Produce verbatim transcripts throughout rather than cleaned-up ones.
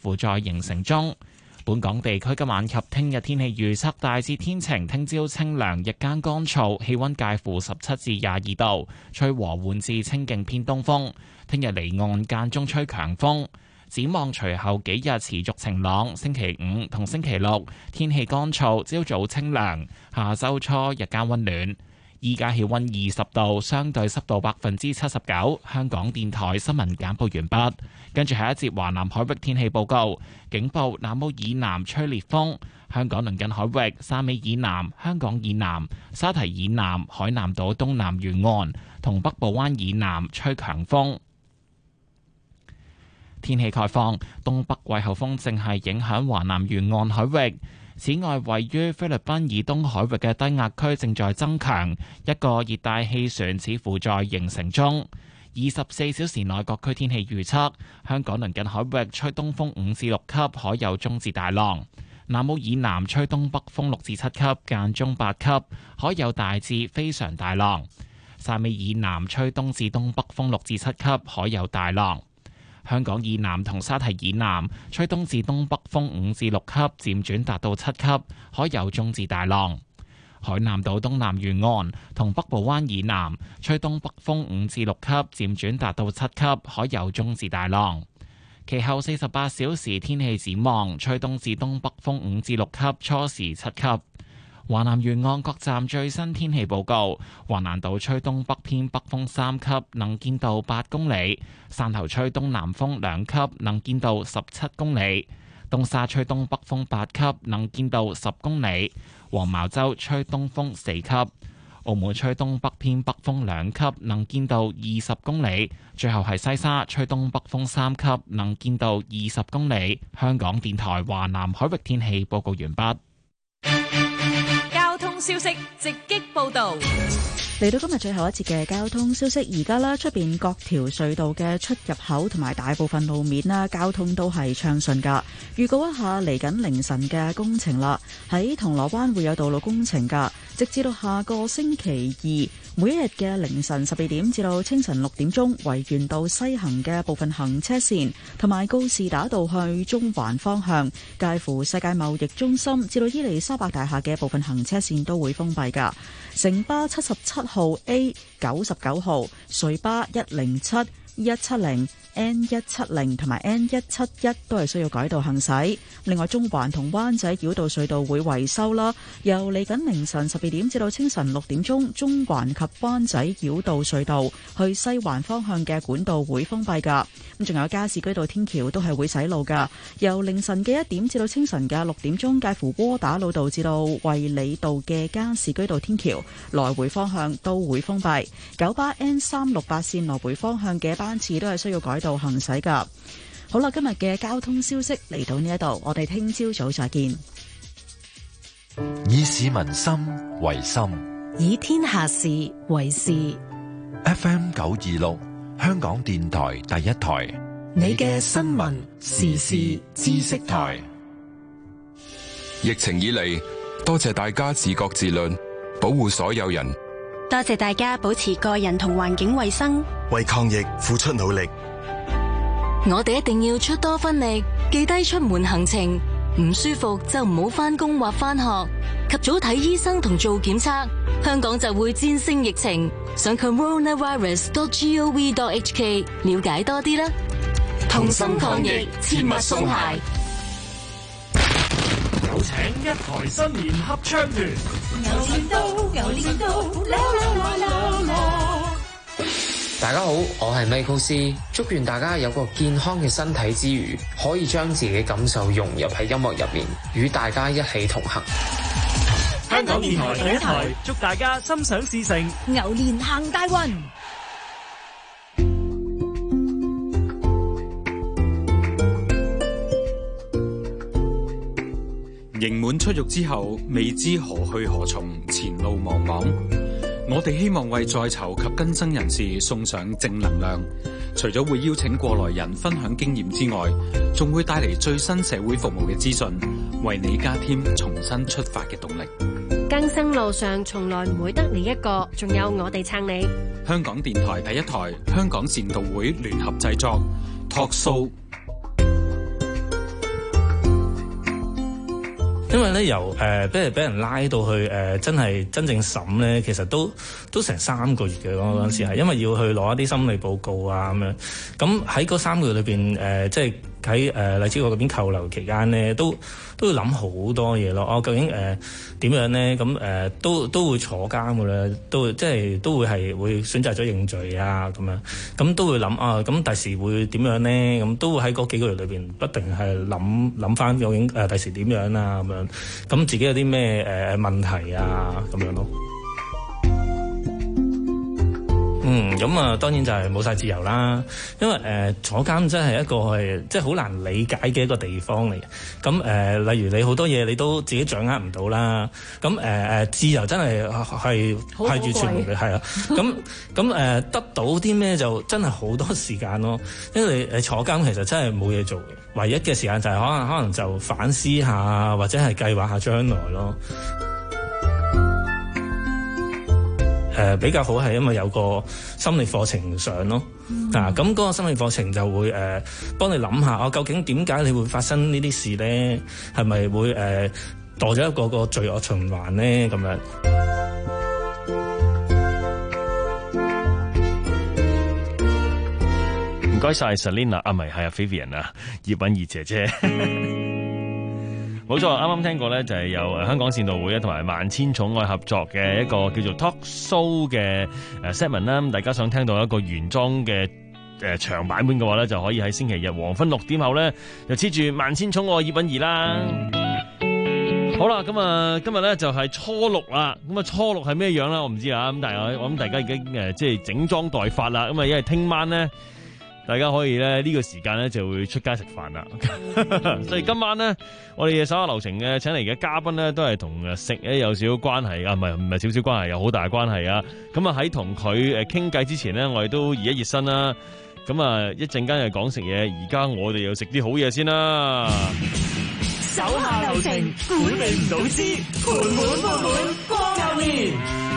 乎在形成中。本港地區今晚及聽日天氣預測大致天晴，聽朝清涼，日間乾燥，氣溫介乎十七至廿二度，吹和緩至清勁偏東風。聽日離岸間中吹強風。展望隨後幾日持續晴朗，星期五同星期六天氣乾燥，朝早清涼，下周初日間溫暖。依家氣溫二十度，相對濕度百分之七十九。香港電台新聞簡報完畢，跟住下一節華南海域天氣報告。警報：南澳以南吹烈風，香港鄰近海域、汕尾以南、香港以南、沙堤以南、海南島東南沿岸同北部灣以南吹強風。天氣概況：東北季候風正係影響華南沿岸海域。此外，位於菲律賓以東海域嘅低壓區正在增強，一個熱帶氣旋似乎在形成中。二十四小時內各區天氣預測：香港鄰近海域吹東風五至六級，海有中至大浪；南澳以南吹東北風六至七級，間中八級，海有大至非常大浪；汕尾以南吹東至東北風六至七級，海有大浪。香港以南同沙堤以南吹東至東北風五至六級，漸轉達到七級，海有中至大浪。海南島東南沿岸同北部灣以南吹東北風五至六級，漸轉達到七級，海有中至大浪。其後四十八小時天氣展望，吹東至東北風五至六級，初時七級。華南沿岸各站最新天氣報告：華南島吹東北偏北風三級，能見度八公里；汕頭吹東南風兩級，能見度十七公里；東沙吹東北風八級，能見度十公里；黃茅洲吹東風四級；澳門吹東北偏北風兩級，能見度二十公里；最後係西沙吹東北風三級，能見度二十公里。香港電台華南海域天氣報告完畢。 交通消息直擊報道。 嚟到今日最後一節嘅交通消息，而家啦出邊各條隧道嘅出入口同埋大部分路面啦，交通都係暢順噶。預告一下嚟緊凌晨嘅工程啦，喺銅鑼灣會有道路工程噶，直至到下個星期二每一日嘅凌晨十二點至到清晨六點鐘，維園道西行嘅部分行車線同埋告士打道去中環方向，介乎世界貿易中心至到伊利沙伯大廈嘅部分行車線都會封閉噶。城巴七十七號 A、九十九號、瑞巴一零七、一七零、N 一七零同埋 N 一七一都係需要改道行駛。另外，中環同灣仔繞道隧道會維修啦，由嚟緊凌晨十二點至到清晨六點鐘，中環及灣仔繞道隧道去西環方向嘅管道會封閉噶。咁仲有加士居道天橋都係會洗路噶，由凌晨嘅一點至到清晨嘅六點鐘，介乎窩打老道至到衛理道嘅加士居道天橋來回方向都會封閉。九巴 N 三六八線來回方向嘅班次都係需要改道行駛噶。好啦，今日嘅交通消息嚟到呢一度，我哋聽朝早再見。 以市民心為心， 以天下事為事。 F M 九二六，香港電台第一台， 你嘅新聞時事知識台。 疫情以嚟，多謝大家自覺自律，保護所有人。 多謝大家保持個人同環境衛生， 為抗疫付出努力。 我哋一定要出多分力，記低出門行程，唔舒服就唔好返工或返學，及早睇醫生同做檢測，香港就會戰勝疫情。上 coronavirus dot gov dot h k 了解多啲啦。同心抗疫，切勿鬆懈。 有請一台新年合唱團。 牛年到，牛年到，啦啦啦啦啦！ 大家好，我係 Michael C， 祝願大家有個健康嘅身體之餘，可以將自己嘅感受融入喺音樂入面，與大家一起同行。 香港電台第一台，祝大家心想事成， 牛年行大運。 刑滿出獄之後，未知何去何從，前路茫茫。我哋希望為在囚及更生人士送上正能量，除咗會邀請過來人分享經驗之外，仲會帶嚟最新社會服務嘅資訊，為你加添重新出發嘅動力。 更生路上從來唔會得你一個，仲有我哋撐你。 香港電台第一台，香港善導會聯合製作，Talk Show。 因為咧由誒俾人俾人拉到去誒、呃、真係真正審咧，其實都都成三個月嘅嗰陣時係，因為要去攞一啲心理報告啊咁樣。咁喺嗰三個月裏邊誒，即係喺誒荔枝角嗰邊扣留期間咧，都都要諗好多嘢咯。哦，究竟誒點、呃、樣咧？咁誒、呃、都都會坐監嘅咧，都即係都會係會選擇咗認罪啊咁樣。咁都會諗啊，咁第時會點樣咧？咁都會喺嗰幾個月裏邊不定係諗諗翻究竟誒第時點樣啊咁樣。咁自己有啲咩誒問題啊咁樣咯。嗯，咁啊，當然就係冇晒自由啦。因為誒、呃、坐監真係一個係即係好難理解嘅一個地方嚟嘅。咁誒、呃，例如你好多嘢你都自己掌握唔到啦。咁誒誒，自由真係係係完全冇嘅，係啊。咁咁誒，得到啲咩就真係好多時間咯。因為誒坐監其實真係冇嘢做嘅，唯一嘅時間就係可能可能就反思下或者係計劃下將來咯。誒、呃、比較好係因為有個心理課程上咯，嗯、啊咁嗰個心理課程就會誒、呃、幫你諗下，我、啊、究竟點解你會發生呢啲事咧？係咪會誒墮咗一個個罪惡循環咧？咁樣唔該晒 Selina 啊，唔係係啊 Vivian 啊，葉韻儀姐姐。冇錯，啱啱聽過咧，就係由香港善導會咧同埋萬千寵愛合作嘅一個叫做 Talk Show 嘅誒 segment 啦。咁大家想聽到一個原裝嘅誒長版本嘅話咧，就可以喺星期日黃昏六點後咧，就黐住萬千寵愛葉韻儀啦。好啦，咁啊，今日咧就係初六啦。咁啊，初六係咩樣啦？我唔知啊。咁但係我諗大家已經誒即係整裝待發啦。咁啊，因為聽晚咧。大家可以咧呢個時間咧就會出街食飯啦，所以今晚咧我哋嘅手下留情嘅請嚟嘅嘉賓咧都係同誒食咧有少少關係啊，唔係唔係少少關係，有好大關係啊！咁啊喺同佢誒傾偈之前咧，我哋都熱一熱身啦。咁啊一陣間又講食嘢，而家我哋又食啲好嘢先啦。 手下留情，估你唔到知，盤滿缽滿過牛年。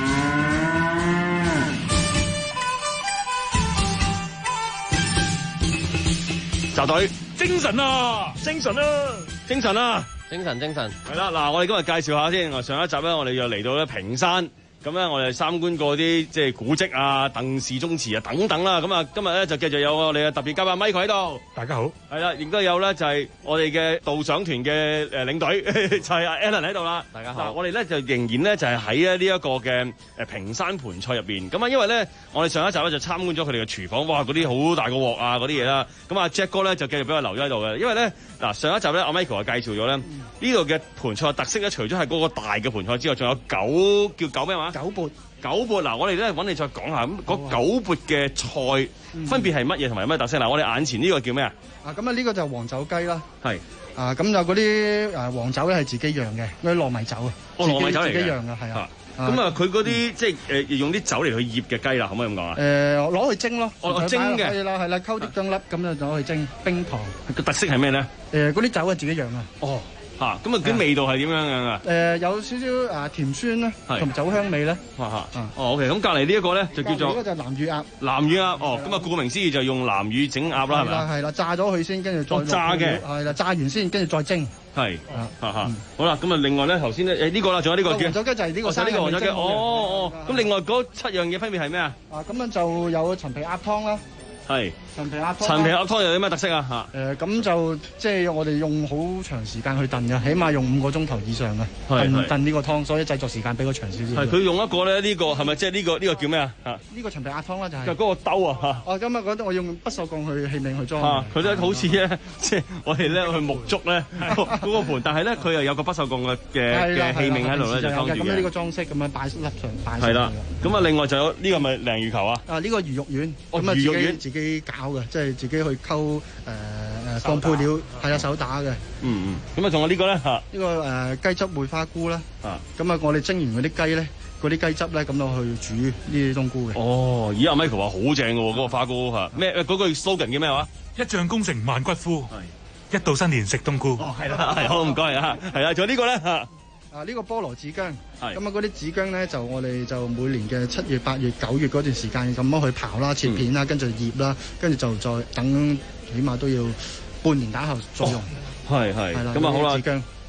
集隊精神啊！精神啊！精神啊！ 精神精神係啦，嗱，我哋今日介紹下先。上一集咧，我哋又嚟到咧屏山，咁咧我哋參觀過啲即係古蹟啊、鄧氏宗祠啊等等啦。咁啊，今日咧就繼續有我哋嘅特別嘉賓 Michael 喺度。 大家好。 係啦，亦都有咧就係我哋嘅導賞團嘅誒領隊就係阿 Alan 喺度啦。 大家好。 嗱，我哋咧就仍然咧就係喺咧呢一個嘅誒屏山盆菜入邊。咁啊，因為咧我哋上一集咧就參觀咗佢哋嘅廚房，哇！嗰啲好大個鑊啊，嗰啲嘢啦。咁啊 Jack 哥咧就繼續俾我留咗喺度嘅，因為咧嗱上一集咧阿 Michael 就介紹咗咧呢度嘅盆菜特色咧，除咗係嗰個大嘅盆菜之外，仲有九叫九咩話？ 九缽。 九缽嗱，我哋咧揾你再講下咁嗰九缽嘅菜分別係乜嘢同埋有咩特色？嗱，我哋眼前呢個叫咩啊？ 啊，咁啊呢個就黃酒雞啦。 係。 啊，咁就嗰啲誒黃酒咧係自己釀嘅，嗰啲糯米酒啊。 哦，糯米酒嚟嘅。 自己釀嘅，係啊。 咁啊，佢嗰啲即係誒用啲酒嚟去醃嘅雞啦，可唔可以咁講啊？ 誒，攞去蒸咯。 哦，蒸嘅。 係啦，係啦，溝啲薑粒咁就攞去蒸，冰糖。 個特色係咩咧？ 誒，嗰啲酒係自己釀啊。 哦。嚇，咁啊啲味道係點樣樣啊？ 誒，有少少啊甜酸啦，同酒香味咧。 嚇嚇。哦 OK，咁隔離呢一個咧就叫做。 呢個就南乳鴨。 南乳鴨，哦，咁啊顧名思義就用南乳整鴨啦，係咪？ 係啦係啦，炸咗佢先，跟住再。 炸嘅。 係啦，炸完先，跟住再蒸。 係。嚇嚇。好啦，咁啊另外咧頭先咧誒呢個啦，仲有呢個叫。 黃酒雞就係呢個。 呢個黃酒雞。哦哦。咁另外嗰七樣嘢分別係咩啊？ 啊，咁樣就有陳皮鴨湯啦。 係陳皮鴨湯， 陳皮鴨湯有啲咩特色啊？嚇誒咁就即係我哋用好長時間去燉嘅，起碼用五個鐘頭以上嘅燉燉呢個湯，所以製作時間比較長少少。 係佢用一個咧，呢個係咪即係呢個呢個叫咩啊？嚇呢個陳皮鴨湯啦，就係就嗰個兜啊嚇。 哦，咁啊嗰啲我用不鏽鋼去器皿去裝。 嚇佢咧好似咧，即係我哋咧去沐足咧嗰個盤，但係咧佢又有個不鏽鋼嘅嘅嘅器皿喺度咧，就裝住嘅。 咁呢個裝飾咁樣擺粒上擺上。 係啦，咁啊另外就有呢個咪鯪魚球啊？ 啊呢個魚肉丸，咁啊魚肉丸自己搞嘅。即係自己去溝誒誒放配料，係啊手打嘅。 嗯嗯。咁啊，仲有呢個咧嚇？ 呢個誒雞汁梅花菇啦。啊。咁啊，我哋蒸完嗰啲雞咧，嗰啲雞汁咧，咁就去煮呢啲冬菇嘅。 哦，咦？阿 Michael 話好正嘅喎，嗰個花菇嚇。咩？嗰句 slogan 叫咩話？ 一將功成萬骨枯。係。一到新年食冬菇。 哦，係啦，係好唔該啊，係啊，仲有呢個咧嚇。 啊！呢、這個菠蘿紫薑，咁啊嗰啲紫薑咧就我哋就每年嘅七月、八月、九月嗰段時間咁樣去刨啦、切片啦，跟住醃啦，跟住就再等，起碼都要半年打後再用。 係係。 係啦。 咁啊好啦。 紫薑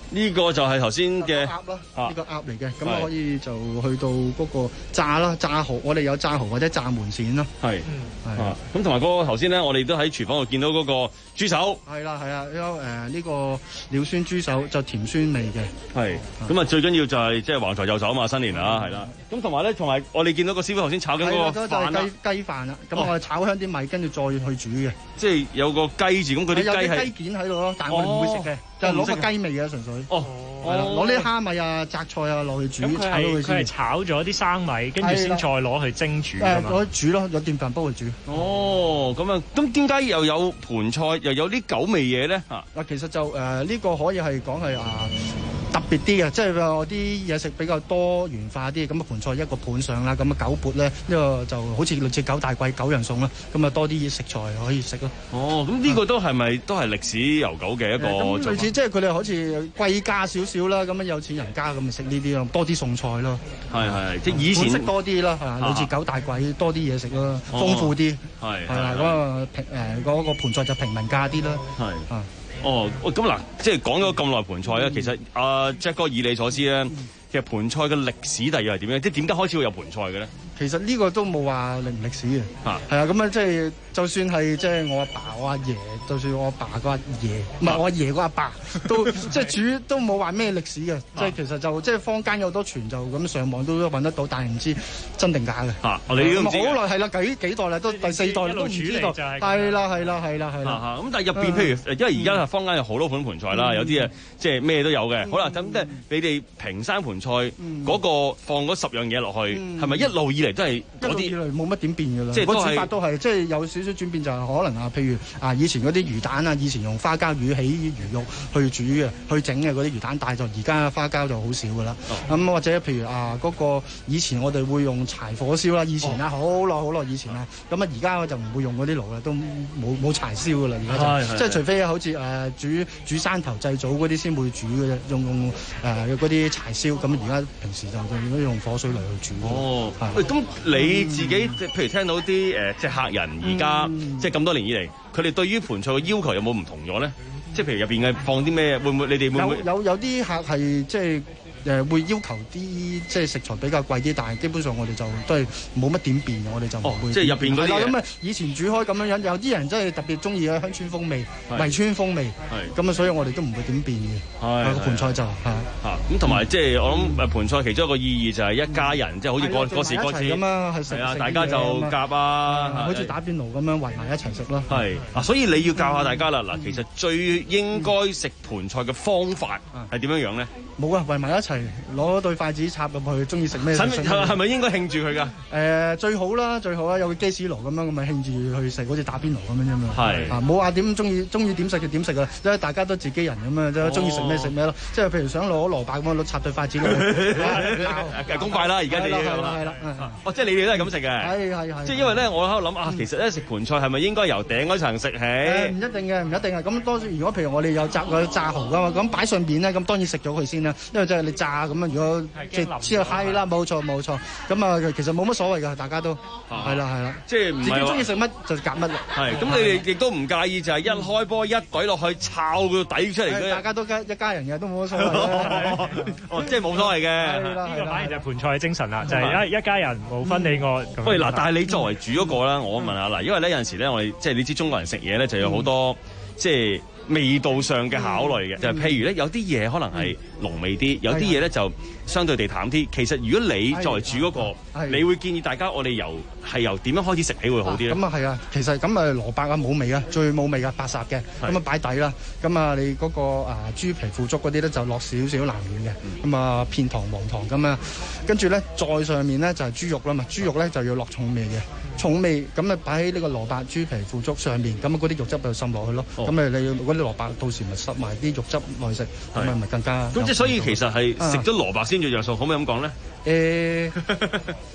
呢個就係頭先嘅鴨啦，呢個鴨嚟嘅，咁啊可以就去到嗰個炸啦，炸蠔，我哋有炸蠔或者炸門鱔啦。 係，係。咁同埋嗰個頭先咧，我哋都喺廚房度見到嗰個豬手。 係啦，係啊，有誒呢個料酸豬手就甜酸味嘅。 係。咁啊，最緊要就係即係橫財就手啊嘛，新年啊，係啦。咁同埋咧，同埋我哋見到個師傅頭先炒緊嗰個飯啦。 雞雞飯啦，咁我哋炒香啲米，跟住再去煮嘅。 即係有個雞字，咁嗰啲雞係有啲雞件喺度咯，但係我哋唔會食嘅，就係攞個雞味嘅純粹。 哦。 係啦，攞啲蝦米啊、雜菜啊落去煮， 咁佢係佢係炒咗啲生米，跟住先再攞去蒸煮㗎嘛。 誒，攞去煮咯，有電飯煲去煮。 哦，咁啊，咁點解又有盤菜又有啲狗味嘢咧？嚇！ 嗱，其實就誒呢個可以係講係啊特別啲嘅，即係話啲嘢食比較多元化啲，咁啊盤菜一個盤上啦，咁啊狗缽咧呢個就好似類似九大簋九樣餸啦，咁啊多啲食材可以食咯。 哦，咁呢個都係咪都係歷史悠久嘅一個？ 咁類似即係佢哋好似貴價少少啦，咁啊有錢人家咁咪食呢啲咯，多啲餸菜咯。 係係，即係以前食多啲啦，係類似九大簋多啲嘢食咯，豐富啲。 係係啦，嗰個平誒嗰個盤菜就平民價啲啦。 係啊。哦，咁嗱，即係講咗咁耐盤菜咧，其實阿 Jack 哥以你所知咧，其實盤菜嘅歷史大約係點樣？即係點解開始會有盤菜嘅咧？ 其實呢個都冇話歷唔歷史嘅，係啊，咁啊即係就算係即係我阿爸、我阿爺，就算我阿爸個阿爺，唔係我阿爺個阿爸，都即係煮都冇話咩歷史嘅，即係其實就即係坊間有好多傳，就咁上網都揾得到，但係唔知真定假嘅。 嚇，我哋都唔知。 好耐係啦，幾幾代啦，都第四代都唔知道。係啦，係啦，係啦，係啦。 咁但係入邊，譬如因為而家坊間有好多款盤菜啦，有啲啊即係咩都有嘅。好啦，咁即係你哋平山盤菜嗰個放嗰十樣嘢落去，係咪一路以嚟都係嗰啲？ 冇乜點變㗎啦， 即係個煮法都係即係有少少轉變，就係可能啊，譬如啊，以前嗰啲魚蛋啊，以前用花膠魚起魚肉去煮嘅，去整嘅嗰啲魚蛋，但係就而家花膠就好少㗎啦。咁、哦、或者譬如啊，嗰、嗰個以前我哋會用柴火燒啦，以前啊，好耐好耐以前啊，咁啊而家我就唔會用嗰啲爐啦，都冇冇柴燒㗎啦，而家就即係除非好似誒、呃、煮煮山頭祭祖嗰啲先會煮嘅啫，用用誒嗰啲柴燒，咁而家平時就用用火水嚟去煮。 哦，喂，咁你自己即係譬如聽到啲誒即係客人而家、嗯、即係咁多年以嚟，佢哋對於盤菜嘅要求有冇唔同咗咧？即係譬如入邊嘅放啲咩？會唔會你哋會唔會有有啲客係即係誒會要求啲即係食材比較貴啲，但係基本上我哋就都係冇乜點變嘅，我哋就唔會、 哦、即係入邊嗰啲嘢。 咁啊，以前煮開咁樣樣，有啲人真係特別中意嘅鄉村風味、圍村風味。係咁啊，所以我哋都唔會點變嘅。係個盤菜就係嚇咁，同埋即係我諗誒盤菜其中一個意義就係一家人，即係好似過過時過節咁啊，係啊，大家就夾啊， 好似打邊爐咁樣圍埋一齊食咯。 係啊，所以你要教下大家啦。嗱，其實最應該食盤菜嘅方法係點樣樣咧？ 冇啊，圍埋一齊攞對筷子插入去，中意食咩？ 係咪應該興住佢㗎？ 誒最好啦，最好啦，有個雞屎爐咁樣咁咪興住去食，好似打邊爐咁樣啫嘛。係啊，冇話點中意中意點食就點食㗎，因為大家都自己人咁啊，即係中意食咩食咩咯。即係譬如想攞蘿蔔咁樣，攞插對筷子落去。 公筷啦，而家你係啦係啦。 哦，即係你哋都係咁食嘅。 係係係。 即係因為咧，我喺度諗啊，其實咧食盤菜係咪應該由頂嗰層食起？ 唔一定嘅，唔一定嘅。咁當如果譬如我哋有炸有炸蠔㗎嘛，咁擺上邊咧，咁當然食咗佢先啦。因為即係你炸咁啊，如果即係知道係啦，冇錯冇錯。咁啊，其實冇乜所謂㗎，大家都係啦係啦。 即係唔係自己中意食乜就夾乜啦。係。 咁你哋亦都唔介意就係一開波一懟落去炒個底出嚟。 大家都一家人嘅，都冇乜所謂。 哦，即係冇所謂嘅。 呢個反而就係盤菜嘅精神啦，就係一一家人無分你我。 喂嗱，但係你作為煮嗰個啦，我問下嗱，因為咧有陣時咧，我哋即係你知中國人食嘢咧就有好多即係味道上嘅考慮嘅，就係譬如咧有啲嘢可能係濃味啲，有啲嘢咧就相對地淡啲。其實如果你作為煮嗰個，你會建議大家我哋由係由點樣開始食起會好啲咧？ 咁啊係啊，其實咁啊蘿蔔啊冇味啊，最冇味啊白霎嘅，咁啊擺底啦。咁啊你嗰個啊豬皮腐竹嗰啲咧就落少少南乳嘅，咁啊片糖黃糖咁啊，跟住咧再上面咧就係豬肉啦嘛，豬肉咧就要落重味嘅。重味咁啊，擺喺呢個蘿蔔、豬皮、腐竹上面，咁啊嗰啲肉汁就滲落去咯。咁啊、哦，你嗰啲蘿蔔到時咪塞埋啲肉汁落去食，咁啊咪更加。 咁即係所以其實係食咗蘿蔔先最着數，可唔可以咁講咧？ 誒、欸，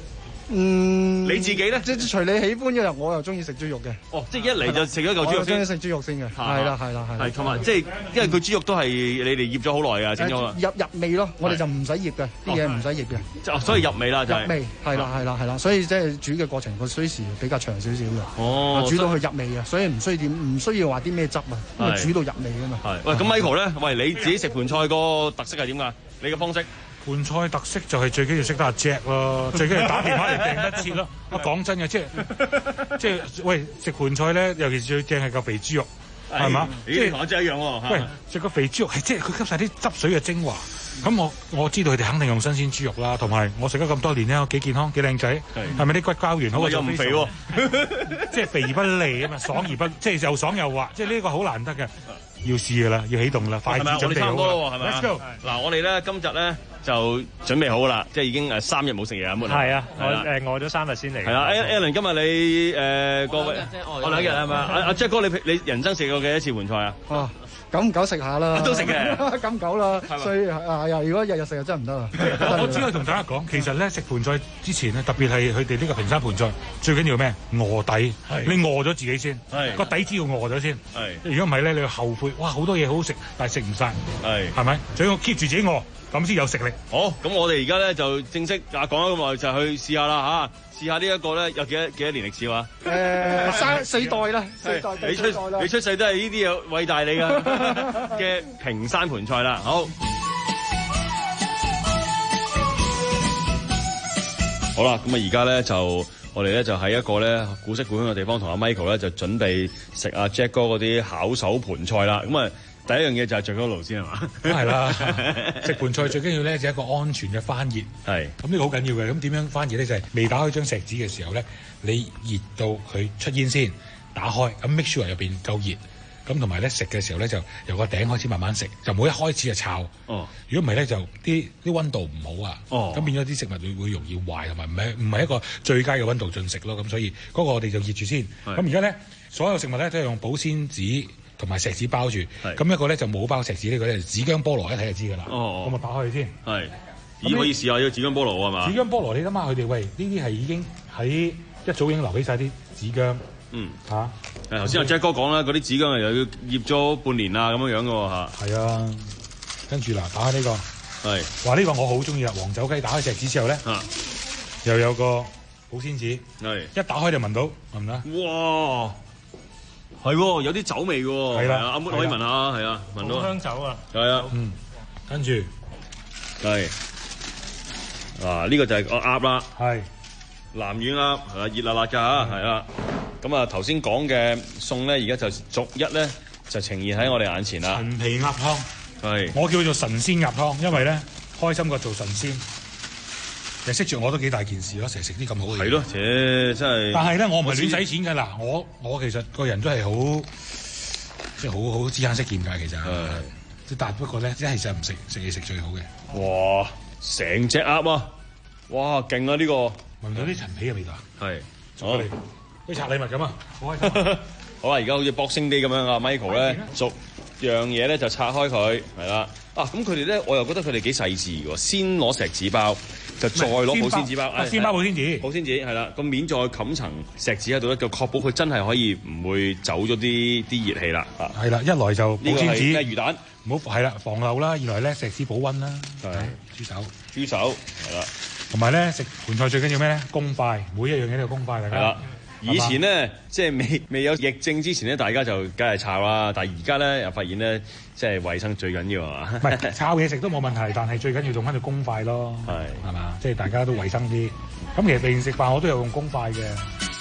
嗯， 你自己咧？ 即係隨你喜歡嘅，我又中意食豬肉嘅。 哦，即係一嚟就食咗嚿豬肉先。 我中意食豬肉先嘅，係啦係啦係。 係同埋即係，因為佢豬肉都係你哋醃咗好耐㗎，整咗入入味咯，我哋就唔使醃嘅，啲嘢唔使醃嘅。 所以入味啦，就係入味，係啦係啦係啦，所以即係煮嘅過程個需時比較長少少嘅。 哦， 煮到去入味嘅，所以唔需要點，唔需要話啲咩汁啊，因為煮到入味㗎嘛。 係。喂，咁 Michael 咧，喂，你自己食盤菜個特色係點㗎？你嘅方式？ 盤菜特色就係最緊要識得阿 Jack 咯，最緊要打電話嚟訂得切咯。我講真嘅，即係即係喂食盤菜咧，尤其是最正係嚿肥豬肉，係嘛？ 即係同我真係一樣喎。 喂，食個肥豬肉係即係佢吸晒啲汁水嘅精華。咁我我知道佢哋肯定用新鮮豬肉啦，同埋我食咗咁多年咧，我幾健康幾靚仔，係咪啲骨膠原好過？ 又唔肥喎， 即係肥而不膩啊嘛，爽而不即係又爽又滑，即係呢個好難得嘅。要試㗎啦，要起動啦，快啲準備好啦。 係咪？ Let's go！ 嗱，我哋咧今日咧就準備好㗎啦，即係已經誒三日冇食嘢咁係啊，我誒餓咗三日先嚟。 係啦 ，Alan 今日你誒各位，我兩日係咪？阿阿 Jack 哥，你你人生食過幾多次盤菜啊？ 哦，久唔久食下啦， 都食嘅， 久唔久啦。所以啊，又如果日日食就真係唔得啦。 我只可以同大家講，其實咧食盤菜之前咧，特別係佢哋呢個平山盤菜，最緊要咩？餓底，你餓咗自己先，個底子要餓咗先。如果唔係咧，你要後悔。哇，好多嘢好好食，但係食唔晒，係係咪？最要 keep 住自己餓，咁先有食力。 好，咁我哋而家咧就正式啊講咗咁耐，就去試下啦嚇，試下呢一個咧有幾多幾多年歷史話？ 誒，三四代啦，四代你出你出世都係呢啲嘢偉大你㗎嘅平山盤菜啦。好，好啦，咁啊而家咧就。我哋咧就喺一個咧古色古香嘅地方，同阿 Michael 咧就準備食阿 Jack 哥嗰啲巧手盤菜啦。咁啊，第一樣嘢就係着嗰爐先係嘛？ 梗係啦，食盤菜最緊要咧就係一個安全嘅翻熱。係。咁呢個好緊要嘅。咁點樣翻熱咧？就係未打開張錫紙嘅時候咧，你熱到佢出煙先，打開，咁 make sure 入邊夠熱。咁同埋咧食嘅時候咧，就由個頂開始慢慢食，就唔好一開始就炒。哦。如果唔係咧，就啲啲溫度唔好啊。哦。咁變咗啲食物會會容易壞，同埋唔係唔係一個最佳嘅溫度進食咯。咁所以嗰個我哋就熱住先。咁而家咧，所有食物咧都係用保鮮紙同埋錫紙包住。咁一個咧就冇包錫紙，呢個咧紙漿菠蘿一睇就知㗎啦。哦。咁啊，打開佢先。係。咦？可以試下呢個紙漿菠蘿係嘛？紙漿菠蘿，你諗下佢哋喂，呢啲係已經喺一早已經留起晒啲紙漿。嗯嚇，誒頭先阿 Jack 哥講啦，嗰啲紙巾又要醃咗半年啦，咁樣樣嘅喎嚇。係啊，跟住嗱，打開呢個，係，哇呢個我好中意啊！黃酒雞打開錫紙之後咧，啊，又有個保鮮紙，係，一打開就聞到，聞唔聞？哇，係喎，有啲酒味嘅喎。係啦，阿妹可以聞下，係啊，聞到。香酒啊。係啊，嗯，跟住係，啊呢個就係個鴨啦。係。南乳鴨係啊，熱辣辣㗎嚇，係啦。咁啊，頭先講嘅餸咧，而家就逐一咧就呈現喺我哋眼前啦。陳皮鴨湯係，我叫做神仙鴨湯，因為咧開心過做神仙。其實識住我都幾大件事咯，成日食啲咁好嘅嘢。係咯，且真係。但係咧，我唔係亂使錢㗎嗱，我我其實個人都係好即係好好知慳識儉㗎，其實。係。即但不過咧，一係就唔食食嘢食最好嘅。哇！成隻鴨啊！哇！勁啊呢個！聞到啲陳皮嘅味道啊！係，好，好似拆禮物咁啊！好開心。好啦，而家好似 Boxing Day咁樣啊 ，Michael 咧逐樣嘢咧就拆開佢，係啦。啊，咁佢哋咧，我又覺得佢哋幾細緻喎。先攞錫紙包，就再攞保鮮紙包。先包保鮮紙。保鮮紙係啦，個面再冚層錫紙喺度咧，就確保佢真係可以唔會走咗啲啲熱氣啦。啊，係啦，一來就保鮮紙。咩魚蛋？唔好係啦，防漏啦。二來咧錫紙保溫啦。係。豬手。豬手係啦。同埋咧食盤菜最緊要咩咧？公筷，每一樣嘢都有公筷，大家。係啦，以前咧即係未未有疫症之前咧，大家就梗係炒啦。但係而家咧又發現咧，即係衞生最緊要啊嘛。唔係炒嘢食都冇問題，但係最緊要用翻條公筷咯。係係嘛，即係大家都衞生啲。咁其實平時食飯我都有用公筷嘅。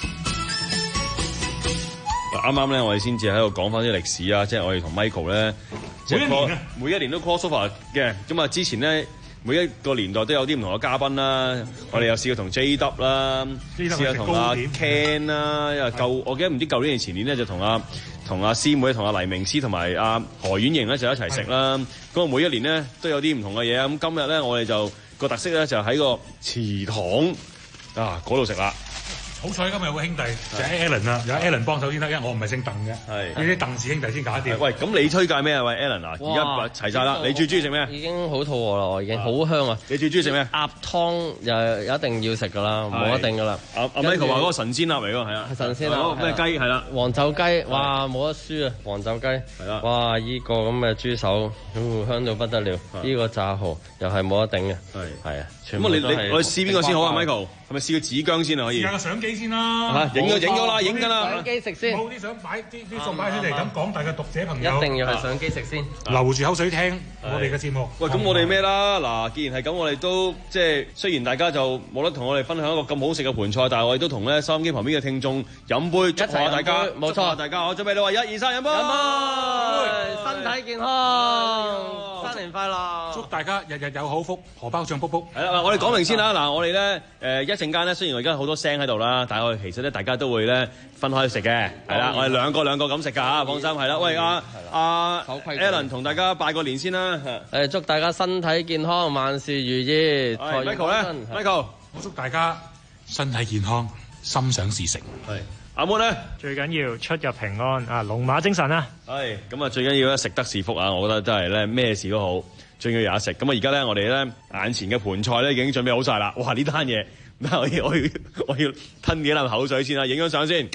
啱啱咧，我哋先至喺度講翻啲歷史啊，即係我哋同 Michael 咧，即係每一年每一年都 call sofa 嘅。咁啊，之前咧。每一個年代都有啲唔同嘅嘉賓啦，我哋有試過同 J W 啦，試過同阿 Ken 啦，因為舊我記得唔知舊年定前年咧就同阿同阿師妹、同阿黎明師同埋阿何婉瑩咧就一齊食啦。咁啊每一年咧都有啲唔同嘅嘢啊。咁今日咧我哋就個特色咧就喺個祠堂啊嗰度食啦。 好彩今日有個兄弟就係 Alan 啦，有 Alan 幫手先得，因為我唔係姓鄧嘅， 係呢啲鄧氏兄弟先搞掂。 喂，咁你推介咩啊？喂 Alan 啊，而家齊晒啦，你最中意食咩？ 已經好肚餓啦，我已經好香啊！ 你最中意食咩？ 鴨湯又一定要食噶啦，冇一定噶啦。 阿阿 Michael 話嗰個神仙鴨嚟㗎，係啊， 神仙鴨咩雞係啦？ 黃酒雞，哇冇得輸啊！黃酒雞係啦，哇依個咁嘅豬手，香到不得了。呢個炸蠔又係冇得頂嘅，係係啊。 咁啊，你你我哋試邊個先好啊 ？Michael 係咪試個子薑先啊？可以。 試下個相機先啦。 嚇，影咗影咗啦，影緊啦。 相機食先。 冇啲相擺啲啲餸擺出嚟，咁廣大嘅讀者朋友一定要係相機食先， 流住口水聽我哋嘅節目。 喂，咁我哋咩啦？嗱，既然係咁，我哋都即係雖然大家就冇得同我哋分享一個咁好食嘅盤菜，但係我哋都同咧收音機旁邊嘅聽眾飲杯，祝賀大家， 冇錯， 大家我準備你話一二三飲杯， 飲杯，身體健康，新年快樂， 祝大家日日有好福，荷包脹卜卜。 係啦，我哋講明先啦。嗱，我哋咧誒一陣間咧，雖然我而家好多聲喺度啦，但係我哋其實咧大家都會咧分開食嘅，係啦，我哋兩個兩個咁食㗎嚇，放心係啦。喂，阿阿 Alan 同大家拜個年先啦。 誒，祝大家身體健康，萬事如意。 Michael 咧 ，Michael， 我祝大家身體健康，心想事成。 係阿 Moon 咧， 最緊要出入平安啊，龍馬精神啊！ 係咁啊，最緊要咧食得是福啊！我覺得真係咧咩事都好，最緊要有得食。咁啊，而家咧我哋咧眼前嘅盤菜咧已經準備好晒啦！哇，呢單嘢，我要我要我要吞幾啖口水先啦，影張相先。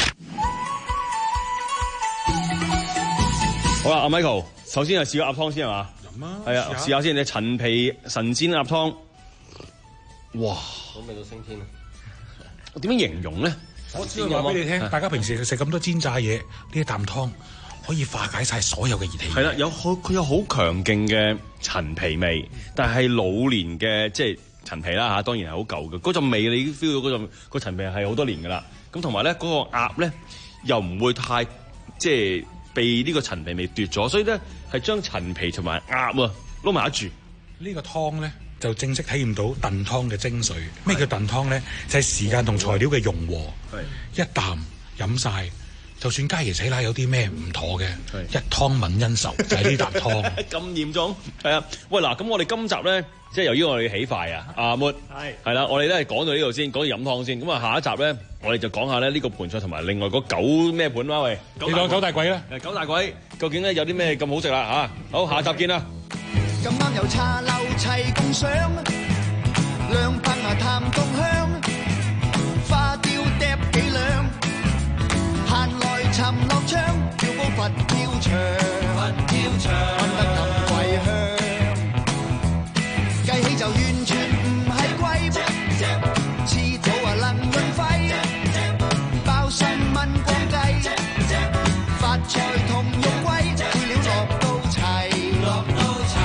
好啦，阿 Michael，首先係試個鴨湯先係嘛？ 飲啊！ 係啊，試下先。你陳皮神仙鴨湯，哇！ 好味到升天啊！ 我點樣形容咧？ 我只話俾你聽，大家平時食咁多煎炸嘢，呢一啖湯可以化解晒所有嘅熱氣。 係啦，有好佢有好強勁嘅陳皮味，但係老年嘅即係陳皮啦嚇，當然係好舊嘅嗰陣味，你 feel 到嗰陣個陳皮係好多年㗎啦。咁同埋咧嗰個鴨咧又唔會太即係被呢個陳皮味奪咗，所以咧係將陳皮同埋鴨啊撈埋一住。 呢個湯咧就正式體驗到燉湯嘅精髓。咩叫燉湯咧？就係時間同材料嘅融和。一啖飲晒，就算佳椰洗奶有啲咩唔妥嘅，一湯泯恩仇就係呢啖湯。 咁嚴重？係啊！喂嗱，咁我哋今集咧，即係由於我哋起快啊，阿 Moon 係係啦，我哋咧講到呢度先，講飲湯先。咁啊，下一集咧，我哋就講下咧呢個盤菜同埋另外嗰九咩盤啦。喂， 你講九大簋啦， 誒九大簋究竟咧有啲咩咁好食啦嚇？好，下集見啦！ 咁啱有茶樓齊共賞，兩噴啊淡凍香，花雕嗒幾兩，閒來尋樂窗，跳高佛跳牆，佛跳牆，噴得咁桂香，計起就完全唔係貴，黐土啊能潤肺，包心炆光雞，發菜同肉龜，配料落到齊，落到齊。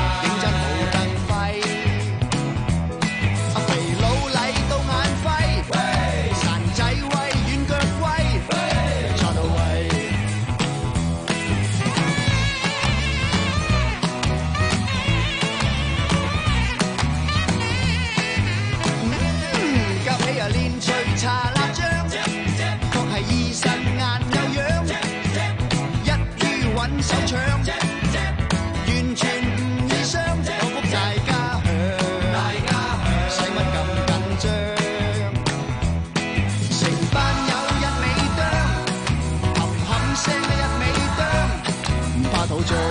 茶辣醬，確係醫生眼有樣，一於揾手搶，完全唔易傷，幸福大家享，使乜咁緊張？成班友一味啄，冚冚聲一味啄，唔怕肚脹。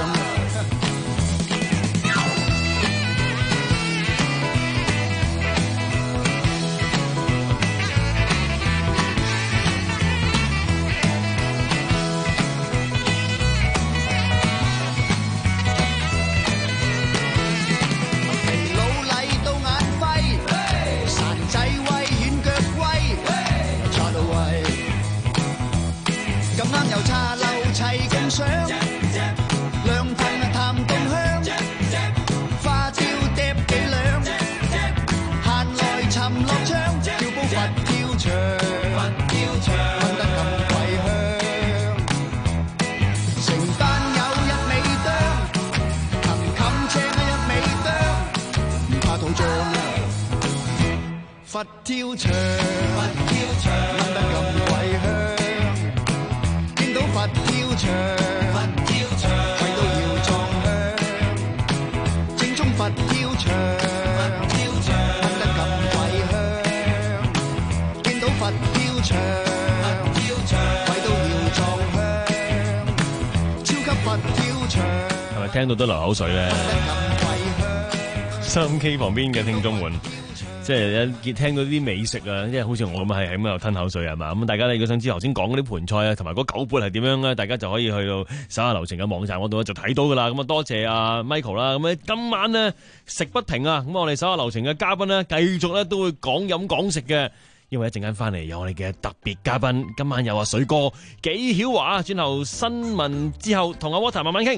茶樓齊共賞，兩份啊淡凍香，花雕嗒幾兩，閒來尋樂窗，跳高佛跳牆，噴得咁桂香，成班友一味啄，琴琴青一味啄，唔怕肚脹，佛跳牆，噴得咁桂香。佛跳牆，睇到要撞香，正宗佛跳牆，噴得咁桂香，見到佛跳牆。 聽到都流口水咧。收音機旁邊嘅聽眾們，即係一聽到啲美食啊，即係好似我咁係喺咁度吞口水係嘛？咁大家咧如果想知頭先講嗰啲盤菜啊，同埋嗰九缽係點樣咧，大家就可以去到手下留情嘅網站嗰度就睇到噶啦。咁啊多謝阿 Michael 啦。咁咧今晚呢，食不停啊！咁我哋手下留情嘅嘉賓呢，繼續咧都會講飲講食嘅。因為一陣間翻嚟有我哋嘅特別嘉賓，今晚有阿水哥紀曉華。轉頭新聞之後，同阿 Water 慢慢傾。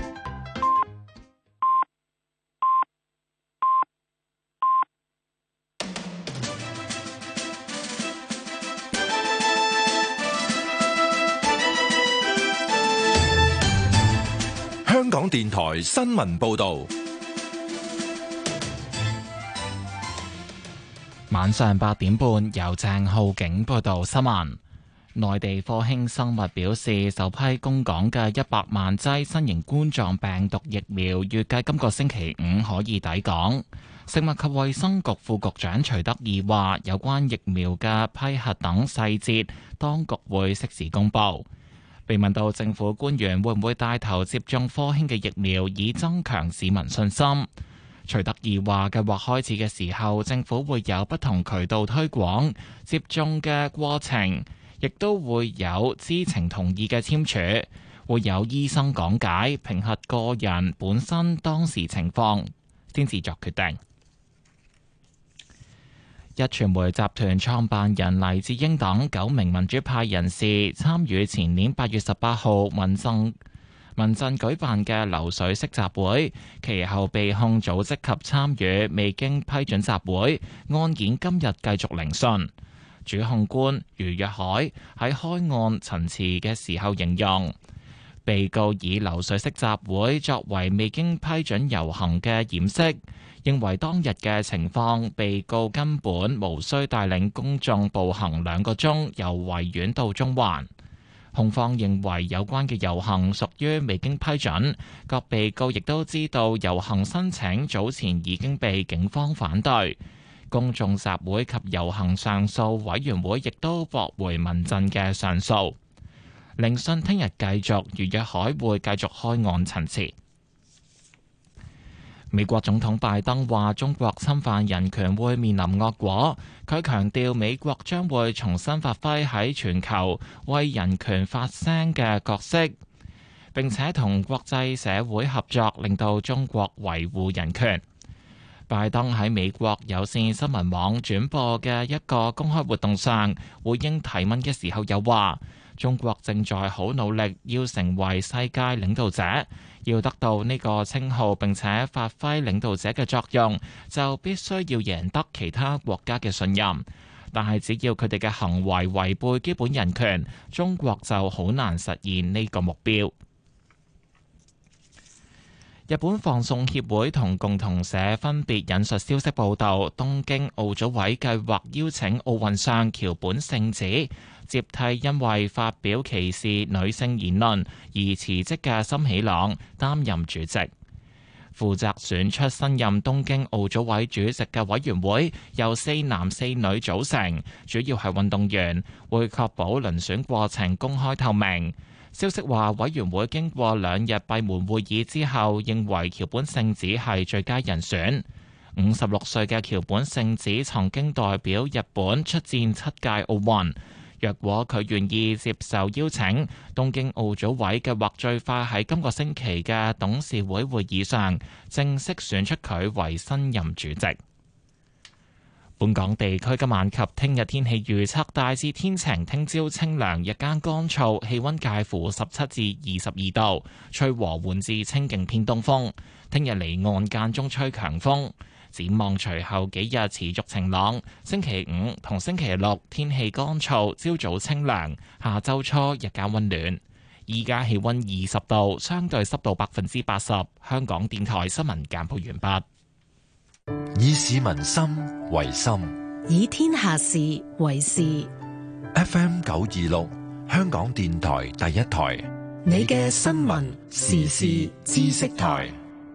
香港電台新聞報道。 晚上八點半，由鄭浩景報道新聞。內地科興生物表示，首批供港嘅一百萬劑新型冠狀病毒疫苗，預計今個星期五可以抵港。食物及衛生局副局長徐德義話，有關疫苗嘅批核等細節，當局會適時公佈。被問到政府官員會唔會帶頭接種科興嘅疫苗，以增強市民信心，徐德義話：計劃開始嘅時候，政府會有不同渠道推廣接種嘅過程，亦都會有知情同意嘅簽署，會有醫生講解，評核個人本身當時情況，先至作決定。壹傳媒集團創辦人黎智英等九名民主派人士參與前年八月十八號民陣民陣舉辦嘅流水式集會，其後被控組織及參與未經批准集會，案件今日繼續聆訊。主控官余若海喺開案陳詞嘅時候形容，被告以流水式集會作為未經批准遊行嘅掩飾，認為當日嘅情況，被告根本無需帶領公眾步行兩個鐘由維園到中環。控方認為有關嘅遊行屬於未經批准，各被告亦都知道遊行申請早前已經被警方反對。公眾集會及遊行上訴委員會亦都駁回民陣嘅上訴。聆訊聽日繼續，余若海會繼續開案陳詞。美國總統拜登話中國侵犯人權會面臨惡果，佢強調美國將會重新發揮喺全球為人權發聲嘅角色，並且同國際社會合作，令到中國維護人權。拜登喺美國有線新聞網轉播嘅一個公開活動上回應提問嘅時候，又話中國正在好努力要成為世界領導者。要得到呢個稱號並且發揮領導者嘅作用，就必須要贏得其他國家嘅信任。但係只要佢哋嘅行為違背基本人權，中國就好難實現呢個目標。日本放送協會同共同社分別引述消息報道，東京奧組委計劃邀請奧運相橋本聖子接替因為發表歧視女性言論而辭職嘅森喜朗擔任主席。負責選出新任東京奧組委主席嘅委員會由四男四女組成，主要係運動員，會確保遴選過程公開透明。消息話，委員會經過兩日閉門會議之後，認為橋本聖子係最佳人選。五十六歲嘅橋本聖子曾經代表日本出戰七屆奧運。若果佢願意接受邀請，東京奧組委計劃最快喺今個星期嘅董事會會議上正式選出佢為新任主席。本港地區今晚及聽日天氣預測大致天晴，聽朝清涼，日間乾燥，氣溫介乎十七至二十二度，吹和緩至清勁偏東風。聽日離岸間中吹強風。展望隨後幾日持續晴朗，星期五同星期六天氣乾燥，朝早清涼，下周初日間溫暖。依家氣溫二十度，相對濕度百分之八十。香港電台新聞簡報完畢。 以市民心為心， 以天下事為事。 F M 九二六，香港電台第一台， 你嘅新聞時事知識台。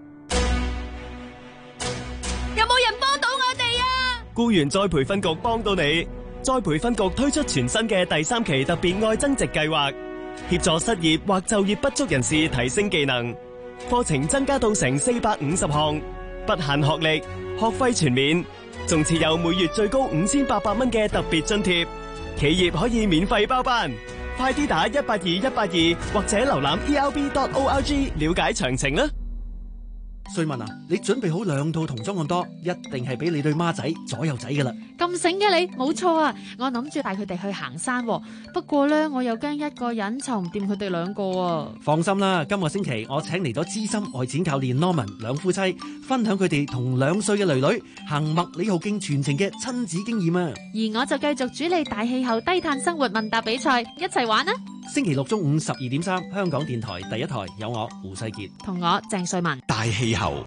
有冇人幫到我哋啊？ 僱員再培訓局幫到你。再培訓局推出全新嘅第三期特別愛增值計劃，協助失業或就業不足人士提升技能。 課程增加到成四百五十項，不限學歷，學費全免，仲設有每月最高五千八百蚊嘅特別津貼，企業可以免費包班。快啲打一八二一八二或者瀏覽 e l b dot org 了解詳情啦。 瑞文啊，你準備好兩套童裝咁多，一定係俾你對孖仔左右仔噶啦。 咁醒嘅你，冇錯啊！我諗住帶佢哋去行山，不過呢，我又驚一個人湊唔掂佢哋兩個啊。 放心啦，今個星期我請嚟咗資深外展教練 Norman 兩夫妻，分享佢哋同兩歲嘅女女行麥理浩徑全程嘅親子經驗啊。 而我就繼續主理大氣候低碳生活問答比賽，一齊玩啊！ 星期六中午十二點三，香港電台第一台有我胡世傑同我鄭瑞文。 大氣候，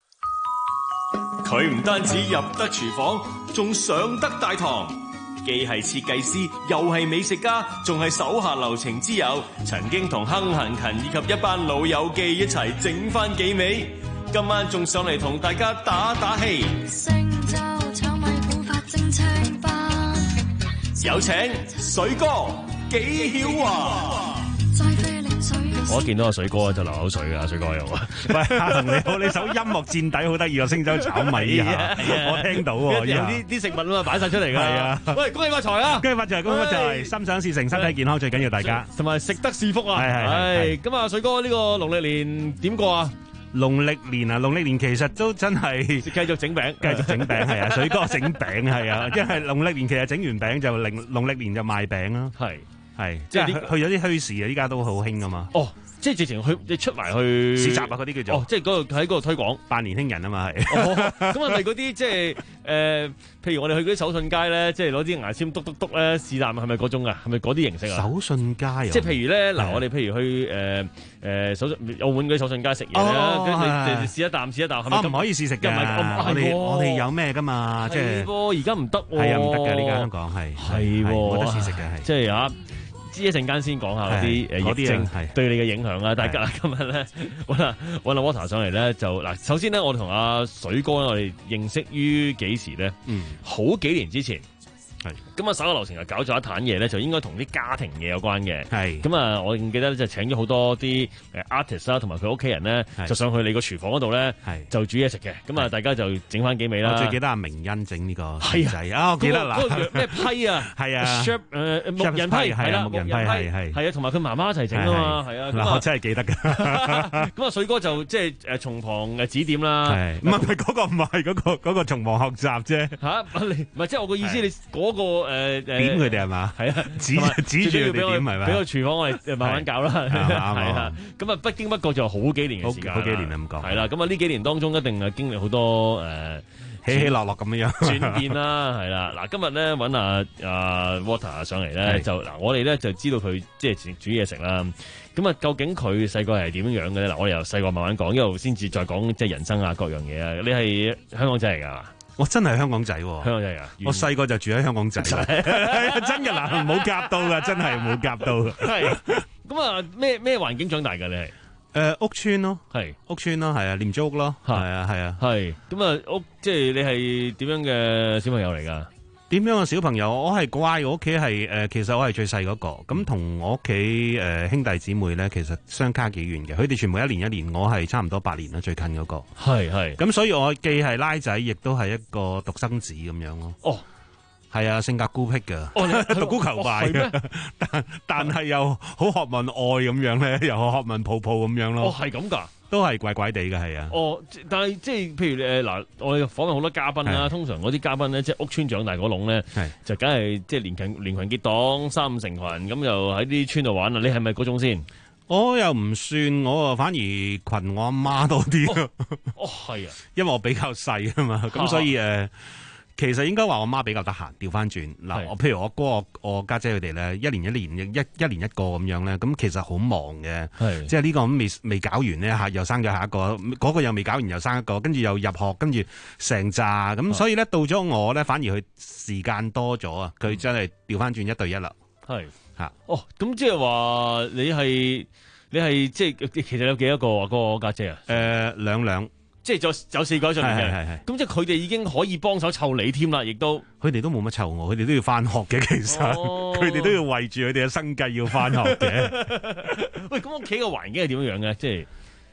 佢唔單止入得廚房，仲上得大堂。既係設計師，又係美食家，仲係手下留情之友。曾經同亨行勤以及一班老友記一齊整翻幾味。今晚仲上嚟同大家打打氣。星洲炒米苦法蒸青班，有請水哥紀曉華。 我一見到阿水哥就流口水噶，水哥又話： 喂，阿同你好，你首音樂墊底好得意啊！星洲炒米啊，我聽到喎， 有啲啲食物啊嘛擺晒出嚟㗎。係啊，喂，恭喜發財啊！ 恭喜發財，恭喜發財，心想事成，身體健康最緊要，大家同埋食得是福啊！ 係係係。 咁啊，水哥呢個農曆年點過啊？ 農曆年啊，農曆年其實都真係繼續整餅， 繼續整餅係啊，水哥整餅係啊，因為農曆年其實整完餅就農農曆年就賣餅啦。 係。 係，即係去咗啲墟市啊！依家都好興噶嘛。 哦，即係直情去你出埋去市集啊，嗰啲叫做。 哦，即係嗰度喺嗰度推廣扮年輕人啊嘛，係。 哦，咁係咪嗰啲即係誒？譬如我哋去嗰啲手信街咧，即係攞啲牙籤篤篤篤咧試啖，係咪嗰種啊？係咪嗰啲形式啊？ 手信街啊！ 即係譬如咧，嗱，我哋譬如去誒誒手信澳門嗰啲手信街食嘢啦，跟住你試一啖試一啖，係咪咁？ 唔可以試食嘅。我哋我哋有咩噶嘛？即係而家唔得喎。 係啊，唔得嘅，呢間香港係係冇得試食嘅，係。 即係啊！知一陣間先講下嗰啲誒疫症對你嘅影響啦。大家今日咧揾阿揾阿 Water 上嚟咧，就嗱，首先咧，我同阿水哥我哋認識於幾時咧？嗯，好幾年之前。係咁啊！手下留情就搞咗一壇嘢咧，就應該同啲家庭嘢有關嘅。係咁啊！我記得咧就請咗好多啲誒 artist 啦，同埋佢屋企人咧，就上去你個廚房嗰度咧，就煮嘢食嘅。咁啊，大家就整翻幾味啦。 我最記得阿明恩整呢個係仔啊！我記得嗱， 嗰個咩批啊？ 係啊 ，chef 誒木人批係啦， 木人批係係係啊，同埋佢媽媽一齊整啊嘛，係啊。 嗱，我真係記得㗎。 咁啊，水哥就即係誒從旁誒指點啦。 係唔係嗰個唔係嗰個嗰個從旁學習啫？ 嚇唔係即係我個意思，你嗰個誒。 點佢哋係嘛？係啊，指指住佢哋點係咪？ 俾個廚房我哋慢慢搞啦。係啊，咁啊不經不覺就好幾年嘅時間， 好幾年咁講。 係啦，咁啊呢幾年當中一定係經歷好多誒起起落落咁樣轉變啦。係啦，嗱今日咧揾阿阿 Water 上嚟咧，就嗱我哋咧就知道佢即係煮嘢食啦。咁啊，究竟佢細個係點樣嘅咧？嗱，我哋由細個慢慢講，一路先至再講即係人生啊各樣嘢啊。你係香港仔嚟㗎？ 我真係香港仔，香港仔啊！ 我細個就住喺香港仔，真嘅嗱，冇夾到噶，真係冇夾到。 係咁啊，咩咩環境長大㗎？你係誒屋村咯， 係屋村咯，係啊，廉租屋咯，係啊，係啊， 係咁啊屋，即係你係點樣嘅小朋友嚟㗎？ 點樣嘅小朋友？我係乖，我屋企係誒，其實我係最細嗰個，咁同我屋企誒兄弟姊妹咧，其實相差幾遠嘅。佢哋全部一年一年，我係差唔多八年啦，最近嗰個。係係。咁所以我既係拉仔，亦都係一個獨生子咁樣咯。哦，係啊，性格孤僻嘅，獨孤求敗嘅，但但係又好學問愛咁樣咧，又學問抱抱咁樣咯。 哦，係咁㗎。 都係怪怪地嘅，係啊。哦， 但係即係譬如誒嗱，我哋訪問好多嘉賓啦，通常嗰啲嘉賓咧，即係屋村長大嗰籠咧，就梗係即係連群連群結黨，三五成群咁，又喺啲村度玩啊。你係咪嗰種先？我又唔算，我啊反而群我阿媽多啲。哦，係啊，因為我比較細啊嘛，咁所以誒。其實應該話我媽比較得閒，調翻轉嗱，我譬如我哥、我我家姐佢哋咧，一年一年一一年一個咁樣咧，咁其實好忙嘅，即係呢個未未搞完咧，下又生咗下一個，嗰、嗰個又未搞完又生一個，跟住又入學，跟住成扎咁，所以咧到咗我咧，反而佢時間多咗啊，佢真係調翻轉一對一啦，係嚇。哦，咁即係話你係你係即係其實有幾多個啊？嗰個家姐啊？誒、呃、兩兩。即係就有四個喺上面嘅，係係係。咁即係佢哋已經可以幫手湊你添啦，亦都佢哋都冇乜湊我，佢哋都要翻學嘅。其實佢哋、哦、都要為住佢哋嘅生計要翻學嘅。喂，咁屋企嘅環境係點樣樣嘅？即係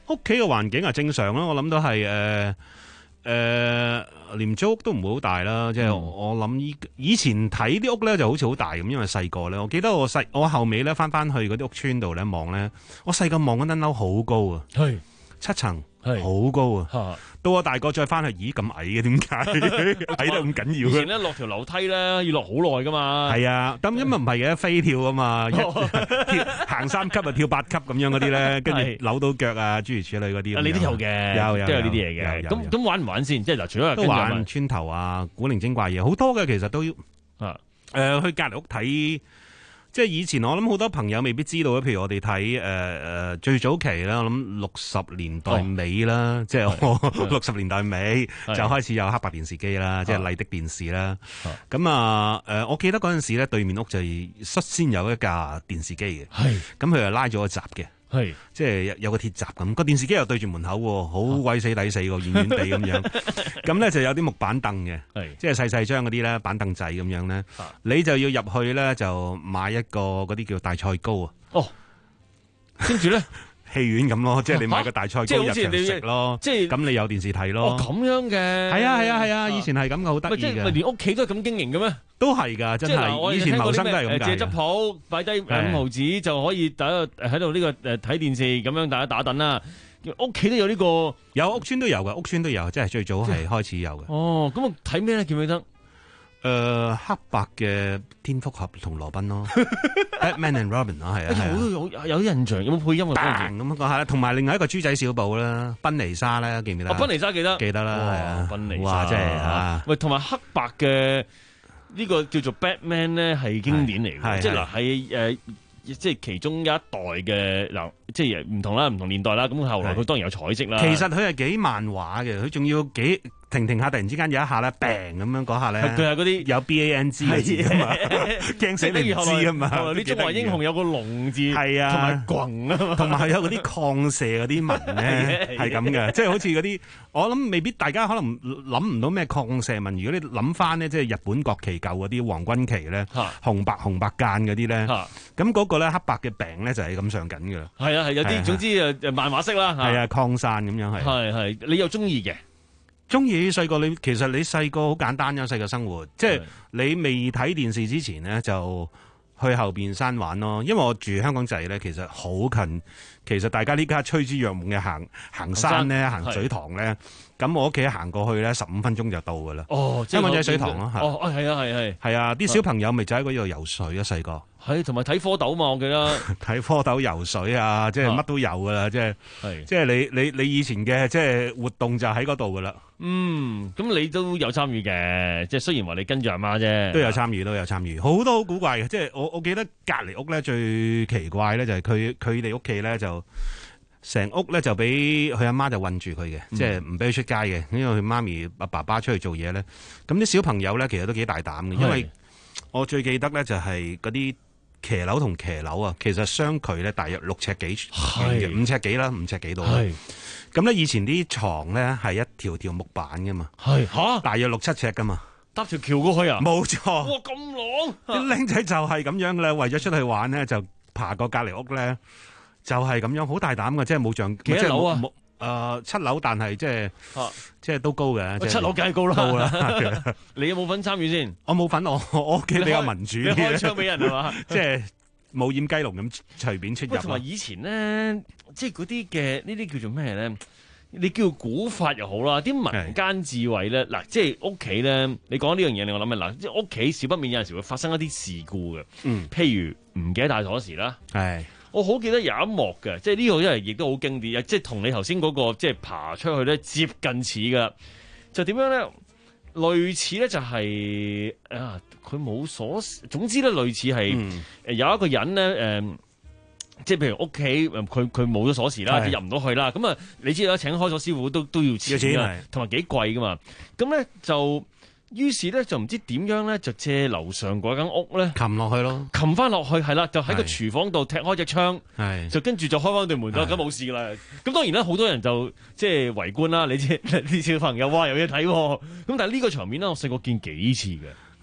屋企嘅環境啊正常啦，我諗都係誒誒，連租屋都唔會好大啦。即係我諗以以前睇啲屋咧就好似好大咁，因為細個咧，我記得我細我後尾咧翻翻去嗰啲屋村度咧望咧，我細個望嗰間樓好高啊，係七層，係好高啊。到我大個再翻去，咦咁矮嘅，點解矮得咁緊要？ 以前咧落條樓梯咧要落好耐噶嘛。係啊，咁因為唔係嘅，飛跳啊嘛，跳行三級啊，跳八級咁樣嗰啲咧，跟住扭到腳啊，諸如此類嗰啲。 你都有嘅， 有有都有呢啲嘢嘅。咁咁玩唔玩先？即係嗱，除咗都玩村頭啊、古靈精怪嘢，好多嘅其實都要啊。誒，去隔離屋睇。即係以前我諗好多朋友未必知道嘅，譬如我哋睇誒誒最早期啦，我諗六十年代尾啦，哦、即係我六十年代尾就開始有黑白電視機啦，即係麗的電視啦。咁啊誒，我記得嗰陣時咧，對面屋就率先有一架電視機嘅，咁佢就拉咗個閘嘅。係，即係有個鐵閘咁，個電視機又對住門口，好鬼死抵死個，遠遠地咁樣。咁咧就有啲木板凳嘅，即係細細張嗰啲咧板凳仔咁樣咧。你就要入去咧就買一個嗰啲叫大菜糕啊。哦，跟住咧戲院咁咯，即係你買個大菜糕入場食咯。即係咁你有電視睇咯。哦，咁樣嘅。係啊係啊係啊，以前係咁嘅，好得意嘅。即係連屋企都係咁經營嘅咩？都係㗎，真係以前謀生都係咁㗎。借執鋪擺低五毫子就可以大家喺度呢個誒睇電視咁樣，大家打躉啦。屋企都有呢個，有屋村都有嘅，屋村都有，即係最早係開始有嘅。哦，咁我睇咩咧？記唔記得？誒，黑白嘅蝙蝠俠同羅賓咯，Batman and Robin 咯，係啊，有有有印象，有冇配音啊？咁樣講下啦，同埋另外一個豬仔小寶啦，賓尼莎咧，記唔記得？賓尼莎記得，記得啦，係啊，賓尼莎，哇，真係啊！喂，同埋黑白嘅。呢個叫做 Batman 咧，係經典嚟嘅，即係嗱係誒，即係其中一代嘅嗱，即係唔同啦，唔同年代啦。咁後來佢當然有彩色啦。其實佢係幾漫畫嘅，佢仲要幾停停下，突然之間有一下咧，bang 咁樣嗰下咧，佢係嗰啲有 B A N G 嘅字啊嘛，驚死你唔知啊嘛。啲中華英雄有個龍字，係啊，同埋棍啊嘛，同埋有嗰啲抗射嗰啲紋咧，係咁嘅，即係好似嗰啲，我諗未必大家可能諗唔到咩抗射紋。如果你諗翻呢，即係日本國旗舊嗰啲皇軍旗咧，紅白紅白間嗰啲咧，咁嗰個咧黑白嘅病咧就係咁上緊㗎啦。係啊係有啲總之誒漫畫式啦，係啊抗散咁樣係。係係你又中意嘅？中意細個你其實你細個好簡單嘅細個生活，即係你未睇電視之前咧就去後邊山玩咯。因為我住香港仔咧，其實好近。其實大家呢家趨之若鶩嘅行行山咧，行水塘咧，咁我屋企行過去咧，十五分鐘就到噶啦。哦，香港仔水塘咯，哦，係啊，係係係啊，啲小朋友咪就喺嗰度游水啊，細個係同埋睇蝌蚪嘛，我記得睇蝌蚪游水啊，即係乜都有噶啦，即係即係你你你以前嘅即係活動就喺嗰度噶啦。嗯，咁你都有參與嘅，即係雖然話你跟住阿媽啫，都有參與，都有參與，好多好古怪嘅，即係我我記得隔離屋咧最奇怪咧就係佢佢哋屋企咧就。成屋咧就俾佢阿媽就韞住佢嘅，嗯、即係唔俾佢出街嘅，因為佢媽咪阿爸爸出去做嘢咧。咁啲小朋友咧其實都幾大膽嘅，因為我最記得咧就係嗰啲騎樓同騎樓啊，其實相距咧大約六尺幾，五尺幾啦，五尺幾度啦。咁咧以前啲床咧係一條條木板噶嘛，係吓，大約六七尺噶嘛，搭條橋過去啊？冇錯。哇，咁long！啲僆仔就係咁樣啦，為咗出去玩咧，就爬過隔離屋咧。就係咁樣，好大膽嘅，即係冇像幾多樓啊？誒、呃，七樓，但係即係，啊、即係都高嘅。七樓梗係高啦。高啦你有冇份參與先？我冇份，我我屋企比較民主啲。你開槍俾人係嘛？即係冇掩雞籠咁隨便出入。同埋以前咧，即係嗰啲嘅呢啲叫做咩咧？你叫古法又好啦，啲民間智慧咧，嗱，即係屋企咧，你講呢樣嘢，令我諗啊，嗱，即係屋企少不免有陣時會發生一啲事故嘅。嗯，譬如唔記得帶鎖匙啦。係。我好記得有一幕嘅，即係呢個因為亦都好經典，即係同你頭先嗰個即係爬出去咧接近似噶，就點樣咧？類似咧就係、是、啊，佢冇鎖匙，總之咧類似係誒、嗯、有一個人咧誒、呃，即係譬如屋企佢佢冇咗鎖匙啦，入唔到去啦，咁啊你知啦，請開鎖師傅都都要錢㗎，同埋幾貴噶嘛，咁咧就。於是咧就唔知點樣咧，就借樓上嗰間屋咧，擒落去咯，擒翻落去係啦，就喺個廚房度踢開隻窗，就跟住就開翻對門啦，咁冇事噶啦。咁當然啦，好多人就即係圍觀啦，你知啲小朋友哇有嘢睇，咁但係呢個場面咧，我細個見幾次嘅。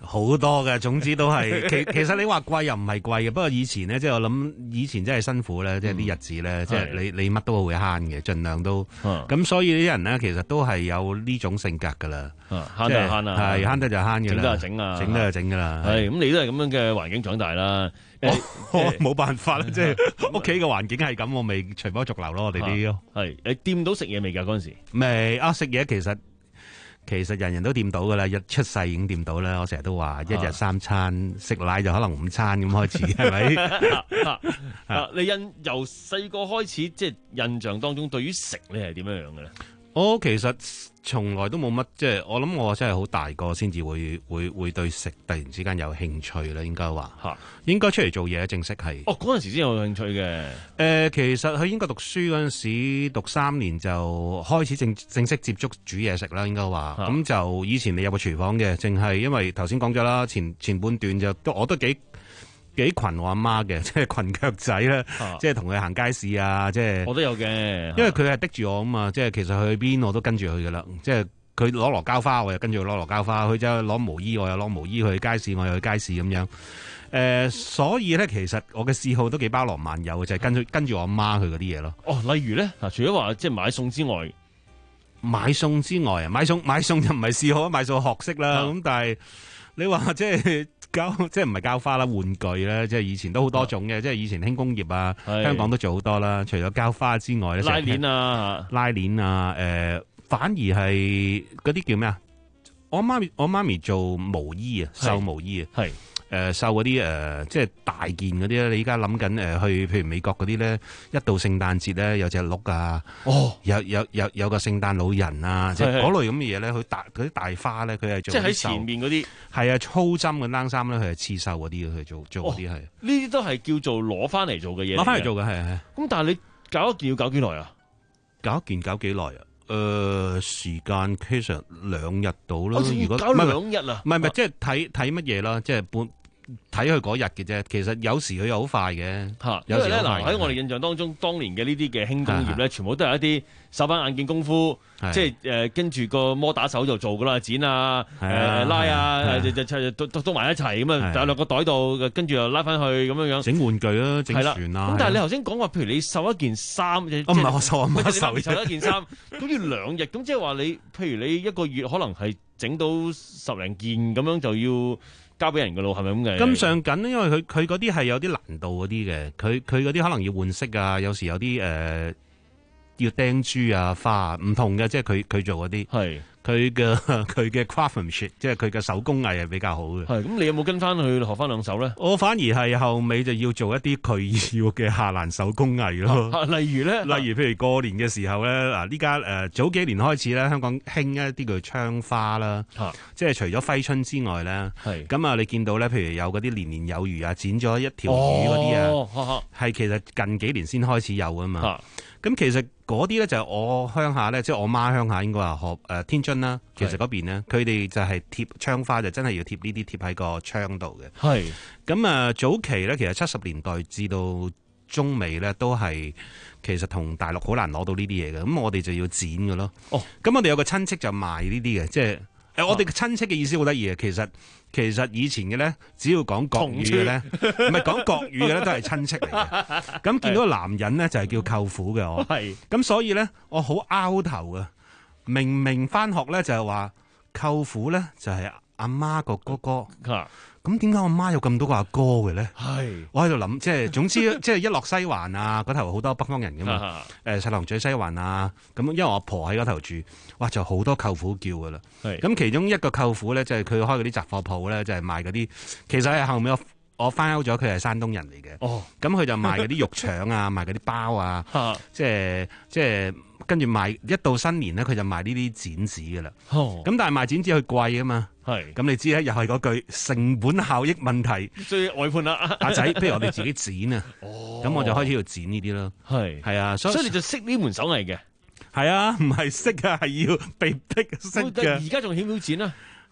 好多嘅，總之都係其其實你話貴又唔係貴嘅，不過以前咧，即係我諗以前真係辛苦咧，即係啲日子咧，即係你你乜都會慳嘅，盡量都咁，所以啲人咧其實都係有呢種性格噶啦， 慳得就慳啦， 係慳得就慳嘅， 整得就整啊， 整得就整噶啦。 係咁，你都係咁樣嘅環境長大啦， 冇辦法啦，即係屋企嘅環境係咁，我咪隨波逐流咯。我哋啲係你掂到食嘢未㗎嗰陣時？ 未啊，食嘢其實。其實人人都掂到噶啦，一出世已經掂到啦。我成日都話，一日三餐食奶就可能五餐咁開始，係咪？ 啊，你印由細個開始，即係印象當中，對於食你係點樣樣嘅咧？ 我其實從來都冇乜，即係我諗我真係好大個先至會會會對食突然之間有興趣啦。應該話嚇，應該出嚟做嘢正式係。 哦，嗰陣時先有興趣嘅。誒、 呃，其實去英國讀書嗰陣時，讀三年就開始正正式接觸煮嘢食啦。應該話咁就以前你有個廚房嘅，淨係因為頭先講咗啦，前前半段就都我都幾。幾群我阿媽嘅，即係裙腳仔啦，啊、即係同佢行街市啊，即係我都有嘅， 因為佢係逼住我啊嘛，即係其實去邊我都跟住佢噶啦，即係佢攞羅膠花，我又跟住佢攞羅膠花，佢就攞毛衣，我又攞毛衣去街市，我又去街市咁樣。誒、呃，所以咧，其實我嘅嗜好都幾包羅萬有嘅，就係、是、跟住跟住我阿媽去嗰啲嘢咯。 哦，例如咧，嗱，除咗話即係買餸之外， 買餸之外啊，買餸買餸就唔係嗜好，買餸學識啦。咁、啊、但係你話即係。膠即係唔係膠花啦，玩具咧，即係以前都好多種嘅，即係以前輕工業啊，香港都做好多啦。除咗膠花之外咧， 拉鏈啊， 拉鏈啊，誒、呃，反而係嗰啲叫咩啊？我媽咪我媽咪做毛衣啊，繡毛衣啊，係誒繡嗰啲誒，即係大件嗰啲咧。你依家諗緊誒去，譬如美國嗰啲咧，一到聖誕節咧有隻鹿啊，哦，有有有有個聖誕老人啊，即係嗰類咁嘅嘢咧，佢大嗰啲大花咧，佢係做即係喺前面嗰啲係啊粗針嘅冷衫咧，佢係刺繡嗰啲去做做嗰啲係。 呢啲都係叫做攞翻嚟做嘅嘢， 攞翻嚟做嘅係係。 咁但係你搞一件要搞幾耐啊？ 搞一件搞幾耐啊？誒、呃，時間其實兩日到啦。如果搞兩日啊？ 唔係唔係，即係睇睇乜嘢啦？即係半睇佢嗰日嘅啫。其實有時佢又好快嘅。嚇， 因為咧嗱喺我哋印象當中，當年嘅呢啲嘅輕工業咧，全部都係一啲手板眼見功夫，即係誒跟住個摩打手就做噶啦，剪啊、誒、呃、拉啊，就就都都埋一齊咁啊，就落個袋度，跟住又拉翻去咁樣樣。 整玩具啦，整船啊。 咁但係你頭先講話，譬如你繡一件衫，我唔係我繡，我繡繡一件衫，咁要兩日，咁即係話你，譬如你一個月可能係整到十零件咁樣，就要交俾人噶咯，係咪咁嘅？ 咁上緊，因為佢佢嗰啲係有啲難度嗰啲嘅，佢佢嗰啲可能要換色啊，有時有啲誒、呃、要釘珠啊、花啊，唔同嘅，即係佢佢做嗰啲係佢嘅佢嘅 craftsmanship，即係佢嘅手工藝係比較好嘅。 係咁，你有冇跟翻去學翻兩手咧？ 我反而係後尾就要做一啲佢要嘅下欄手工藝咯、 啊。例如咧， 例如譬如過年嘅時候咧，嗱呢家誒早幾年開始咧，香港興一啲叫窗花啦，啊、即係除咗揮春之外咧，係咁啊，你見到咧，譬如有嗰啲年年有餘啊，剪咗一條魚嗰啲啊，係、哦啊、其實近幾年先開始有啊嘛。咁、啊、其實嗰啲咧就係我鄉下咧，即係我媽鄉下應該話學誒天津啦。其實嗰邊咧，佢哋就係貼窗花，就真係要貼呢啲貼喺個窗度嘅。係咁啊，早期咧，其實七十年代至到中尾咧，都係其實同大陸好難攞到呢啲嘢嘅。咁我哋就要剪嘅咯。哦，咁我哋有個親戚就賣呢啲嘅，即係誒我哋嘅親戚嘅意思好得意嘅。其實其實以前嘅咧，只要講國語嘅咧，唔係講國語嘅咧，都係親戚嚟嘅。咁見到個男人咧，就係叫舅父嘅我。係咁，所以咧，我好拗頭啊！明明翻學咧就係話舅父咧就係阿媽個哥哥，咁點解我媽有咁多個阿哥嘅咧？係我喺度諗，即係總之即係一落西環啊，嗰頭好多北方人噶嘛，誒細廊咀西環啊，咁因為我阿婆喺嗰頭住，哇就好多舅父叫噶啦。咁其中一個舅父咧就係佢開嗰啲雜貨鋪咧，就係賣嗰啲，其實係後尾我我翻咗佢係山東人嚟嘅。哦，咁佢就賣嗰啲肉腸啊，賣嗰啲包啊，即係即係。跟住賣一到新年咧，佢就賣呢啲剪紙噶啦。咁、哦、但係賣剪紙佢貴啊嘛。係咁你知咧，又係嗰句成本效益問題。所以外判啦，阿仔，不如我哋自己剪啊。哦，咁我就開始要剪呢啲咯。係係啊，所以所以你就識呢門手藝嘅。 係啊，唔係識啊，係要被逼識嘅。 而家仲曉唔曉剪啊？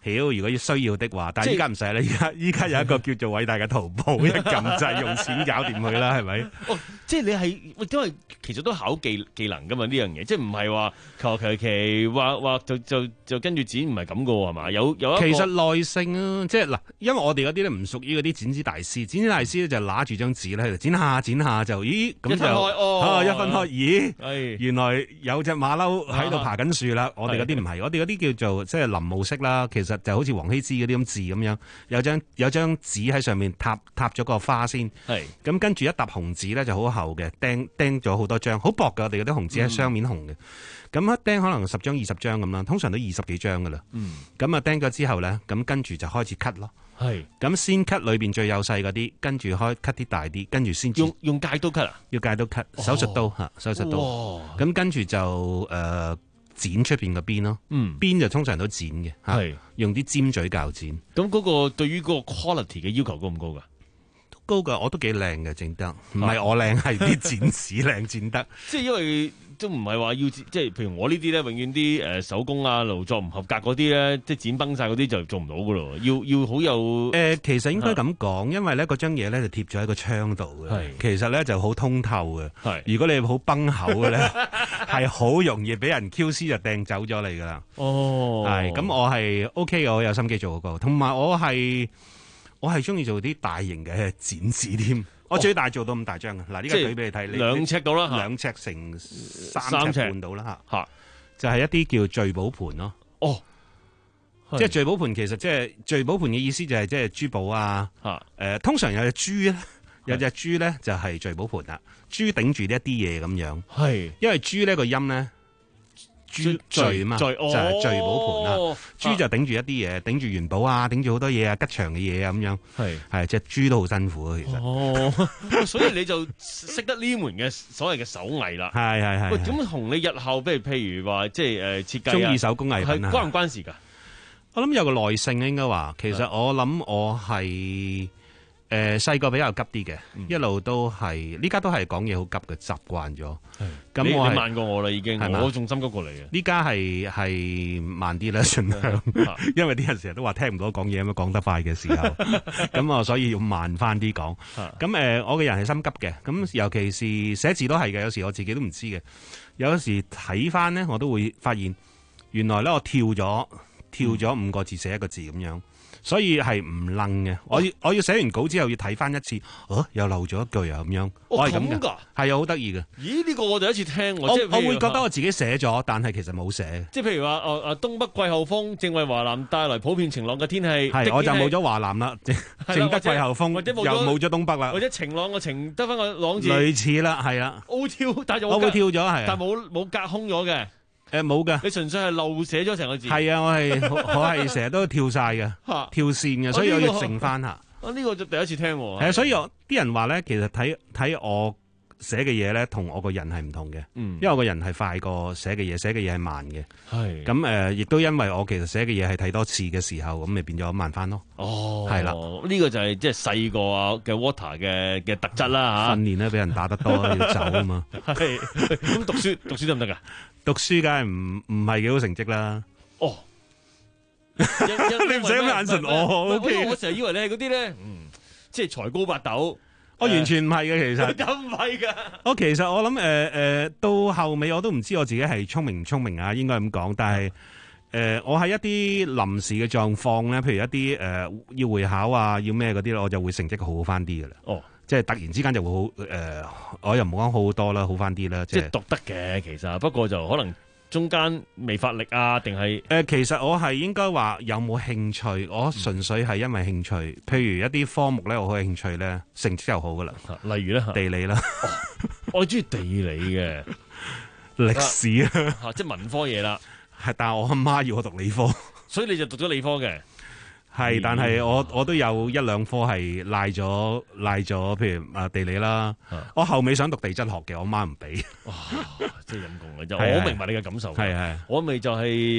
屌，如果要需要的話，但係依家唔使啦，依家依家有一個叫做偉大嘅淘寶，一撳掣用錢搞掂佢啦，係咪？ 哦，即係你係，因為其實都考技技能噶嘛呢樣嘢，即係唔係話求求其畫畫就就就跟住剪，唔係咁噶喎，係嘛？有有一個其實耐性啊，即係嗱，因為我哋嗰啲咧唔屬於嗰啲剪紙大師，剪紙大師咧就揦住張紙咧喺度剪下剪下就，咦咁就一分開哦， 一分開，咦， 係原來有隻馬騮喺度爬緊樹啦。我哋嗰啲唔係，我哋嗰啲叫做即係臨摹式啦，其實就好似王羲之嗰啲咁字咁樣，有張有張紙喺上面插插咗個花先， 係咁跟住一沓紅紙咧就好厚嘅，釘釘咗好多張，好薄㗎。我哋嗰啲紅紙係雙面紅嘅，咁、嗯、一釘可能十張二十張咁啦，通常都二十幾張噶啦。 嗯， 咁啊釘咗之後咧，咁跟住就開始 cut 咯。 係， 咁先 cut 裏邊最幼細嗰啲，跟住開 cut 啲大啲，跟住先用用戒刀 cut 啊？ 要戒刀 cut，手術刀嚇，手術刀。咁跟住就誒、呃、剪出邊個邊咯。 嗯， 邊就通常都剪嘅，係用啲尖嘴鉸剪。 咁嗰個對於嗰個 quality 嘅要求高唔高㗎？ 高噶，我都幾靚嘅整得，唔係我靚，係啲剪紙靚剪得。 即係因為都唔係話要，即係譬如我呢啲咧，永遠啲誒手工啊勞作唔合格嗰啲咧，即係剪崩晒嗰啲就做唔到噶咯。要要好有誒、 呃，其實應該咁講，因為咧嗰張嘢咧就貼咗喺個窗度嘅，其實咧就好通透嘅。係如果你好崩口嘅咧，係好容易俾人 Q C 就掟走咗你噶啦。哦，係咁我係 O K 嘅，我有心機做嗰個，同埋我係。我係中意做啲大型嘅剪紙添，我最大做到咁大張嘅。嗱、哦，呢個舉俾你睇， 兩尺到啦， 兩尺乘三尺半到啦嚇。嚇，就係、是、一啲叫聚寶盤咯。哦，即係聚寶盤，其實即係聚寶盤嘅意思就係即係珠寶啊。嚇，誒、呃、通常有隻豬咧，有隻豬咧就係聚寶盤啦。豬頂住呢一啲嘢咁樣。係，因為豬呢個音咧。珠聚嘛，就係聚寶盤啦。珠就頂住一啲嘢，頂住元寶啊，頂住好多嘢啊，吉祥嘅嘢啊咁樣。係係，隻豬都好辛苦啊，其實。 哦，所以你就識得呢門嘅所謂嘅手藝啦。係係係。喂，咁同你日後，譬如譬如話，即係誒設計啊， 中意手工藝品啊， 關唔關事㗎？ 我諗有個耐性應該話，其實我諗我係。誒細個比較急啲嘅、嗯，一路都係呢家都係講嘢好急嘅，習慣咗。咁我你慢過我啦，已經，我仲心急過你嘅。 呢家係係慢啲啦，盡量，因為啲人成日都話聽唔到講嘢咁樣講得快嘅時候，咁啊所以要慢翻啲講。咁誒、呃，我嘅人係心急嘅，咁尤其是寫字都係嘅，有時我自己都唔知嘅，有時睇翻咧，我都會發現原來咧我跳咗跳咗五個字寫一個字咁樣。所以係唔愣嘅，我要我要寫完稿之後要睇翻一次，哦，又漏咗一句啊咁樣，我係咁噶，係啊，好得意嘅。 咦？呢、這個我第一次聽， 我即係我會覺得我自己寫咗，但係其實冇寫。 即係譬如話，誒、呃、誒，東北季候風正為華南帶來普遍晴朗嘅天氣， 係我就冇咗華南啦，淨得季候風，又冇咗東北啦， 或者晴朗嘅晴得翻個朗字， 類似啦，係啦。 O 跳，但係我會跳咗，係， 但係冇冇隔空咗嘅。 誒冇㗎， 你純粹係漏寫咗成個字。 係啊，我係我係成日都跳晒嘅，跳線嘅，所以我要靜翻下。 啊，呢個就第一次聽。係啊，所以我啲人話咧，其實睇睇我寫嘅嘢咧，同我個人係唔同嘅。嗯，因為我個人係快過寫嘅嘢，寫嘅嘢係慢嘅。係。咁誒，亦都因為我其實寫嘅嘢係睇多次嘅時候，咁咪變咗慢翻咯。哦，係啦， 呢個就係即係細個啊嘅 Water 嘅嘅特質啦嚇。 訓練咧，俾人打得多要走啊嘛。 係。咁讀書讀書得唔得㗎？ 讀書梗係唔唔係幾好成績啦。哦， 你唔使咁眼神我。 我成日以為你係嗰啲咧，嗯，即係才高八斗。 我完全唔係嘅，其實。 咁唔係㗎。 我其實我諗誒誒，到後尾我都唔知我自己係聰明唔聰明啊，應該咁講。但係誒、呃，我喺一啲臨時嘅狀況咧，譬如一啲誒、呃、要會考啊，要咩嗰啲咧，我就會成績好翻啲㗎啦。哦。即係突然之間就會好誒、呃，我又唔講好好多啦，好翻啲啦。 即係讀得嘅，其實不過就可能中間未發力啊，定係誒？其實我係應該話有冇興趣，我純粹係因為興趣。嗯、譬如一啲科目咧，我好有興趣咧，成績就好噶啦。 例如咧， 地理啦、 哦，我中意地理嘅歷史啊， 啊，即係文科嘢啦。 係，但係我阿媽要我讀理科， 所以你就讀咗理科嘅。 係，但係我我都有一兩科係賴咗賴咗，譬如啊地理啦。我後尾想讀地質學嘅，我媽唔俾。 哇，即係陰功嘅，就我好明白你嘅感受。係係，我咪就係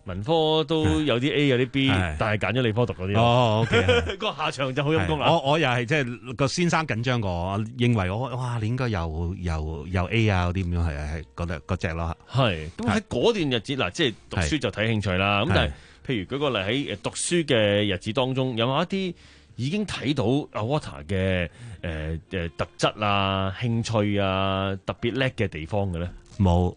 文科都有啲 A 有啲 B，但係揀咗理科讀嗰啲。 哦 ，OK， 個下場就好陰功啦。 我我又係即係個先生緊張過我，認為我哇你應該又又又 A 啊嗰啲咁樣係係嗰隻嗰隻咯。係咁喺嗰段日子嗱，即係讀書就睇興趣啦。咁但係譬如舉個例喺誒讀書嘅日子當中，有冇一啲已經睇到阿 Water 嘅誒誒特質啊、興趣啊、特別叻嘅地方嘅咧？ 冇。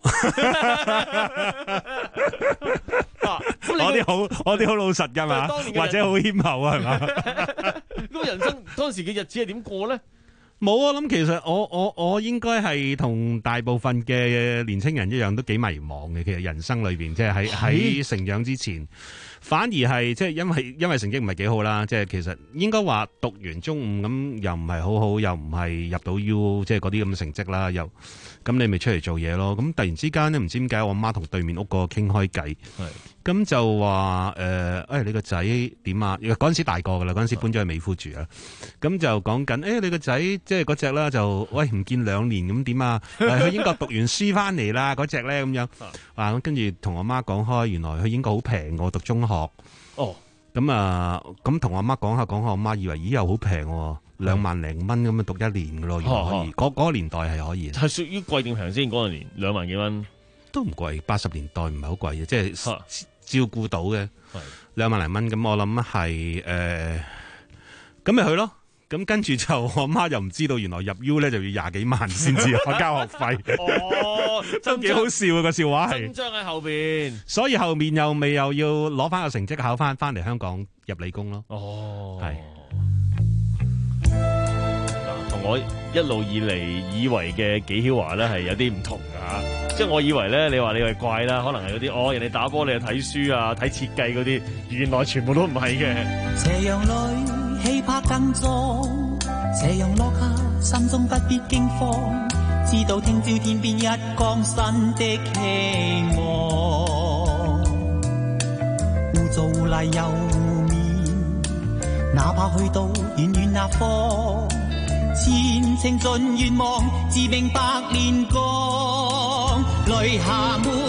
我啲好我啲好老實噶嘛，或者好謙厚啊，係嘛？ 咁人生當時嘅日子係點過咧？ 冇啊！諗其實我我我應該係同大部分嘅年青人一樣，都幾迷茫嘅。其實人生裏邊，即係喺喺成長之前，反而係即係因為因為成績唔係幾好啦。即係其實應該話讀完中五咁，又唔係好好，又唔係入到 U， 即係嗰啲咁嘅成績啦。又咁你咪出嚟做嘢咯。咁突然之間咧，唔知點解我媽同對面屋個傾開偈，咁就話誒，誒、呃、你個仔點啊？嗰陣時大個噶啦，嗰陣時搬咗去美孚住啦。咁就講緊誒，你個仔即係嗰隻啦，就喂唔見兩年咁點啊？去英國讀完書翻嚟啦，嗰隻咧咁樣啊。跟住同我媽講開，原來去英國好平，我讀中學。哦，咁啊，咁同我媽講下講下，我媽以為咦又好平，兩萬零蚊咁樣讀一年噶咯，原來可以。嗰嗰個年代係可以。 係屬於貴定平先？嗰個年兩萬幾蚊都唔貴，八十年代唔係好貴嘅，即係。照顧到嘅兩萬零蚊，咁我諗係誒，咁咪去咯。咁跟住就我媽又唔知道，原來入 U 咧就要廿幾萬先至可交學費。 哦， 都幾好笑啊個笑話係。 緊張喺後邊， 所以後面又未又要攞翻個成績考翻翻嚟香港入理工咯。 哦，係。嗱，同我一路以嚟以為嘅紀曉華咧係有啲唔同㗎。即係我以為咧，你話你係怪啦，可能係嗰啲哦，人哋打波你係睇書啊、睇設計嗰啲，原來全部都唔係嘅。 斜陽裏氣魄更壯，斜陽落下心中不必驚慌，知道聽朝天邊一光新的希望。污糟泥又面，哪怕去到遠遠那方，前程盡願望，自命百年光。淚下沒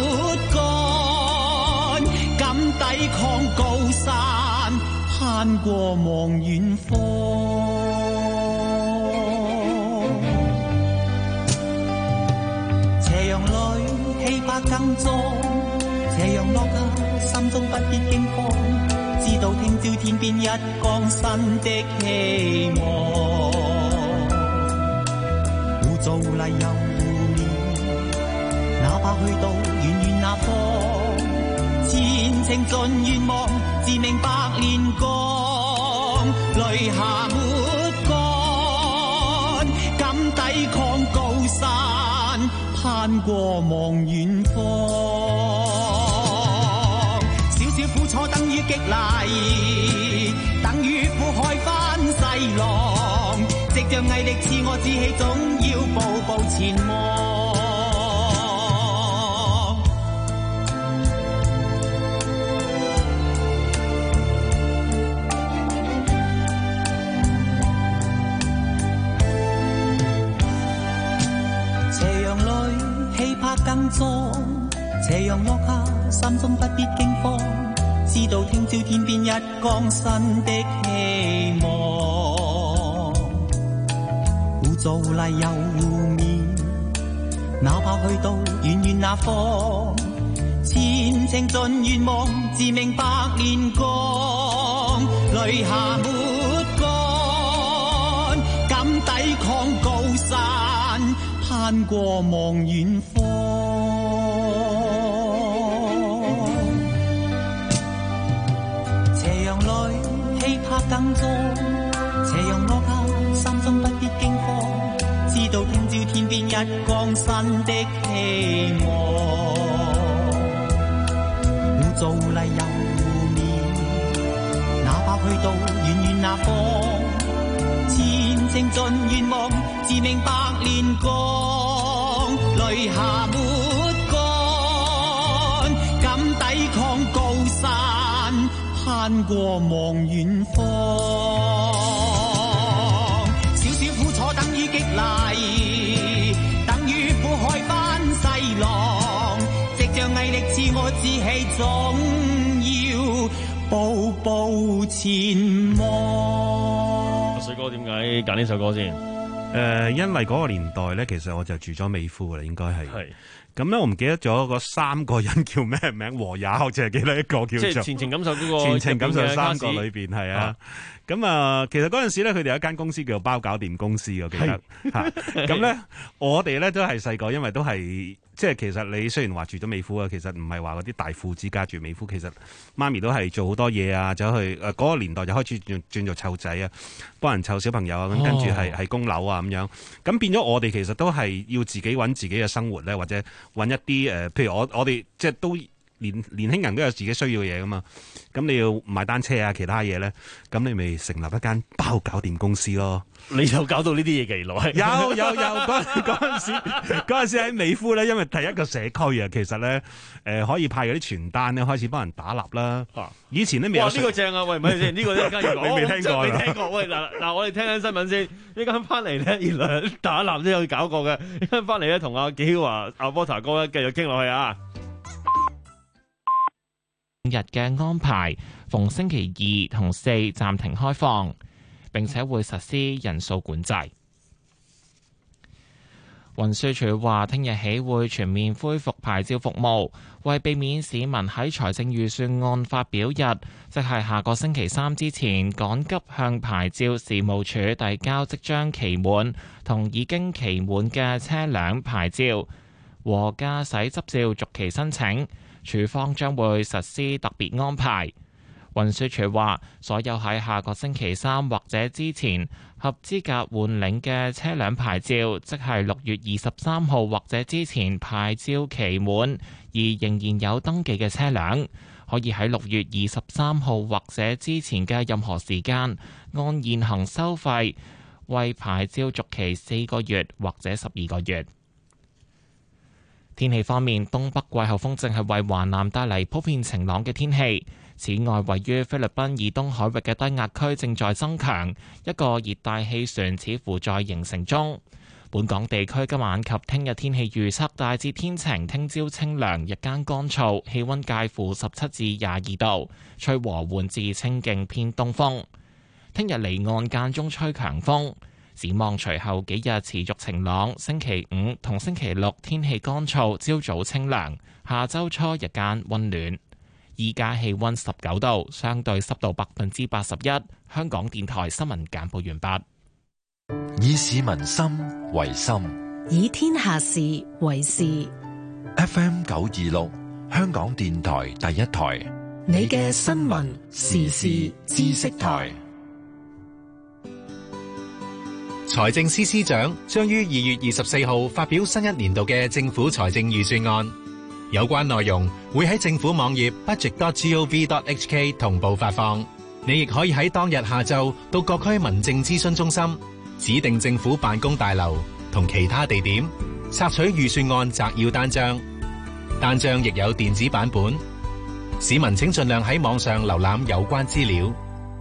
乾，敢抵抗高山，攀過望遠方。斜陽裏氣魄更壯，斜陽落下心中不必驚慌，知道聽朝天邊一光新的希望。污糟泥又哪怕去到遠遠那方，前程盡願望，自命百年光。淚下沒乾，敢抵抗高山，攀過望遠方。少少苦楚等於激勵，等於苦海翻細浪，藉着毅力賜我志氣，總要步步前望。更壯，斜陽落下，心中不必驚慌，知道聽朝天邊一光新的希望。污糟泥又面，哪怕去到遠遠那方，前程盡願望，自命百年光。淚下沒乾，敢抵抗高山，攀過望遠方。斜陽裏氣魄更壯，斜陽落下心中不必驚慌，知道聽朝天邊一光新的希望。污糟泥又面，哪怕去到遠遠那方，前程盡願望，自命百年光。淚下沒乾，敢抵抗高山，攀過望遠方。少少苦楚等於激勵，等於苦海翻細浪，藉着毅力賜我志氣總步步前望。 水哥點解揀呢首歌先？ 誒、呃，因為嗰個年代咧，其實我就住咗美孚啦，應該係。係。咁咧，我唔記得咗嗰三個人叫咩名，和也好似係記得一個叫做。即係前程感受嗰個。前程感受三個裏邊係啊。咁啊，其實嗰陣時咧，佢哋有一間公司叫做包搞掂公司，我記得嚇。咁咧，我哋咧都係細個，因為都係即係其實你雖然話住咗美孚啊，其實唔係話嗰啲大富之家住美孚，其實媽咪都係做好多嘢啊，走去誒嗰、呃嗰個年代就開始轉轉做湊仔啊，幫人湊小朋友啊，咁跟住係係供樓啊咁樣。咁變咗我哋其實都係要自己揾自己嘅生活咧，或者揾一啲誒、呃，譬如我我哋即係都。年年輕人都有自己需要嘅嘢噶嘛，咁你要買單車啊，其他嘢咧，咁你咪成立一間包搞掂公司咯。 你有搞到呢啲嘢幾耐？ 有有有，嗰嗰陣時嗰陣時喺美孚咧，因為第一個社區啊，其實咧誒、呃、可以派嗰啲傳單咧，開始幫人打蠟啦。以前咧未有。哇！呢、呢個正啊！喂，唔係先，呢、呢個一間要講，你未聽過？未聽過？喂，嗱嗱，我哋聽緊新聞先。一間翻嚟咧，原來打蠟都有搞過嘅。一間翻嚟咧，同阿紀華、阿波塔哥咧繼續傾落去啊！ 日嘅安排，逢星期二同四暫停開放，並且會實施人數管制。運輸署話，聽日起會全面恢復牌照服務，為避免市民喺財政預算案發表日，即係下個星期三之前，趕急向牌照事務處遞交即將期滿同已經期滿嘅車輛牌照和駕駛執照續期申請。署方將會實施特別安排。運輸署話，所有喺下個星期三或者之前合資格換領嘅車輛牌照，即係六月二十三號或者之前牌照期滿而仍然有登記嘅車輛，可以喺六月二十三號或者之前嘅任何時間，按現行收費為牌照續期四個月或者十二個月。天氣方面，東北季候風正係為華南帶嚟普遍晴朗嘅天氣。此外，位於菲律賓以東海域嘅低壓區正在增強，一個熱帶氣旋似乎在形成中。本港地區今晚及聽日天氣預測大致天晴，聽朝清涼，日間乾燥，氣溫介乎十七至廿二度，吹和緩至清勁偏東風。聽日離岸間中吹強風。展望隨後幾日持續晴朗，星期五同星期六天氣乾燥，朝早清涼，下周初日間溫暖。依家氣溫十九度，相對濕度百分之八十一。香港電台新聞簡報完畢。 以市民心為心， 以天下事為事。 F M 九二六，香港電台第一台， 你嘅新聞時事知識台。 財政司司長將於二月二十四號發表新一年度嘅政府財政預算案，有關內容會喺政府網頁 budget dot gov dot h k 同步發放。你亦可以喺當日下晝到各區民政諮詢中心、指定政府辦公大樓同其他地點索取預算案摘要單張，單張亦有電子版本。市民請盡量喺網上瀏覽有關資料。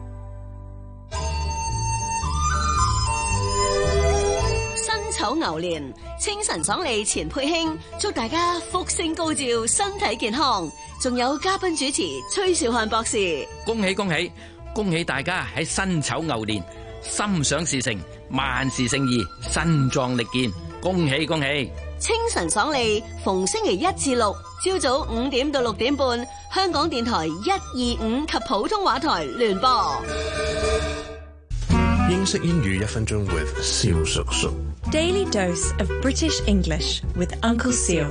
丑牛年，清晨爽利錢佩卿，祝大家福星高照，身體健康。仲有嘉賓主持崔兆漢博士， 恭喜恭喜恭喜大家喺辛丑牛年心想事成，萬事勝意，身壯力健，恭喜恭喜！ 清晨爽利，逢星期一至六，朝早五點到六點半，香港電台一二五及普通話台聯播。 英式英語一分鐘 with 蕭叔叔。 Daily dose of British English with Uncle Seal.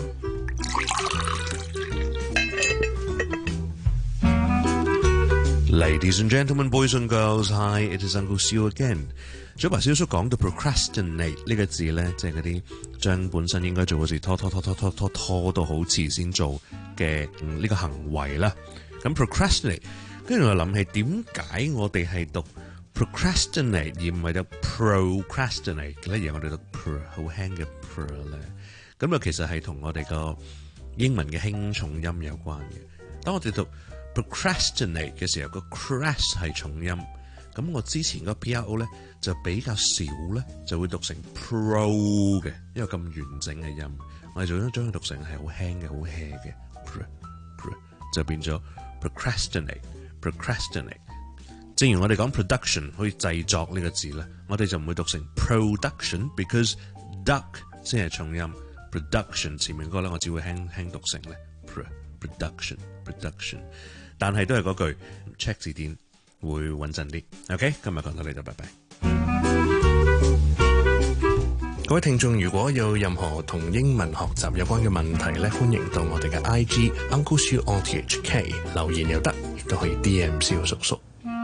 Ladies and gentlemen, boys and girls, hi, it is Uncle Seal again. 早排蕭叔講到 procrastinate 呢個字咧，即係嗰啲將本身應該做嘅事拖拖拖拖拖拖拖到好遲先做嘅呢、嗯這個行為啦。咁 procrastinate， 跟住我諗起點解我哋係讀procrastinate 而唔係讀 procrastinate 咧，而我哋讀 pro 好輕嘅 pro 咧，咁啊其實係同我哋個英文嘅輕重音有關嘅。當我哋讀 procrastinate 嘅時候，個 crash 係重音，咁我之前個 pro 咧就比較少咧，就會讀成 pro 嘅，因為咁完整嘅音，我哋就將佢讀成係好輕嘅、好 hea 嘅 pro pro 就變咗 procrastinate。 procrastinate。正如我哋講 production 可以製作呢個字咧，我哋就唔會讀成 production，because duck 先係重音 ，production 前面嗰個咧我只會輕輕讀成咧 production production， 但係都係嗰句 check 字典會穩陣啲。OK， 今日講到呢度，拜拜。 各位聽眾，如果有任何同英文學習有關嘅問題咧，歡迎到我哋嘅 I G Uncle Siu O T H K 留言又得，亦都可以 D M 蕭叔叔。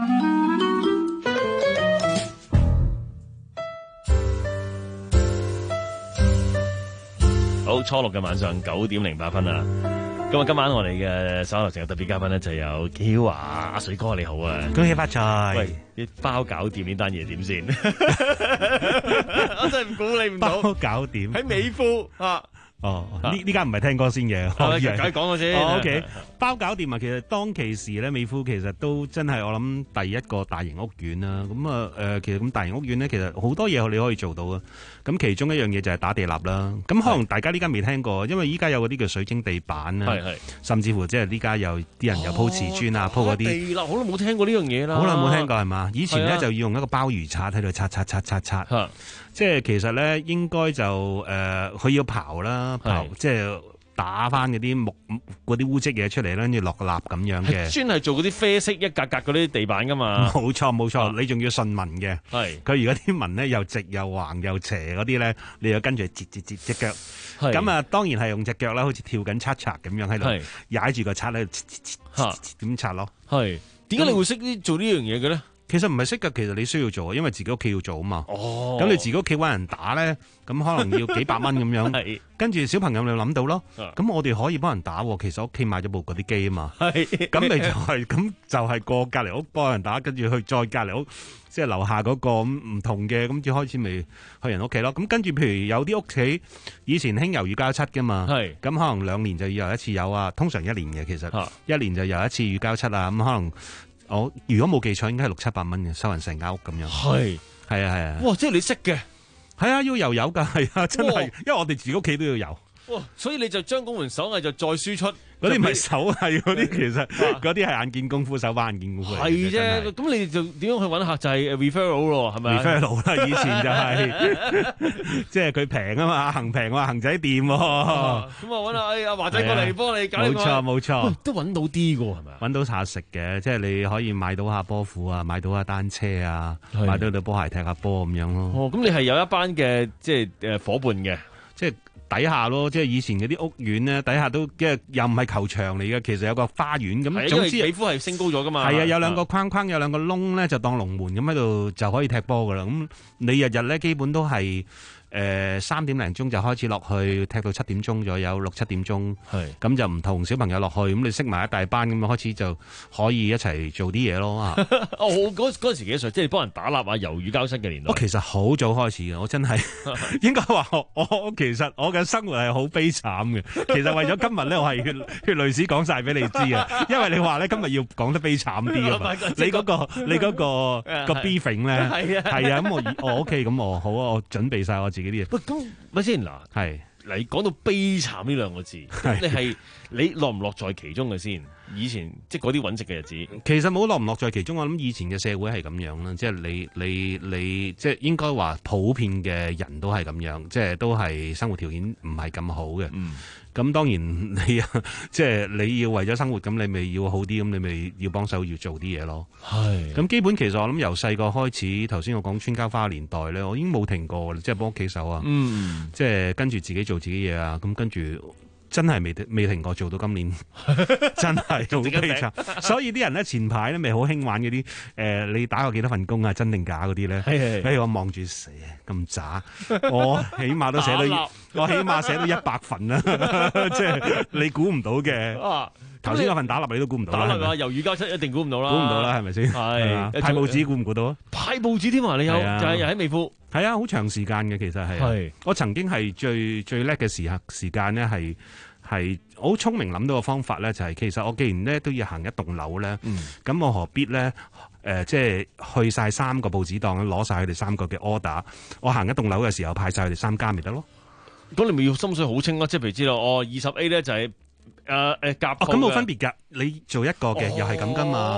好，初六嘅晚上九點零八分啦。咁啊，今晚我哋嘅手頭成嘅特別嘉賓咧，就有紀華阿水哥，你好啊！ 恭喜發財！ 喂，啲包搞掂呢單嘢點先？我真係唔估你唔到。 包搞掂喺美孚啊！ 哦，呢呢間唔係聽歌先嘅， 我以為梗係講過先。 哦 OK， 包搞掂啊！其實當其時咧，美孚其實都真係我諗第一個大型屋苑啦。咁啊誒，其實咁大型屋苑咧，其實好多嘢你可以做到啊。咁其中一樣嘢就係打地蠟啦。咁可能大家呢間未聽過，因為依家有嗰啲叫水晶地板啊， 係係， 甚至乎即係呢家有啲人有鋪瓷磚啊，鋪嗰啲地蠟，好耐冇聽過呢樣嘢啦。 好耐冇聽過係嘛？以前咧就要用一個鮑魚刷喺度刷刷刷刷刷。 嚇！ 即係其實咧，應該就誒，佢、呃、要刨啦，刨即係打翻嗰啲木嗰啲污漬嘢出嚟啦，跟住落蠟咁樣嘅。專係做嗰啲啡色一格格嗰啲地板噶嘛。冇錯冇錯，你仲要順紋嘅。係佢而家啲紋咧又直又橫又斜嗰啲咧，你又跟住截截截隻腳。咁啊，當然係用隻腳啦，好似跳緊刷刷咁樣喺度踩住個刷喺度點刷咯。係點解你會識啲做呢樣嘢嘅咧？其實唔係識㗎，其實你需要做，因為自己屋企要做啊嘛。哦，咁你自己屋企揾人打咧，咁可能要幾百蚊咁樣。係，跟住小朋友你諗到咯。咁我哋可以幫人打，其實屋企買咗部嗰啲機啊嘛。係，咁你就係、是、咁就係過隔離屋幫人打，跟住去再隔離屋，即係樓下嗰個唔同嘅，咁至開始咪去人屋企咯。咁跟住譬如有啲屋企以前興魷魚膠漆㗎嘛。係，咁可能兩年就要有一次有啊，通常一年嘅其實，一年就有一次魚膠漆啊，咁可能。我如果冇記錯，應該係六七百蚊嘅，收人成間屋咁樣。係，係啊，係啊。哇！即係你識嘅，係啊，要油油㗎，係啊，真係，因為我哋自己屋企都要油。哇！所以你就將嗰門手藝就再輸出，嗰啲唔係手藝，嗰啲其實嗰啲係眼見功夫，手把眼見功夫。係啫，咁你就點樣去揾客？就係 referral 咯，係咪 referral 啦，以前就係，即係佢平啊嘛，行平啊，行仔店。咁啊揾阿阿華仔過嚟幫你搞。冇錯冇錯，都揾到啲㗎係咪？揾到下食嘅，即係你可以買到下波褲啊，買到下單車啊，買到對波鞋踢下波咁樣咯。哦，咁你係有一班嘅即係誒夥伴嘅，即係。底下咯，即係以前嗰啲屋苑咧，底下都即係又唔係球場嚟嘅，其實有個花園咁。總之，美孚係升高咗噶嘛。係啊，有兩個框框，有兩個窿咧，就當龍門咁喺度就可以踢波噶啦。咁你日日咧基本都係誒三點零鐘就開始落去，踢到七點鐘左右，六七點鐘。係咁就唔同小朋友落去，咁你識埋一大班咁開始就可以一齊做啲嘢咯。啊！哦，嗰嗰陣時幾多歲？即係幫人打蠟啊、魷魚膠漆嘅年代。我其實好早開始嘅，我真係應該話我我其實我嘅生活係好悲慘嘅。其實為咗今日咧，我係血血淚史講晒俾你知啊。因為你話咧今日要講得悲慘啲啊嘛。你嗰個你嗰個個 briefing 咧係啊係啊，咁我我 OK 咁我好啊，我準備晒我自己啲嘢。喂，咁咪先嗱，係你講到悲慘呢兩個字，你係你樂唔樂在其中嘅先？以前即係嗰啲揾食嘅日子，其實冇樂唔樂在其中。我諗以前嘅社會係咁樣啦，即係你你你即係應該話普遍嘅人都係咁樣，即係都係生活條件唔係咁好嘅。嗯，咁當然你即係你要為咗生活，咁你咪要好啲，咁你咪要幫手要做啲嘢咯。係，咁基本其實我諗由細個開始，頭先我講穿膠花嘅年代咧，我已經冇停過，即係幫屋企手啊。嗯，即係跟住自己做自己嘢啊，咁跟住。真係未未停過，做到今年，真係好悲慘。所以啲人咧前排咧咪好興玩嗰啲誒，你打過幾多份工啊？真定假嗰啲咧？係係。我望住死咁渣，我起碼都寫到，我起碼寫到一百份啦，即係你估唔到嘅。啊！頭先嗰份打蠟你都估唔到啦。打蠟啊，魷魚膠漆一定估唔到啦。估唔到啦，係咪先？係。派報紙估唔估到啊？派報紙添啊！你有就係又喺美孚。係啊，好長時間嘅其實係。係。我曾經係最最叻嘅時刻時間咧係。係好聰明諗到個方法咧，就係、是、其實我既然咧都要行一棟樓咧，咁、嗯、我何必咧？誒、呃，即係去晒三個報紙檔，攞晒佢哋三個嘅 order， 我行一棟樓嘅時候派晒佢哋三家咪得咯。咁你咪要心水好清咯，即係譬如知道哦，二十 A 咧就係誒誒夾。哦，咁冇分別㗎，你做一個嘅、哦、又係咁㗎嘛。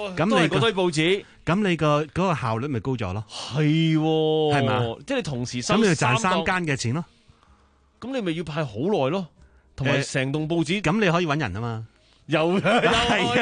咁你嗰堆報紙， 咁你個嗰個效率咪高咗咯？ 係，係嘛？ 即係你同時收咁你就賺三檔間嘅錢咯。 咁你咪要派好耐咯，同埋成棟報紙。 咁你可以揾人啊嘛。 又又係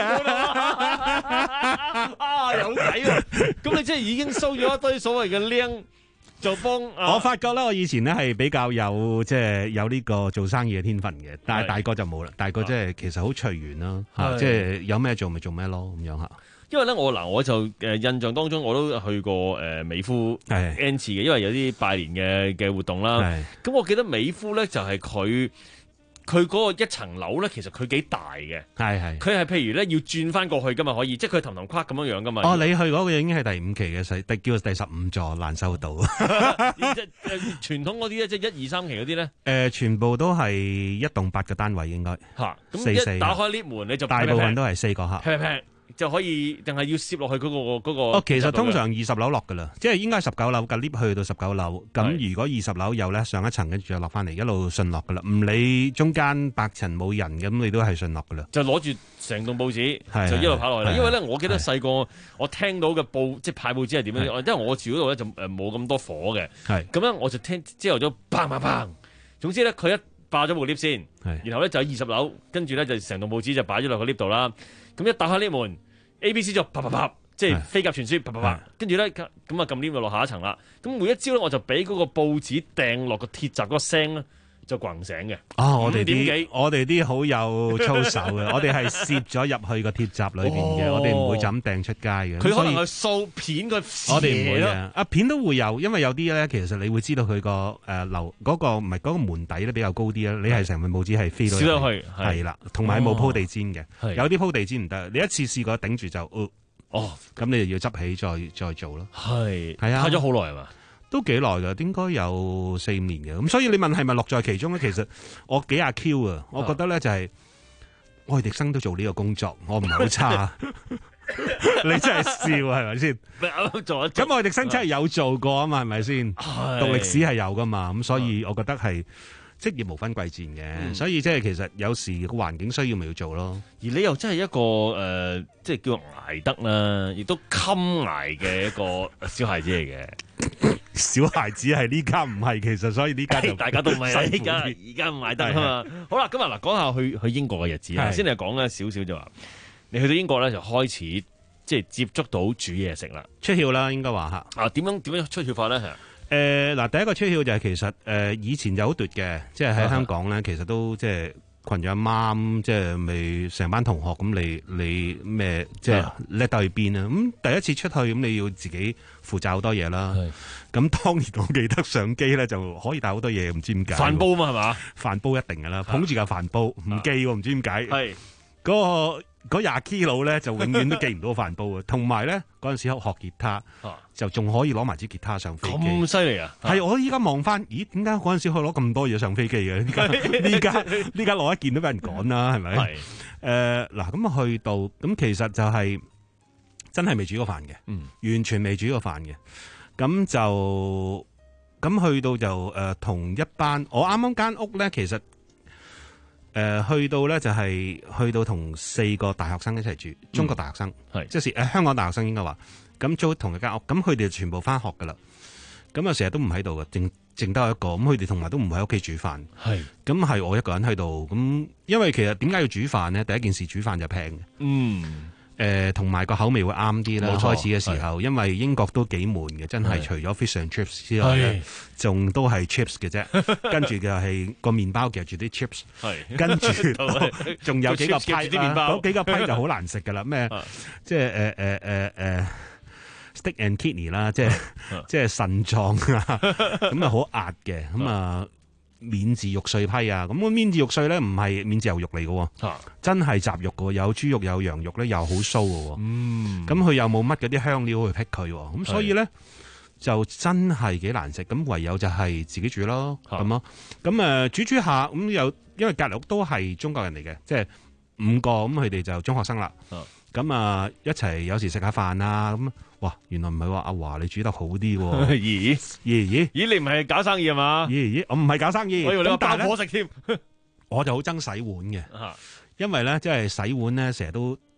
啊！有計啊！咁你即係已經收咗一堆所謂嘅靚，就幫我發覺咧，我以前咧係比較有即係有呢個做生意嘅天分嘅，但係大個就冇啦。大個即係其實好隨緣啦，嚇，即係有咩做咪做咩咯，咁樣嚇。 因為咧，我嗱我就誒印象當中我都去過誒美孚 N 次嘅，因為有啲拜年嘅嘅活動啦。咁我記得美孚咧就係佢。佢嗰個一層樓咧，其實佢幾大嘅， 係係。 佢係譬如咧要轉翻過去噶嘛，可以，即係佢氹氹框咁樣樣噶嘛。 哦，你去嗰個已經係第五期嘅細，第叫第十五座蘭秀道。 即係傳統嗰啲咧，即係一二三期嗰啲咧。 誒，全部都係一棟八個單位應該。 嚇，咁四四。 一打開 lift 門你就大部分都係四個客。 劈劈就可以，定係要攝落去嗰個嗰個。 哦，其實通常二十樓落噶啦，即係應該係十九樓嘅 lift 去到十九樓。咁如果二十樓有咧，上一層跟住就落翻嚟，一路順落噶啦。唔理中間百層冇人嘅，咁你都係順落噶啦。 就攞住成棟報紙，就一路跑落去啦。因為咧，我記得細個我聽到嘅報，即係派報紙係點樣？因為我住嗰度咧就誒冇咁多火嘅。係咁咧，我就聽朝頭早砰砰砰。總之咧，佢一霸咗部 lift 先，然後咧就喺二十樓，跟住咧就成棟報紙就擺咗落個 lift 度啦。咁一打開 lift 門。A B C 就啪啪啪，即係飛鴿傳書，啪啪啪，跟住咧咁啊撳 lift 就落下一層啦。咁每一朝咧我就俾嗰個報紙掟落個鐵閘嗰個聲咧，就滾醒嘅。 啊，我哋啲我哋啲好有操守嘅，我哋係攝咗入去個鐵閘裏邊嘅，我哋唔會就咁掟出街嘅。 佢可能去掃片個， 我哋唔會嘅。啊片都會有，因為有啲咧，其實你會知道佢個誒樓嗰個唔係嗰個門底咧比較高啲啦。你係成份報紙係飛到去， 係啦，同埋冇鋪地氈嘅，有啲鋪地氈唔得。你一次試過頂住就哦，咁你就要執起再再做咯。 係係啊， 拍咗好耐係嘛？ 都幾耐㗎，應該有四五年嘅。咁所以你問係咪樂在其中咧？其實我幾阿 Q 啊，我覺得咧就係愛迪生都做呢個工作，我唔係好差。你真係笑係咪先？咁愛迪生真係有做過啊嘛，係咪先？讀歷史係有㗎嘛，咁所以我覺得係職業無分貴賤嘅。嗯、所以即係其實有時個環境需要咪要做咯。 而你又真係一個誒、呃，即係叫捱得啦，亦都襟捱嘅一個小孩子嚟嘅。 小孩子係呢家唔係，其實所以呢家大家都唔係啊！而家而家唔捱得啊嘛。好啦，今日嗱講下去去英國嘅日子啦。先嚟講咧少少就話，你去到英國咧就開始即係接觸到煮嘢食啦， 出竅啦應該話嚇。 啊點樣點樣出竅法咧？ 誒嗱、呃，第一個出竅就係其實誒、呃、以前就好奪嘅，即係喺香港咧，其實都即係群咗阿媽，即係未成班同學咁你你咩即係叻得去邊啊？咁第一次出去咁你要自己負責好多嘢啦。咁當然我記得上機咧就可以帶好多嘢，唔知點解。 飯煲嘛係嘛？ 飯煲一定㗎啦，捧住嚿飯煲唔記喎，唔知點解。係嗰、嗰個。嗰廿 kilo 咧就永遠都記唔到飯煲啊！同埋咧嗰陣時學吉他，就仲可以攞埋支吉他上飛機。咁犀利啊！ 係我依家望翻，咦？點解嗰陣時可以攞咁多嘢上飛機嘅？呢家呢家攞一件都俾人趕啦，係咪？係誒嗱，咁、呃、去到咁其實就係真係未煮過飯嘅，嗯，完全未煮過飯嘅。咁就咁去到就誒同、呃、一班，我啱啱間屋咧其實。誒、呃、去到咧就係、是、去到同四個大學生一齊住，中國大學生係、嗯、即係誒、呃、香港大學生應該話，咁租同一間屋，咁佢哋全部翻學噶啦，咁啊成日都唔喺度嘅，淨淨得我一個，咁佢哋同埋都唔喺屋企煮飯，係咁係我一個人喺度，咁因為其實點解要煮飯咧？第一件事煮飯就平嘅，嗯。誒同埋個口味會啱啲啦。開始嘅時候，因為英國都幾悶嘅，真係除咗 fish and chips 之外咧，仲都係 chips 嘅啫。跟住就係個麵包夾住啲 chips，跟住仲有幾個批啦。嗰幾個批就好難食噶啦。咩？即係誒誒誒誒 steak and kidney 啦，即係即係腎臟啊，咁啊好壓嘅咁啊。免治肉碎批啊，咁個免治肉碎咧唔係免治牛肉嚟嘅，啊、真係雜肉嘅，有豬肉有羊肉咧，又好酥嘅，嗯，咁佢又冇乜嗰啲香料去辟佢，咁所以咧是就真係幾難食，咁唯有就係自己煮咯，咁咯、啊，咁誒、呃、煮煮下，咁有因為隔籬屋都係中國人嚟嘅，即係五個，咁佢哋就中學生啦，咁啊，啊一齊有時食下飯啊，咁。哇！原來唔係話阿華你煮得好啲喎，咦咦咦咦！你唔係搞生意係嘛？ 咦咦！我唔係搞生意， 我以為你話包伙食添。 我就好憎洗碗嘅，因為咧即係洗碗咧成日都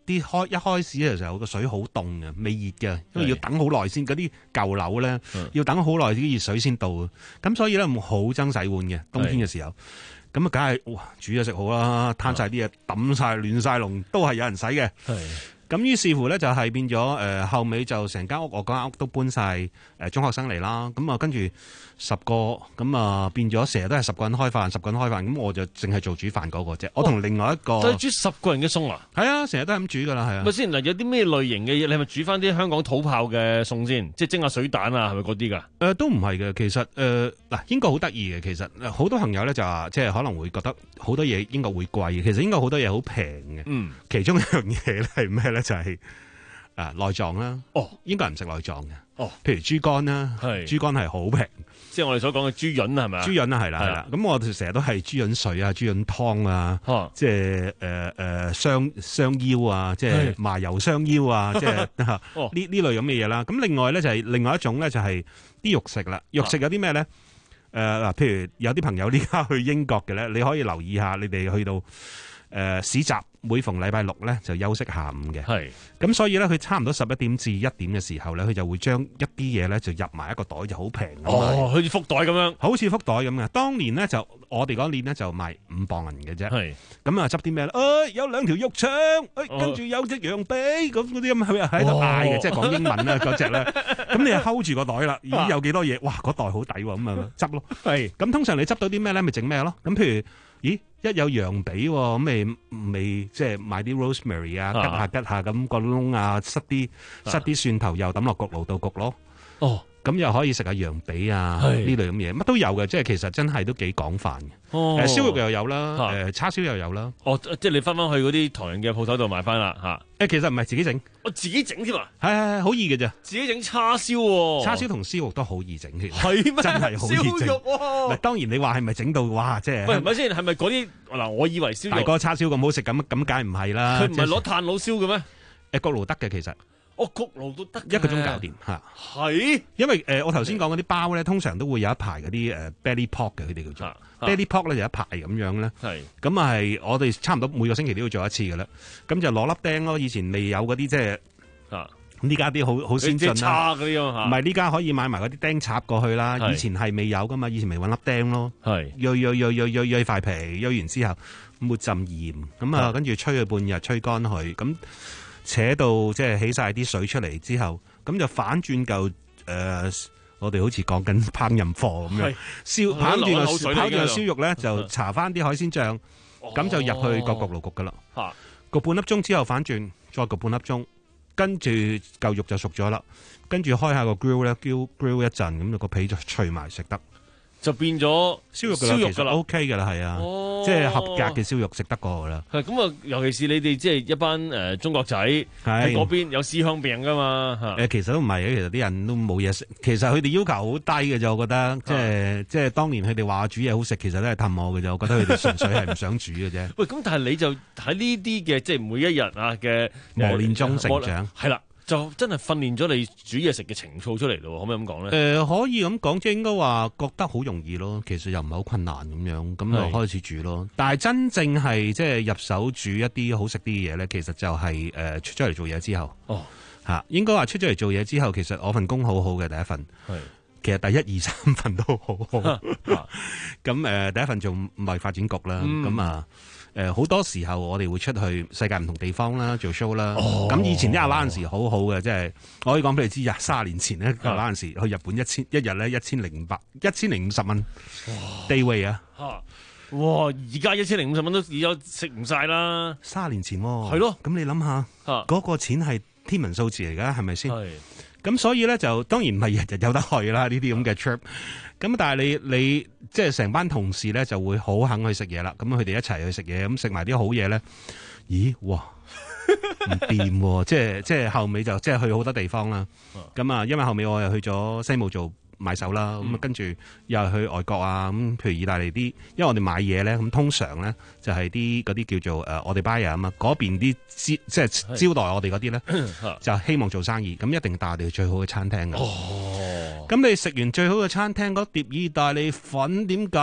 啲開一開始嘅時候個水好凍嘅，未熱嘅，因為要等好耐先。嗰啲舊樓咧要等好耐啲熱水先到，咁所以咧好憎洗碗嘅冬天嘅時候。咁啊，梗係哇煮嘢食好啦，攤晒啲嘢抌晒亂晒籠，都係有人洗嘅。咁於是乎咧就係變咗誒、呃、後尾就成間屋我間屋都搬晒誒、呃、中學生嚟啦，咁啊跟住十個咁啊變咗成日都係十個人開飯，十個人開飯，咁我就淨係做煮飯嗰個啫。我同另外一個就係煮十個人嘅餸啊？係啊，成日都係咁煮噶啦，係啊。 咪先嗱，有啲咩類型嘅嘢？你係咪煮翻啲香港土炮嘅餸先？即係蒸下水蛋啊，係咪嗰啲㗎？誒、 呃、都唔係嘅，其實誒嗱、呃、英國好得意嘅，其實好多朋友咧就話即係可能會覺得好多嘢英國會貴，其實英國好多嘢好平嘅。嗯，其中一樣嘢咧係咩咧？就係、是。啊，內臟啦，哦，英國人唔食內臟嘅，哦，譬如豬肝啦，係豬肝係好平， 即係我哋所講嘅豬潤係咪啊？ 豬潤啊，係啦係啦，咁我哋成日都係豬潤水啊、豬潤湯啊，哦、即係誒誒雙雙腰啊，即係麻油雙腰啊，即係呢呢類咁嘅嘢啦。咁另外咧就係、是、另外一種咧就係啲肉食啦，肉食有啲咩咧？誒、呃、嗱，譬如有啲朋友呢家去英國嘅咧，你可以留意下，你哋去到誒、呃、市集。每逢禮拜六咧就休息下午嘅，係咁所以咧佢差唔多十一點至一點嘅時候咧，佢就會將一啲嘢咧就入埋一個袋就好平咁哦，好似福袋咁樣， 好似福袋咁嘅。當年咧就我哋嗰年咧就賣五磅銀嘅啫，係咁啊執啲咩咧？誒、哎、有兩條肉腸，誒、哎哦、跟住有隻羊髀，咁嗰啲咁係喺度嗌嘅，即係講英文啦嗰隻咧。咁你就 hold 住個袋啦，咦有幾多嘢？哇嗰袋好抵喎，咁啊執咯。係咁通常你執到啲咩咧？咪整咩咯？咁譬如。咦，一有羊髀咁咪咪即係買啲 rosemary 啊，吉下吉下咁個窿啊，塞啲塞啲蒜頭又抌落焗爐度焗咯。哦，咁又可以食下羊髀啊呢類咁嘢，乜都有嘅，即係其實真係都幾廣泛嘅。哦，誒燒肉又有啦，誒叉燒又有啦。哦，即係你翻翻去嗰啲唐人嘅鋪頭度買翻啦嚇。誒其實唔係自己整， 我自己整添啊。係係好易嘅啫， 自己整叉燒喎。 叉燒同燒肉都好易整嘅。 係咩？ 真係好易整。燒肉喎。當然你話係咪整到哇？即係。喂， 唔係先，係咪嗰啲嗱？我以為燒肉大哥叉燒咁好食，咁咁梗係唔係啦？ 佢唔係攞炭爐燒嘅咩？ 誒焗爐得嘅其實。 哦，焗爐都得， 一個鐘搞掂嚇。 係， 因為誒、呃、我頭先講嗰啲包咧，通常都會有一排嗰啲誒 belly pork 嘅，佢哋叫做、啊、belly pork 咧就一排咁樣咧。係，咁啊係我哋差唔多每個星期都要做一次嘅啦。咁就攞粒釘咯，以前未有嗰啲即係啊，呢家啲好好先進啦。唔係呢家可以買埋嗰啲釘插過去啦。以前係未有噶嘛，以前咪揾粒釘咯。係，鋥鋥鋥鋥鋥鋥塊皮，鋥完之後抹浸鹽，咁啊跟住吹佢半日，吹乾佢咁。扯到即係起晒啲水出嚟之後，咁就反轉嚿誒，我哋好似講緊烹飪課咁樣，燒反轉個反轉燒肉咧，就搽翻啲海鮮醬，咁、哦、就入去個焗爐焗噶啦。焗半粒鐘之後反轉，再焗半粒鐘，跟住嚿肉就熟咗啦。跟住開下個 grill 咧，grill grill 一陣，咁、那個皮就脆埋食得。就變咗燒肉燒肉噶啦 ，OK 噶啦，係啊，哦、即係合格嘅燒肉食得過噶啦。係咁啊，尤其是你哋即係一班誒、呃、中國仔喺嗰邊有思鄉病噶嘛。誒、呃，其實都唔係嘅，其實啲人都冇嘢食。其實佢哋要求好低嘅啫，我覺得。即係即係當年佢哋話煮嘢好食，其實都係氹我嘅啫。我覺得佢哋純粹係唔想煮嘅啫。喂，咁但係你就喺呢啲嘅即係每一日啊嘅磨練中成長，係啦。就真係訓練咗你煮嘢食嘅情操出嚟咯，可唔可以咁講咧？誒、呃，可以咁講，即係應該話覺得好容易咯。其實又唔係好困難咁樣，咁就開始煮咯。但係真正係即係入手煮一啲好食啲嘅嘢咧，其實就係、是、誒、呃、出咗嚟做嘢之後。哦，嚇，應該話出咗嚟做嘢之後，其實我份工好好嘅第一份。係，其實第一二三份都好好。咁誒、呃，第一份做貿易發展局啦，咁、嗯、啊。誒好多時候我哋會出去世界唔同地方啦，做 show 啦。咁、哦、以前啲 allowance 好好嘅，即係我可以講俾你知，廿三十年前咧 allowance 去日本一千一日咧一千零百一千零五十蚊 day way 啊！哇！而家一千零五十蚊都而家食唔晒啦，三十年前喎。係咯，咁你諗下，嗰、嗰個錢係天文數字嚟㗎，係咪先？咁所以咧就當然唔係日日有得去啦，呢啲咁嘅 trip。咁但係你你即係成班同事咧就會好肯去食嘢啦。咁佢哋一齊去食嘢，咁食埋啲好嘢咧，咦哇唔掂喎！即係即係後尾就即係去好多地方啦。咁啊，因為後尾我又去咗西務做買手啦，咁、嗯、啊跟住又係去外國啊，咁譬如意大利啲，因為我哋買嘢咧，咁通常咧就係啲嗰啲叫做誒、呃、我哋 buyer 啊嘛，嗰邊啲即係招待我哋嗰啲咧，就希望做生意，咁一定帶我哋去最好嘅餐廳嘅。哦，咁你食完最好嘅餐廳嗰碟意大利粉，點解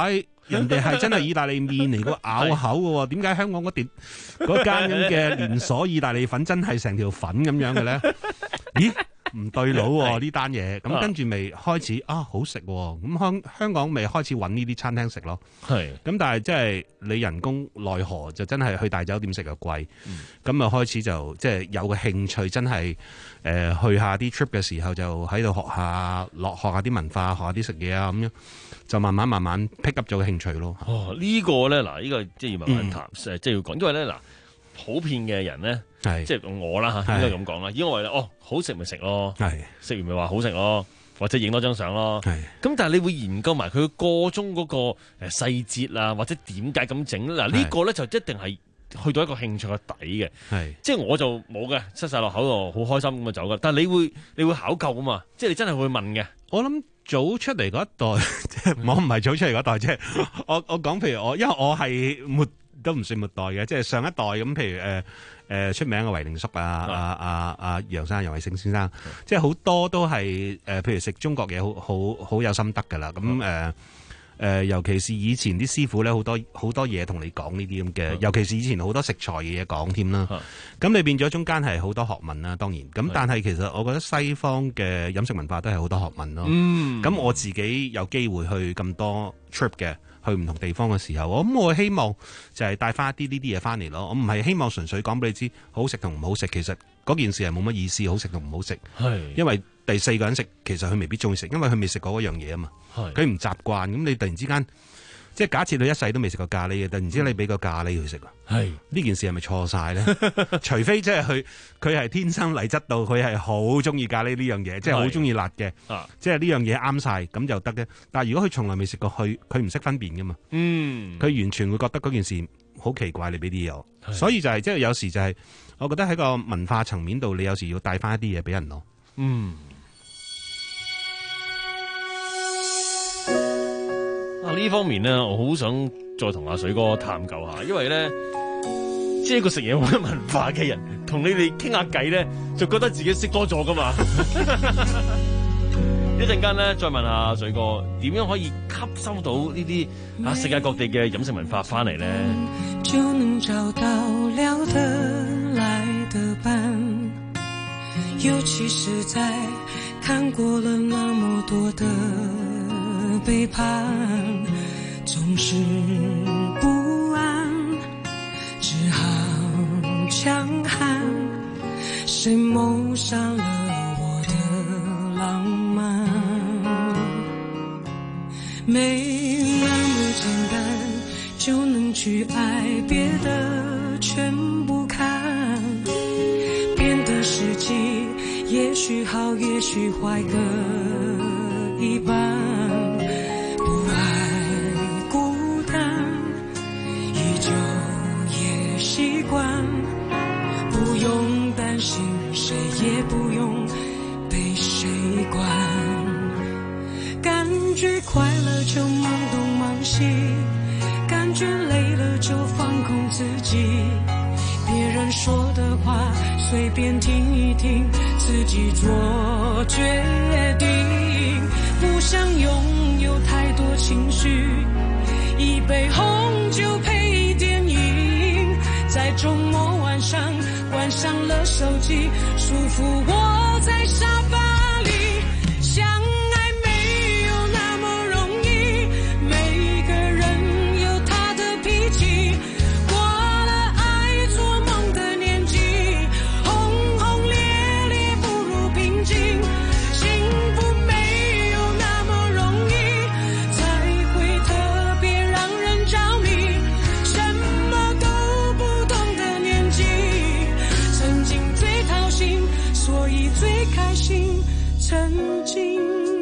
人哋係真係意大利麵嚟，個咬口嘅喎，點解香港嗰碟嗰間咁嘅連鎖意大利粉真係成條粉咁樣嘅咧？咦？唔對路喎呢單嘢，咁跟住咪開始啊好食喎，咁香香港咪開始揾呢啲餐廳食咯。 係， 咁但係即係你人工奈何就真係去大酒店食又貴，咁啊開始就即係有個興趣，真係誒去下啲 trip 嘅時候就喺度學下落學下啲文化，學下啲食嘢啊咁樣，就慢慢慢慢 pick up 咗個興趣咯。 哦，呢個咧嗱，呢個即係要慢慢談，誒即係要講，因為咧嗱。普遍嘅人咧，即係我啦嚇，應該咁講啦。因為咧，哦，好食咪食咯，食完咪話好食咯，或者影多張相咯。咁但係你會研究埋佢個中嗰個誒細節啊，或者點解咁整咧？嗱呢個咧就一定係去到一個興趣嘅底嘅。即係我就冇嘅，塞晒落口度，好開心咁就走噶。但係你會你會考究啊嘛，即係你真係會問嘅。 我諗早出嚟嗰一代，即係我唔係早出嚟嗰代，即係我我講譬如我，因為我係末。都唔算末代嘅，即係上一代咁，譬如誒誒、呃、出名嘅維靈叔啊、阿阿阿楊生、楊惠勝先生，即係好多都係誒、呃，譬如食中國嘢好好好有心得㗎啦。咁誒誒，尤其是以前啲師傅咧，好多好多嘢同你講呢啲咁嘅，尤其是以前好多食材嘅嘢講添啦。咁你變咗中間係好多學問啦，當然。咁但係其實我覺得西方嘅飲食文化都係好多學問咯。咁、嗯、我自己有機會去咁多 trip 嘅。去唔同地方嘅時候，我咁我希望就係帶翻一啲呢啲嘢翻嚟咯。我唔係希望純粹講俾你知好食同唔好食，其實嗰件事係冇乜意思，好食同唔好食。係因為第四個人食，其實佢未必中意食，因為佢未食過嗰樣嘢啊嘛。佢唔習慣，咁你突然之間，即係假設佢一世都未食過咖喱嘅，突然之間你俾個咖喱佢食啊，係呢件事係咪錯晒咧？除非即係佢佢係天生麗質到，佢係好中意咖喱呢樣嘢，即係好中意辣嘅，即係呢樣嘢啱晒咁就得嘅。但係如果佢從來未食過，佢佢唔識分辨噶嘛，嗯，佢完全會覺得嗰件事好奇怪，你俾啲嘢我，所以就係即係有時就係、是，我覺得喺個文化層面度，你有時要帶翻一啲嘢俾人咯，嗯。 呢方面咧，我好想再同阿水哥探究下，因為咧，即係個食嘢冇乜文化嘅人，同你哋傾下偈咧，就覺得自己識多咗噶嘛。一陣間咧，再問下阿水哥，點樣可以吸收到呢啲啊世界各地嘅飲食文化翻嚟咧？ 就能找到聊得來的伴，尤其是在看過了那麼多的背叛，總是不安，只好強悍，誰謀殺了我的浪漫，沒那麼簡單就能去愛，別的全不看，變得實際也許好也許壞各一半，習慣，不用擔心，誰也不用被誰管，感覺快樂就萌動忙西，感覺累了就放空自己，別人說的話隨便聽一聽，自己做決定，不想擁有太多情緒，一杯紅酒配電影，在周末晚上關上了手機，舒服窩在沙發裏，相愛沒有那麼容易，每個人有他的脾氣，過了愛做夢的年紀，轟轟烈烈不如平靜，幸福沒有那麼容易，才會特別讓人着迷，什麼都不懂的年紀，曾經最掏心，所以最開心，曾經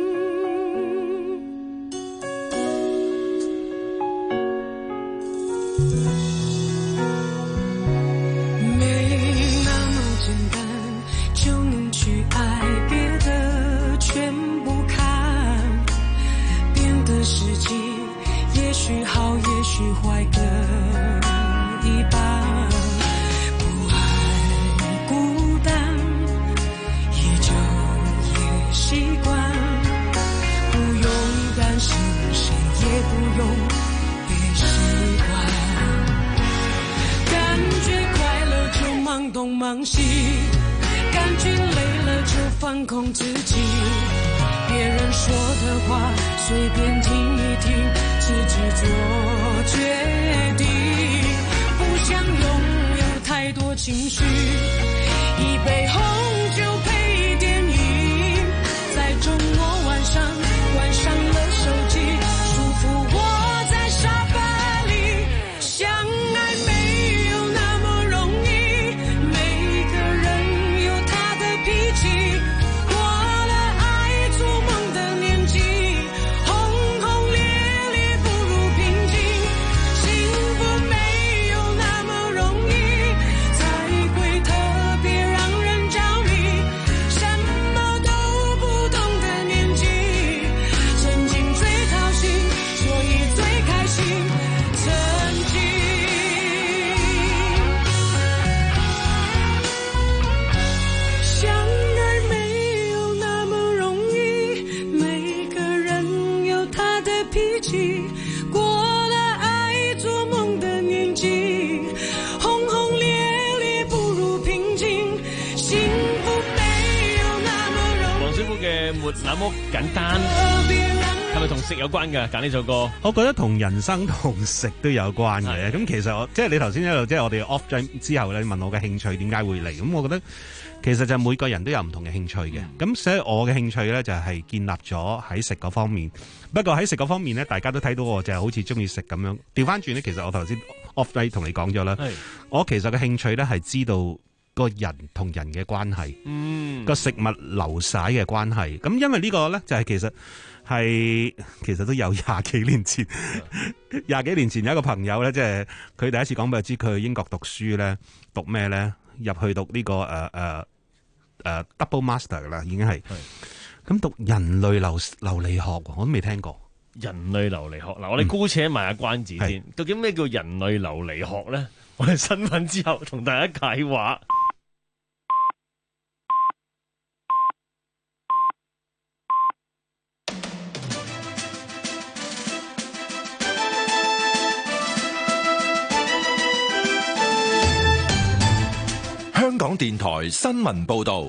沒那麼簡單就能去愛，別的全不看，變得實際也許好也許壞各一半，不愛孤單，依舊也習慣感觉累了就放空自己，别人说的话随便听一听，自己做决定。不想拥有太多情绪，一杯红酒配电影，在周末晚上关上了手机，舒服窝在沙发里。相爱没有那么容易，每个人有他的脾气，过了爱做梦的年纪，轰轰烈烈不如平静。幸福没有那么容易，才会特别让人着迷。什么都不懂的年纪，曾经最掏心，所以最开心。曾经相爱没有那么容易，每个人有他的脾气，过了爱做夢的年紀，轟轟烈烈不如平靜，幸福沒有那麼容易。 黃小虎嘅沒那麼簡單，係咪同食有關㗎？揀呢首歌， 我覺得同人生同食都有關嘅。咁其實我即係你頭先一路即係我哋 off 咗之後咧，你問我嘅興趣點解會嚟？咁我覺得其實就每個人都有唔同嘅興趣嘅。咁所以我嘅興趣咧就係建立咗喺食嗰方面。不過喺食嗰方面咧，大家都睇到我就係好似中意食咁樣。調翻轉咧，其實我頭先 off 低同你講咗啦。我其實嘅興趣咧係知道個人同人嘅關係， 嗯， 個食物流徙嘅關係。咁因為呢個咧就係其實係其實都有廿幾年前，廿幾年前有一個朋友咧，即係佢第一次講俾我知，佢去英國讀書咧，讀咩咧？入去讀呢、這個誒誒誒 double master 啦，已經係。咁讀人類流流理學，我都未聽過。 人類流離學嗱，我哋姑且賣下關子先。究竟咩叫人類流離學咧？我哋新聞之後同大家解話。 香港電台新聞報道，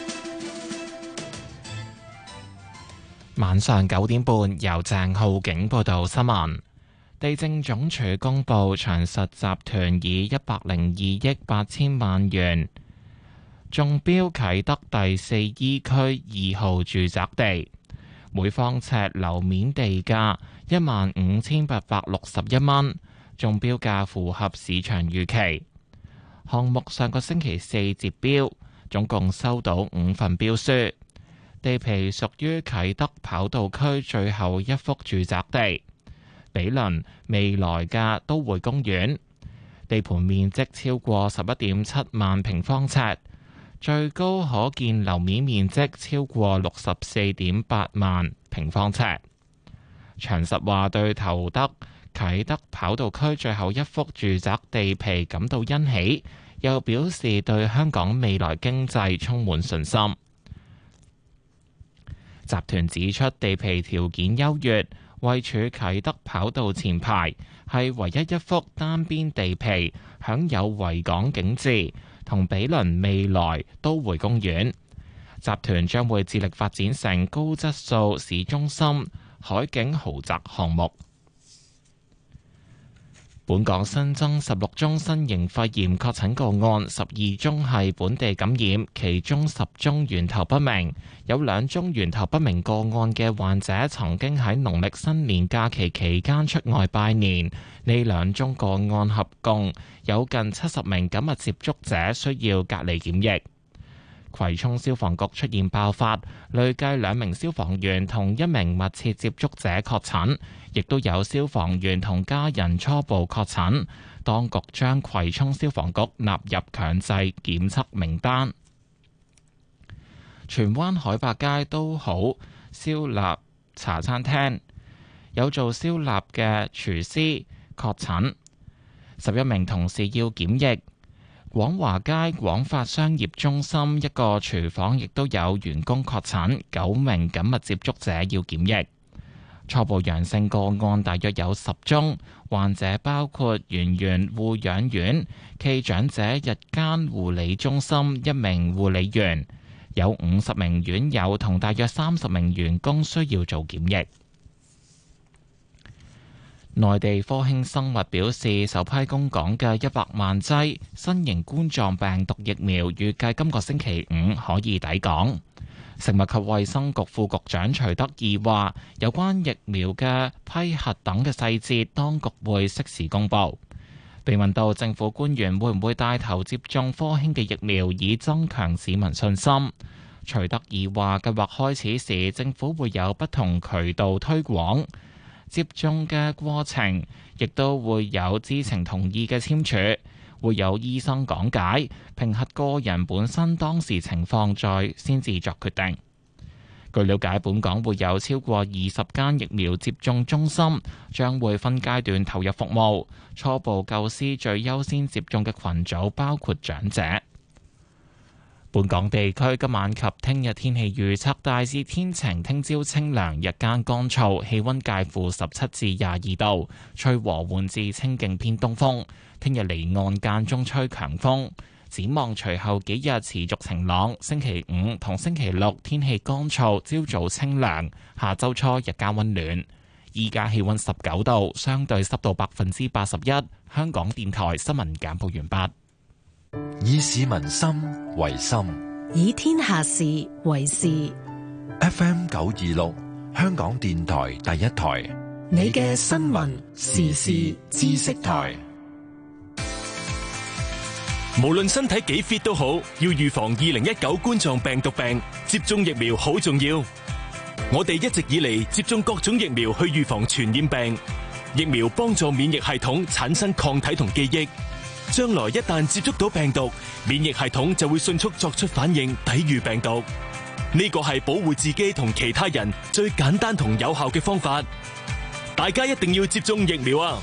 晚上九點半由鄭浩景報道新聞。地政總署公布，長實集團以一百零二億八千萬元中標啟德第四 E 區二號住宅地，每方尺樓面地價一萬五千八百六十一蚊，中標價符合市場預期。項目上個星期四截標，總共收到五份標書。地皮屬於啟德跑道區最後一幅住宅地，毗鄰未來嘅都會公園。地盤面積超過十一點七萬平方尺，最高可建樓面面積超過六十四點八萬平方尺。長實話對投得啟德跑道區最後一幅住宅地皮感到欣喜，又表示對香港未來經濟充滿信心。集團指出，地皮條件優越，位處啟德跑道前排，係唯一一幅單邊地皮，享有維港景致同毗鄰未來都會公園。集團將會致力發展成高質素市中心海景豪宅項目。本港新增十六宗新型肺炎確診個案，十二宗係本地感染，其中十宗源頭不明。有兩宗源頭不明個案嘅患者曾經喺農曆新年假期期間出外拜年。呢兩宗個案合共有近七十名緊密接觸者需要隔離檢疫。葵涌消防局出現爆發，累計兩名消防員同一名密切接觸者確診，亦都有消防員同家人初步確診。當局將葵涌消防局納入強制檢測名單。荃灣海柏街都好燒臘茶餐廳有做燒臘嘅廚師確診，十一名同事要檢疫。廣華街廣發商業中心一個廚房亦都有員工確診，九名緊密接觸者要檢疫。 初步陽性個案大約有十宗，患者包括圓圓護養院暨長者日間護理中心一名護理員，有五十名院友同大約三十名員工需要做檢疫。內地科興生物表示，首批供港嘅一百萬劑新型冠狀病毒疫苗，預計今個星期五可以抵港。食物及衛生局副局長徐德義話，有關疫苗嘅批核等嘅細節，當局會適時公佈。被問到政府官員會唔會帶頭接種科興嘅疫苗，以增強市民信心，徐德義話，計劃開始時，政府會有不同渠道推廣。接種嘅過程，亦都會有知情同意嘅簽署，會有醫生講解，評核個人本身當時情況再先至作決定。據了解，本港會有超過二十間疫苗接種中心，將會分階段投入服務。初步構思最優先接種嘅群組包括長者。本港地區今晚及聽日天氣預測大致天晴，聽朝清涼，日間乾燥，氣溫介乎十七至廿二度，吹和緩至清勁偏東風。聽日離岸間中吹強風。展望隨後幾日持續晴朗，星期五同星期六天氣乾燥，朝早清涼，下周初日間溫暖。依家氣溫十九度，相對濕度百分之八十一。香港電台新聞簡報完畢。 以市民心為心， 以天下事為事。 F M 九二六，香港電台第一台， 你嘅新聞時事知識台。 無論身體幾 fit 都好，要預防二零一九冠狀病毒病，接種疫苗好重要。我哋一直以嚟接種各種疫苗去預防傳染病，疫苗幫助免疫系統產生抗體同記憶。將來一旦接觸到病毒，免疫系統就會迅速作出反應，抵禦病毒。呢個係保護自己同其他人最簡單同有效嘅方法。大家一定要接種疫苗啊！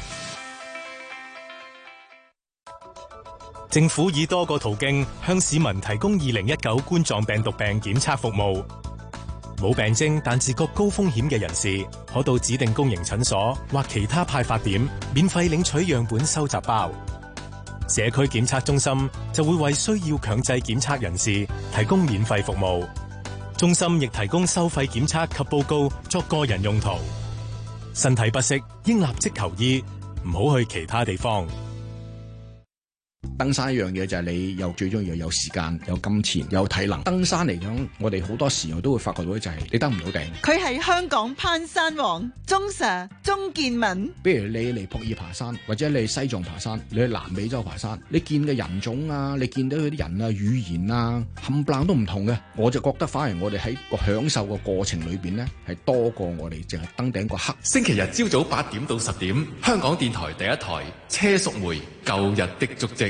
政府以多個途徑向市民提供二零一九冠狀病毒病檢測服務。冇病徵但自覺高風險嘅人士，可到指定公營診所或其他派發點免費領取樣本收集包。社區檢測中心就會為需要強制檢測人士提供免費服務。中心亦提供收費檢測及報告作個人用途。身體不適應立即求醫，唔好去其他地方。 登山一樣嘢就係你又最重要有時間、有金錢、有體能。登山嚟講，我哋好多時候都會發覺到就係你登唔到頂。 佢係香港攀山王鐘 Sir 鐘建文。 比如你嚟普洱爬山，或者你去西藏爬山，你去南美洲爬山，你見嘅人種啊，你見到佢啲人啊、語言啊，冚唪唥都唔同嘅。我就覺得反而我哋喺個享受嘅過程裏邊呢，係多過我哋淨係登頂個刻。 星期日朝早八點到十點，香港電台第一台車淑梅舊日的足跡。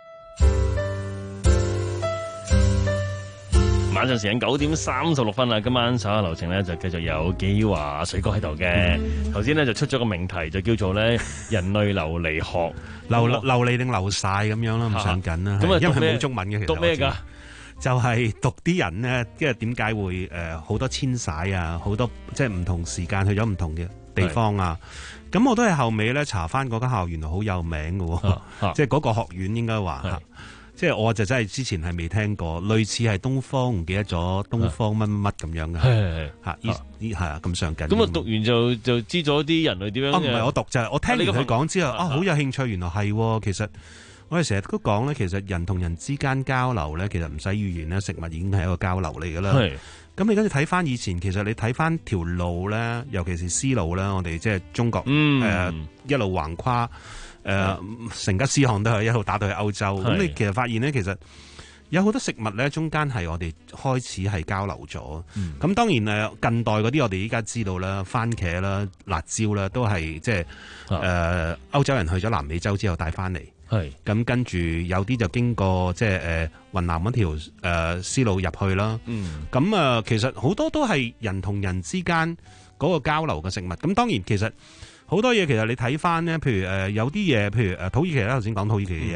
晚上時間九點三十六分啦，今晚稍後流程咧就繼續有紀華水哥喺度嘅。頭先咧就出咗個命題，就叫做咧人類流離學， 流流離定流晒咁樣啦，唔上緊啦。咁啊，因為冇中文嘅，其實讀咩噶？ 就係讀啲人咧，即係點解會誒好多遷徙啊，好多即係唔同時間去咗唔同嘅地方啊。咁我都係後尾咧查翻嗰間校，原來好有名嘅，即係嗰個學院應該話。即係我就真係之前係未聽過，類似係東方唔記得咗東方乜乜乜咁樣嘅，係嚇依依係啊咁上緊。 咁啊讀完就就知咗啲人類點樣。啊唔係我讀就係我聽完佢講之後啊，好有興趣。原來係其實我哋成日都講咧，其實人同人之間交流咧，其實唔使語言咧，食物已經係一個交流嚟㗎啦。咁你跟住睇翻以前，其實你睇翻條路咧，尤其是絲路啦，我哋即係中國誒、嗯呃、一路橫跨。誒、呃、成吉思汗都係一路打到去歐洲，咁你其實發現咧，其實有好多食物咧，中間係我哋開始係交流咗。咁、嗯、當然誒近代嗰啲我哋依家知道啦，番茄啦、辣椒啦，都係即係誒歐洲人去咗南美洲之後帶翻嚟。係咁跟住有啲就經過即係誒雲南嗰條誒絲路入去啦。嗯，咁啊、呃、其實好多都係人同人之間嗰個交流嘅食物。咁當然其實。好多嘢其實你睇翻咧，譬如誒、呃、有啲嘢，譬如誒土耳其啦，頭先講土耳其嘅嘢，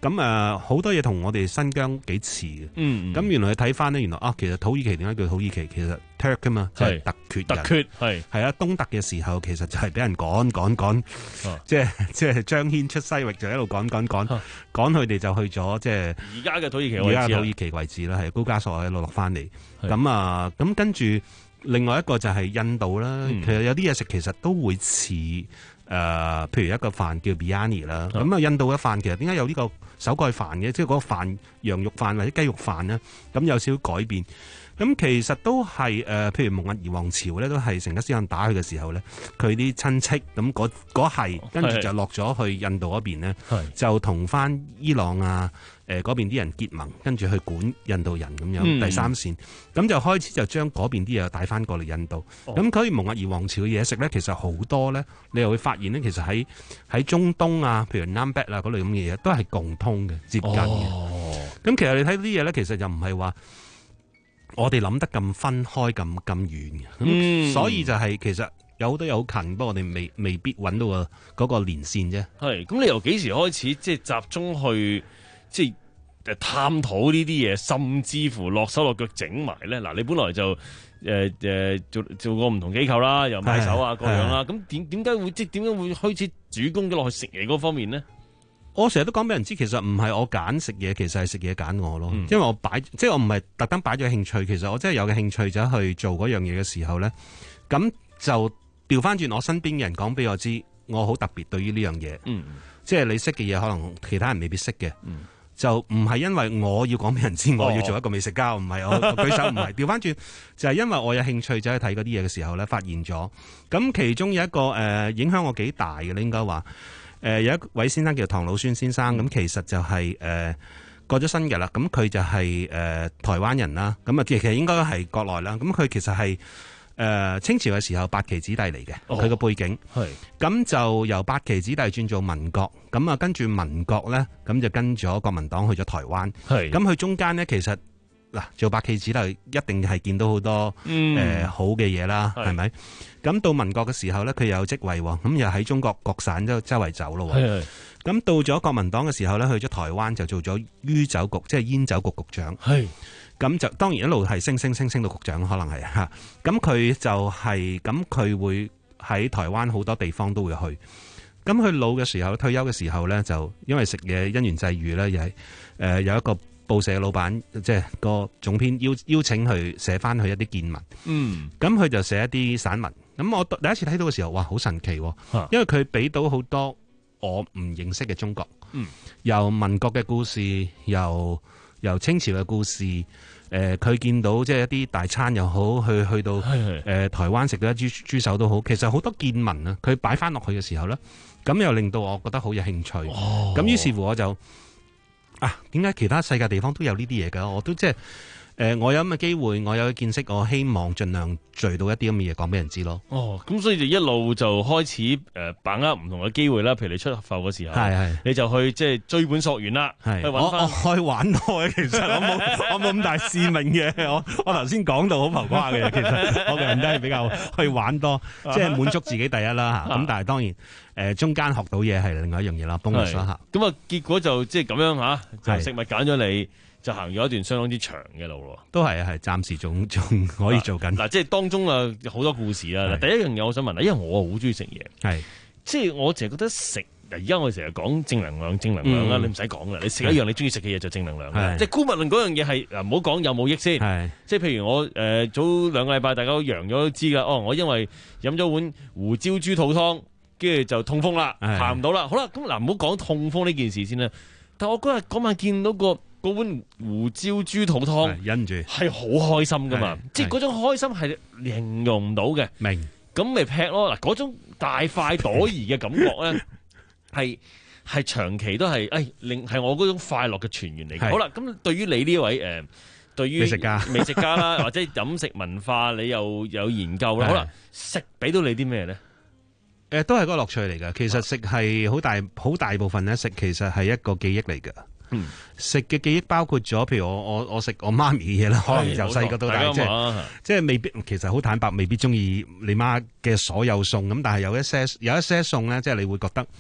咁啊，好多嘢同我哋新疆幾似嘅。 嗯， 咁原來你睇翻呢，原來啊，其實土耳其點解叫土耳其？其實 Turk 噶嘛，即係突厥人。 突厥係係啊，東突嘅時候其實就係俾人趕趕趕，即係即係張騫出西域就一路趕趕趕，趕佢哋就去咗即係而家嘅土耳其而家土耳其位置啦，係高加索一路落翻嚟。咁啊，咁跟住另外一個就係印度啦。 嗯、 其實有啲嘢食其實都會似。誒、呃，譬如一個飯叫 biryani 啦，咁啊印度嘅飯其實點解有呢個手蓋飯嘅？即係嗰個飯羊肉飯或者雞肉飯咧，咁有少少改變。咁其實都係誒、呃，譬如蒙兀兒王朝咧，都係成吉思汗打佢嘅時候咧，佢啲親戚咁嗰嗰係跟住就落咗去印度嗰邊咧，就同翻伊朗啊誒嗰邊啲人結盟，跟住去管印度人咁樣、嗯、第三線，咁就開始就將嗰邊啲嘢帶翻過嚟印度。咁、哦、所以蒙兀兒王朝嘅嘢食咧，其實好多咧，你又會發現咧，其實喺喺中東啊，譬如南北啊嗰類咁嘅嘢，都係共通嘅、接近嘅。咁、哦、其實你睇啲嘢咧，其實就唔係話我哋諗得咁分開咁咁遠嘅，咁、嗯、所以就係、是、其實有好多嘢好近，不過我哋未未必揾到個嗰個連線啫。 係，咁你由幾時開始即係集中去即係探討呢啲嘢，甚至乎落手落腳整埋咧？嗱，你本來就誒誒、呃、做做過唔同機構啦，又買手啊各樣啦，咁點點解會即係點解會開始主攻咗落去食嘢嗰方面呢？ 我成日都講俾人知，其實唔係我揀食嘢，其實係食嘢揀我咯。嗯、因為我擺，即係我唔係特登擺咗興趣，其實我真係有嘅興趣就去做嗰樣嘢嘅時候咧，咁就調翻轉我身邊嘅人講俾我知，我好特別對於呢樣嘢。嗯，即係你識嘅嘢，可能其他人未必識嘅。嗯，就唔係因為我要講俾人知，我要做一個美食家，唔、哦、係我，我舉手唔係。調翻轉就係因為我有興趣走去睇嗰啲嘢嘅時候咧，發現咗。咁其中有一個誒、呃、影響我幾大嘅，你應該話。誒、呃、有一位先生叫唐老孫先生，咁、嗯、其實就係、是、誒、呃、過咗身嘅啦。咁佢就係、是、誒、呃、台灣人啦。咁啊，其實應該係國內啦。咁佢其實係誒、呃、清朝嘅時候八旗子弟嚟嘅，佢、哦、個背景係咁就由八旗子弟轉做民國。咁啊，跟住民國咧，咁就跟咗國民黨去咗台灣。係咁，佢中間咧其實嗱做八旗子弟一定係見到好多誒、嗯呃、好嘅嘢啦，係咪？咁到民國嘅時候咧，佢又有職位喎，咁又喺中國各省周周圍走咯。係咁到咗國民黨嘅時候咧，去咗台灣就做咗酗酒局，即係煙酒局局長。係咁就當然一路係升升升升到局長，可能係嚇。咁佢就係咁，佢會喺台灣好多地方都會去。咁佢老嘅時候，退休嘅時候咧，就因為食嘢因緣際遇咧，又係誒有一個報社嘅老闆，即係個總編邀邀請佢寫翻佢一啲見聞。嗯，咁佢就寫一啲散文。咁我第一次睇到嘅時候，哇，好神奇喎！因為佢俾到好多我唔認識嘅中國。嗯，由民國嘅故事，由由清朝嘅故事。誒、呃，佢見到即係一啲大餐又好，去去到誒、呃、台灣食到一豬豬手都好。其實好多見聞啊，佢擺翻落去嘅時候咧，咁又令到我覺得好有興趣。哦，咁於是乎我就啊，點解其他世界地方都有呢啲嘢㗎？我都即係。誒、呃，我有咁嘅機會，我有嘅見識，我希望盡量聚到一啲咁嘅嘢講俾人知咯。 哦，咁所以就一路就開始誒、呃，把握唔同嘅機會啦。譬如你出埠嘅時候，係係，你就去即係追本溯源啦。係，我我可以玩多嘅，其實我冇我冇咁大使命嘅。我我頭先講到好浮誇嘅，其實我個人都係比較去玩多，即係滿足自己第一啦吓。咁但係當然誒、呃，中間學到嘢係另外一樣嘢啦，幫我想下。咁啊，結果就即係咁樣吓，就食物揀咗你。就行咗一段相當之長嘅路咯，都係係暫時仲仲可以做緊。嗱、啊，即係當中啊好多故事啦。第一樣嘢我想問啦，因為我好中意食嘢，係即係我淨係覺得食。而家我成日講正能量，正能量啦、嗯，你唔使講啦，你食一樣你中意食嘅嘢就正能量。即係姑勿論嗰樣嘢係嗱，唔好講有冇益先。即係譬如我誒、呃、早兩個禮拜大家都陽咗都知㗎。哦，我因為飲咗碗胡椒豬肚湯，跟住就痛風啦，行唔到啦。好啦，咁嗱唔好講痛風呢件事先啦。但我嗰日嗰晚見到個。嗰碗胡椒豬肚湯，忍住係好開心噶嘛，即係嗰種開心係形容唔到嘅。明咁咪劈咯嗱，嗰種大快朵頤嘅感覺咧，係係長期都係誒令係我嗰種快樂嘅泉源嚟嘅。好啦，咁對於你呢位誒、呃，對於美食家、美食家啦，或者飲食文化，你又有研究啦。好啦，食俾到你啲咩咧？誒、 呃，都係嗰個樂趣嚟噶。其實食係好大好大部分咧，食其實係一個記憶嚟噶。嗯，食嘅記憶包括咗，譬如我我我食我媽咪嘅嘢啦，可能由細個到大，即係即係未必，其實好坦白，未必中意你媽嘅所有餸咁，但係有一些有一些餸咧，即係你會覺得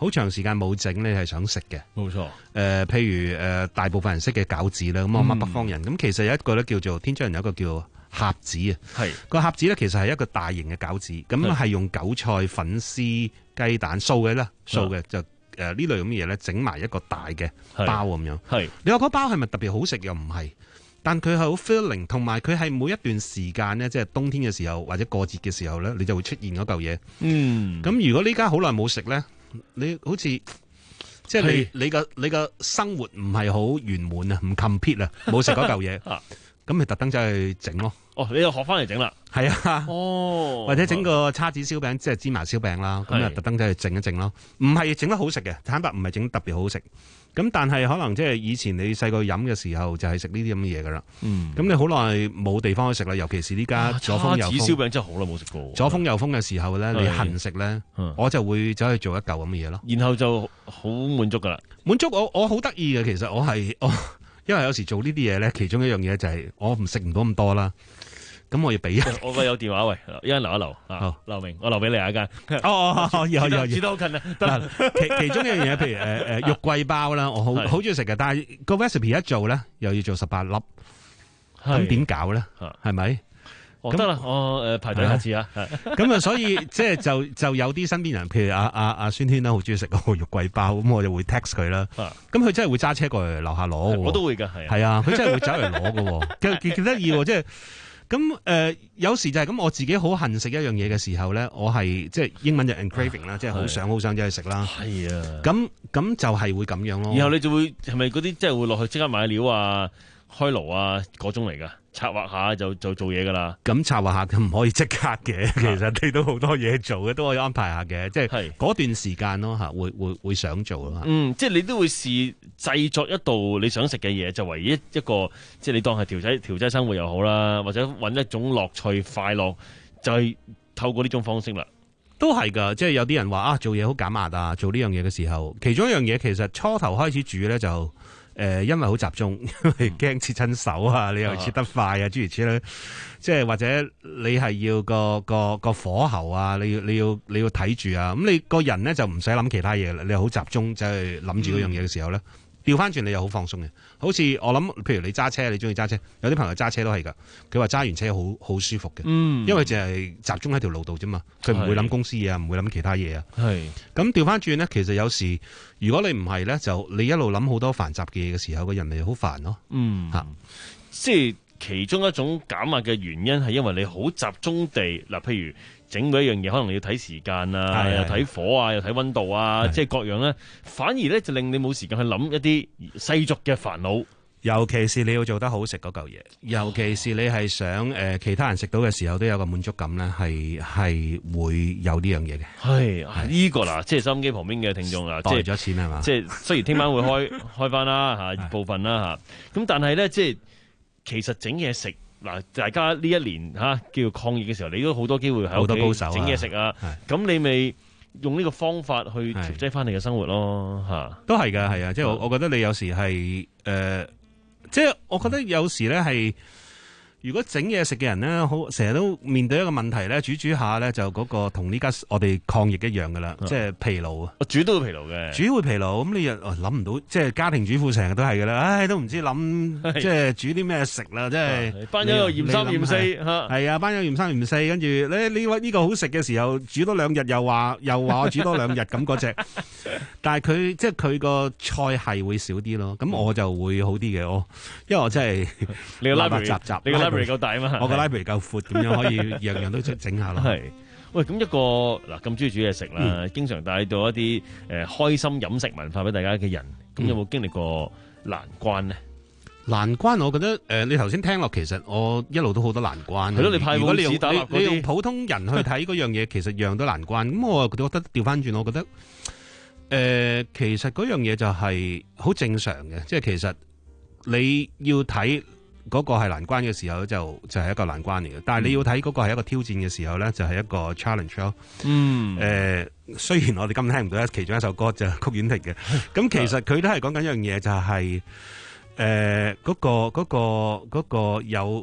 好長時間冇整，你係想食嘅。 冇錯。誒、 呃，譬如誒、呃，大部分人識嘅餃子啦，咁我乜北方人，咁、 嗯、 其實有一個咧叫做天津人有一個叫盒子啊。係個盒子咧，其實係一個大型嘅餃子，咁係用韭菜、粉絲、雞蛋素嘅啦，素嘅就誒呢、呃、類咁嘅嘢咧，整埋一個大嘅包咁樣。係你話嗰包係咪特別好食？又唔係。但佢係好 filling， 同埋佢係每一段時間咧，即係冬天嘅時候或者過節嘅時候咧，你就會出現嗰嚿嘢。嗯，咁如果呢家好耐冇食咧，你好似即係你你個你個生活唔係好圓滿啊，唔 complete 啊，冇食嗰嚿嘢，咁咪特登走去整咯。 哦，你又學翻嚟整啦？ 係啊。 哦， 或者整個叉子燒餅，即係芝麻燒餅啦，咁啊特登走去整一整咯。唔係整得好食嘅，坦白唔係整得特別好食。咁但係可能即係以前你細個飲嘅時候就係食呢啲咁嘅嘢噶啦。嗯。咁你好耐冇地方去食啦，尤其是呢家左風右風。叉子燒餅真係好耐冇食過。左風右風嘅時候咧，你恨食咧，我就會走去做一嚿咁嘅嘢咯。 然後就好滿足噶啦。 滿足我我好得意嘅，其實我係我，因為有時做呢啲嘢咧，其中一樣嘢就係我唔食唔到咁多啦。咁我要俾人， 我個有電話喂，一陣留一留啊，劉明，我留俾你啊間。 哦，可以可以可以， 住得好近啊。得其其中一樣嘢，譬如誒誒肉桂包啦，我好好中意食嘅，但係個 recipe 一做咧，又要做十八粒，咁點搞咧？係咪？ 哦，得啦，我誒排隊下次啊。 咁啊，所以即係就就有啲身邊人，譬如阿阿阿孫軒啦，好中意食個肉桂包，咁我就會 text 佢啦。咁佢真係會揸車過嚟樓下攞。 我都會㗎，係。 係啊，佢真係會走嚟攞嘅，幾幾得意喎，即係。咁誒、呃、有時就係咁，我自己好恨食一樣嘢嘅時候咧，我係即係英文就 craving 啦，即係好想好想走去食啦。係啊，咁咁就係會咁樣咯。 然後你就會係咪嗰啲即係會落去即刻買料啊、開爐啊嗰種嚟㗎？策劃下就就做嘢㗎啦。咁策劃下佢唔可以即刻嘅，其實你都好多嘢做嘅，都可以安排下嘅，即係嗰段時間咯嚇，會會會想做咯。 嗯，即係你都會試製作一道你想食嘅嘢，就唯一一個即係你當係調劑調劑生活又好啦，或者揾一種樂趣快樂，就係透過呢種方式啦。 都係㗎，即係有啲人話啊，做嘢好減壓啊，做呢樣嘢嘅時候，其中一樣嘢其實初頭開始煮咧就。誒、呃，因為好集中，因為驚切親手啊，你又切得快啊，諸如此類，即係或者你係要個個個火候啊，你要你要你要睇住啊，咁你個人咧就唔使諗其他嘢啦，你好集中就係諗住嗰樣嘢嘅時候咧，調翻轉你又好放鬆嘅，好似我諗，譬如你揸車，你中意揸車，有啲朋友揸車都係噶，佢話揸完車好好舒服嘅，嗯，因為就係集中喺條路度啫嘛，佢唔會諗公司嘢啊，唔會諗其他嘢啊，係，咁調翻轉咧，其實有時。如果你唔係咧，就你一路諗好多繁雜嘅嘢嘅時候，個人咪好煩咯。嗯，嚇， 即係其中一種減壓嘅原因係因為你好集中地嗱，譬如整每一樣嘢，可能你要睇時間啊，又睇火啊，又睇溫度啊，即係各樣咧，反而咧就令你冇時間去諗一啲世俗嘅煩惱。 尤其是你要做得好食嗰嚿嘢，尤其是你係想誒、呃、其他人食到嘅時候都有個滿足感咧，係係會有呢樣嘢嘅。 係呢、呢個嗱，即係收音機旁邊嘅聽眾啊， 袋咗錢係嘛？ 即係雖然聽晚會開開翻啦嚇部分啦嚇，咁但係咧即係其實整嘢食嗱，大家呢一年嚇叫抗疫嘅時候，你都好多機會喺屋企整嘢食啊，咁你咪用呢個方法去調劑翻你嘅生活咯嚇。 都係㗎，係啊，即係我我覺得你有時係誒。呃即係我覺得有時咧係，如果整嘢食嘅人咧，好成日都面對一個問題咧，煮煮下咧就嗰個同呢家我哋抗疫一樣噶啦，即係疲勞啊！ 煮都會疲勞嘅， 煮會疲勞，咁你又諗唔到，即係家庭主婦成日都係噶啦，唉，都唔知諗即係煮啲咩食啦，即係班友又嫌三嫌四嚇， 係啊，班友嫌三嫌四，跟住咧呢個呢個好食嘅時候煮多兩日又話又話我煮多兩日咁嗰隻，但係佢即係佢個菜系會少啲咯，咁我就會好啲嘅，我因為我真係你個 library 雜雜， 你個 library 夠大啊嘛， 我個 library 夠闊，咁樣可以樣樣都整下咯。 係，喂，咁一個嗱咁中意煮嘢食啦，嗯、經常帶到一啲誒、呃、開心飲食文化俾大家嘅人，咁有冇經歷過難關呢？ 難關，我覺得誒、呃，你頭先聽落，其實我一路都好多難關。 係咯，你派報紙打落嗰啲， 你用普通人去睇嗰樣嘢，其實樣都難關。咁我覺得調翻轉，我覺得誒、呃，其實嗰樣嘢就係好正常嘅，即係其實你要睇。嗰個係難關嘅時候就就係、是、一個難關嚟嘅，但係你要睇嗰個係一個挑戰嘅時候咧，就係、是、一個 challenge 咯。嗯，誒、呃，雖然我哋今日聽唔到其中一首歌就係曲婉婷嘅，咁其實佢都係講緊一樣嘢，就係誒嗰個嗰、那個嗰、那個有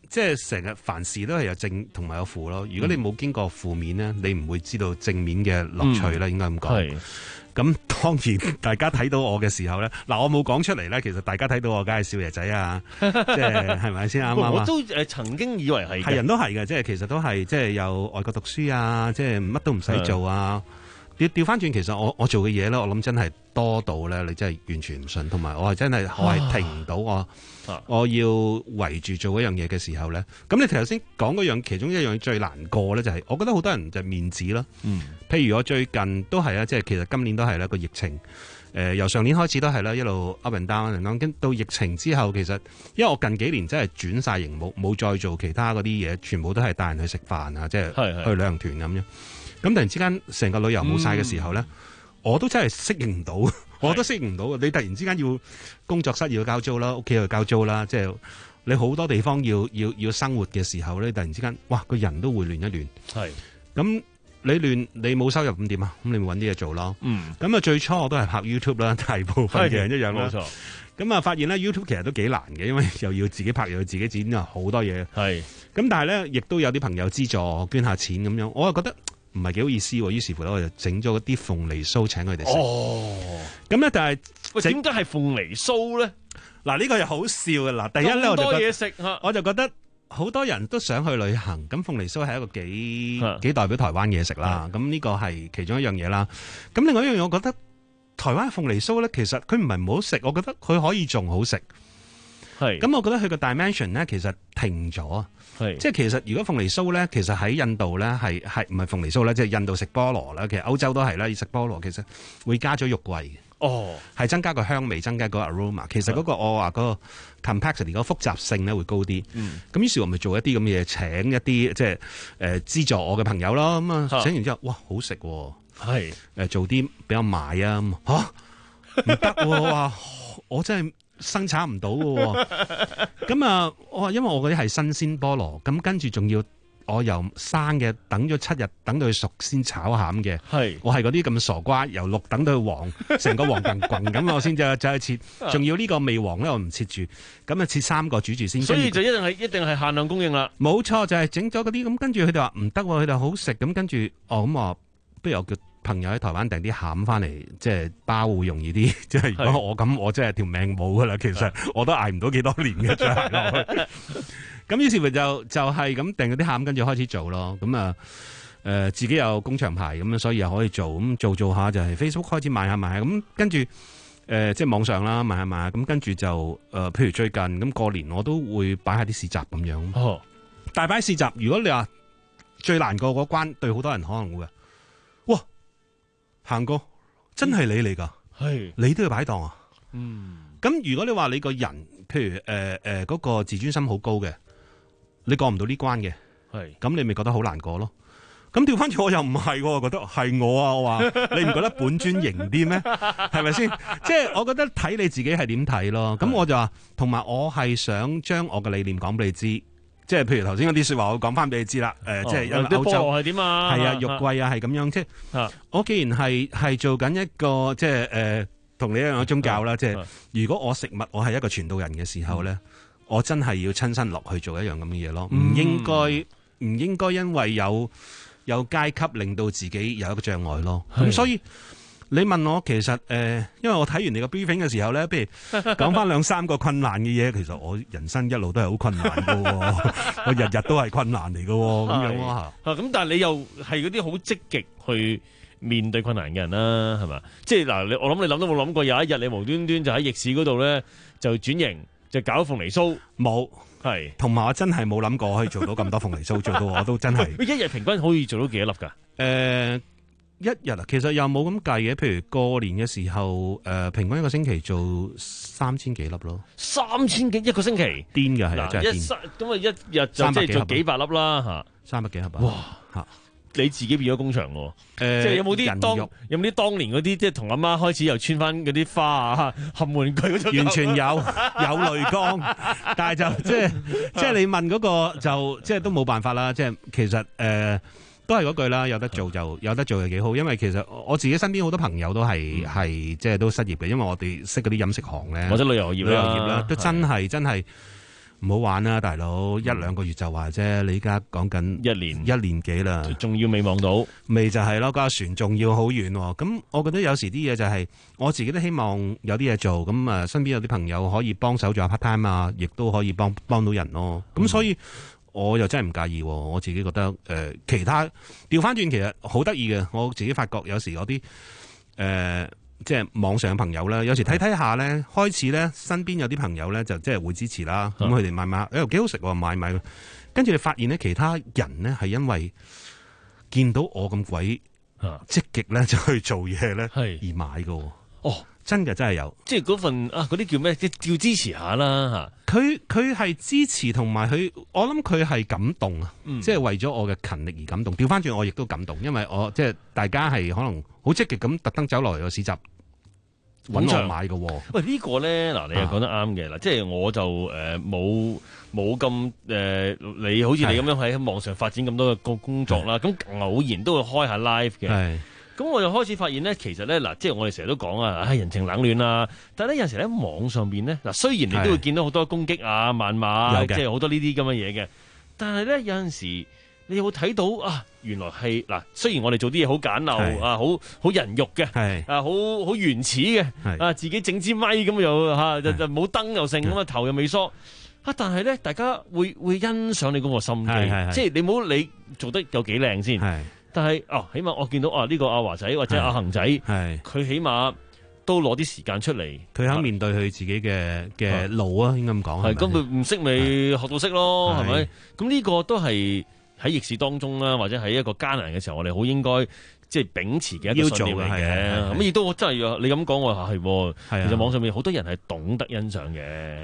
即係成日凡事都係有正同埋有負咯。如果你冇經過負面咧，你唔會知道正面嘅樂趣啦。應該咁講。咁當然，大家睇到我嘅時候咧，嗱我冇講出嚟咧，其實大家睇到我梗係少爺仔啊，即係係咪先啱啱啊？ 我都誒曾經以為係係人都係嘅，即係其實都係即係有外國讀書啊，即係乜都唔使做啊。調調翻轉，其實我我做嘅嘢咧，我諗真係多到咧，你真係完全唔信。同埋我係真係我係停唔到我，我要圍住做一樣嘢嘅時候咧。咁你頭先講嗰樣，其中一樣最難過咧，就係我覺得好多人就係面子啦。嗯，譬如我最近都係啊，即係其實今年都係啦個疫情。誒、呃，由上年開始都係啦，一路 up and down，跟到疫情之後，其實因為我近幾年真係轉晒型，冇冇再做其他嗰啲嘢，全部都係帶人去食飯啊，即係去旅行團咁樣。咁突然之間成個旅遊冇晒嘅時候咧、嗯，我都真係適應唔到，我都適應唔到。你突然之間要工作室要交租啦，屋企要交租啦，即係你好多地方要要要生活嘅時候咧，突然之間，哇，個人都會亂一亂。係咁你亂，你冇收入咁點啊？咁你咪搵啲嘢做咯。嗯。咁啊，最初我都係拍 YouTube 啦，大部分嘅人一樣啦。冇錯。咁啊，發現咧 YouTube 其實都幾難嘅，因為又要自己拍又要自己剪啊，好多嘢。係。咁但係咧，亦都有啲朋友資助捐下錢咁樣，我就覺得唔係幾好意思喎，於是乎咧我就整咗啲鳳梨酥請佢哋食。哦，咁咧但係點解係鳳梨酥咧？ 嗱呢個又好笑嘅。嗱第一咧我就覺嘢食我就覺得好多人都想去旅行，咁鳳梨酥係一個幾幾代表台灣嘢食啦。咁呢個係其中一樣嘢啦。咁另外一樣嘢，我覺得台灣鳳梨酥咧，其實佢唔係唔好食，我覺得佢可以仲好食。係。咁我覺得佢個 dimension 咧，其實停咗啊。係，即係其實如果鳳梨酥咧，其實喺印度咧係係唔係鳳梨酥咧，即係印度食菠蘿啦。其實歐洲都係啦，要食菠蘿其實會加咗肉桂嘅。哦，係增加個香味，增加個 aroma。其實嗰個我話嗰個 complexity 嗰個複雜性咧會高啲。嗯，咁於是我咪做一啲咁嘅嘢，請一啲即係誒資助我嘅朋友咯。咁啊請完之後，哇好食喎！係誒做啲比較賣啊嚇，唔得喎！哇我真係〜生產唔到嘅，咁啊，我話因為我嗰啲係新鮮菠蘿，咁跟住仲要我由生嘅等咗七日，等到佢熟先炒餡嘅。係，我係嗰啲咁傻瓜，由綠等到佢黃，成個黃棍棍咁，我先就就去切。仲要呢個未黃咧，我唔切住，咁啊切三個煮住先。 所以就一定係一定係限量供應啦。冇錯，就係整咗嗰啲，咁跟住佢哋話唔得，佢哋好食，咁跟住哦咁話，不如我叫朋友喺台灣訂啲餡翻嚟，即係包會容易啲。即係如果我咁，我真係條命冇噶啦。其實我都捱唔到幾多年嘅，再捱落去。咁於是乎就就係咁訂嗰啲餡，跟住開始做咯。咁啊誒，自己有工場牌咁樣，所以又可以做。咁做做下就係 Facebook 開始賣下賣下。咁跟住誒，即係網上啦賣下賣下。咁跟住就誒、呃，譬如最近咁過年，我都會擺下啲市集咁樣。哦，大擺市集，如果你話最難過嗰關，對好多人可能會。哇！行過真係你嚟噶，係你都要擺檔啊。嗯，咁如果你話你個人，譬如誒誒嗰個自尊心好高嘅，你過唔到呢關嘅，係咁你咪覺得好難過咯。咁調翻轉我又唔係，我覺得係我啊，我話你唔覺得本尊型啲咩？係咪先？即係我覺得睇你自己係點睇咯。咁我就話，同埋我係想將我嘅理念講俾你知。即係譬如頭先嗰啲說話，我講翻俾你知啦。誒、呃哦，即係有歐洲係點啊？ 係啊，肉桂啊，係咁樣。即係我既然係係做緊一個即係誒，同、呃、你一樣嘅宗教啦。即係如果我食物我係一個傳道人嘅時候咧、嗯，我真係要親身落去做一樣咁嘅嘢咯。唔、嗯、應該唔應該因為有有階級令到自己有一個障礙咯。咁所以。你問我其實誒、呃，因為我睇完你個 briefing 嘅時候咧，不如講翻兩三個困難嘅嘢。其實我人生一路都係好困難噶，我日日都係困難嚟噶，咁樣啊。 咁但係你又係嗰啲好積極去面對困難嘅人啦，係嘛？即係嗱，你我諗你諗都冇諗過，有一日你無端端就喺逆市嗰度咧就轉型，就搞鳳梨酥，冇係。同埋我真係冇諗過可以做到咁多鳳梨酥，做到我都真係。一日平均可以做到幾多粒噶？誒、呃。一日啊，其實又冇咁計嘅。譬如過年嘅時候，誒、呃，平均一個星期做三千幾粒咯。三千幾一個星期，癲嘅係啊，真係癲。咁啊，一日就即係做幾百粒啦吓，三百幾盒。哇吓，你自己變咗工場喎。誒、呃，即係有冇啲當有冇啲當年嗰啲，即係同阿媽開始又穿翻嗰啲花啊，含玩具嗰種。完全有有淚光，但係就即係即係你問嗰、那個就即係都冇辦法啦。即係其實誒。呃都係嗰句啦，有得做就有得做係幾好，因為其實我自己身邊好多朋友都係係即係都失業嘅，因為我哋識嗰啲飲食行咧，或者旅遊業啦，旅遊業啦，都真係真係唔唔好玩啦，大佬，一兩個月就話啫，你依家講緊一年一年幾啦， 仲要未望到， 未就係咯，架船仲要好遠喎。咁我覺得有時啲嘢就係我自己都希望有啲嘢做，咁啊身邊有啲朋友可以幫手做下 part time 啊，亦都可以幫幫到人咯。咁、嗯、所以我又真係唔介意，我自己覺得誒、呃、其他調翻轉其實好得意嘅，我自己發覺有時有啲誒。呃即係網上嘅朋友啦，有時睇睇下咧，開始咧身邊有啲朋友咧就即係會支持啦。咁佢哋買買，誒幾好食喎，買買。跟住你發現咧，其他人咧係因為見到我咁鬼積極咧，就去做嘢咧，而買㗎。哦，真嘅真係有， 即係嗰份啊，嗰啲叫咩？即係要支持下啦嚇。 佢佢係支持同埋佢，我諗佢係感動啊， 嗯、 即係為咗我嘅勤力而感動。調翻轉我亦都感動，因為我即係大家係可能好積極咁特登走落嚟個市集揾我買嘅。 喂，呢個咧嗱，你又講得啱嘅嗱，即係我就誒冇冇咁誒，你好似你咁樣喺網上發展咁多嘅工作啦，咁偶然都會開下 live 嘅。咁我就開始發現咧，其實咧嗱，即係我哋成日都講啊，唉，人情冷暖啊。但係咧有陣時喺網上邊咧，嗱，雖然你都會見到好多攻擊啊、謾罵，即係好多呢啲咁嘅嘢嘅，但係咧有陣時你會睇到啊，原來係嗱，雖然我哋做啲嘢好簡陋啊，好好人肉嘅，啊，好好原始嘅，啊，自己整支咪咁又嚇，就就冇燈又剩咁啊，頭又未梳啊，但係咧大家會會欣賞你嗰個心機，即係你冇你做得有幾靚先。但係哦，起碼我見到啊呢、這個阿華仔或者阿恒仔，佢起碼都攞啲時間出嚟， 佢肯面對佢自己嘅嘅路啊，應該咁講。 係咁佢唔識咪學到識咯，係咪？咁呢個都係喺逆市當中啦，或者喺一個艱難嘅時候，我哋好應該即係秉持嘅一個信念嚟嘅。咁亦都真係你咁講，我話係，其實網上面好多人係懂得欣賞嘅。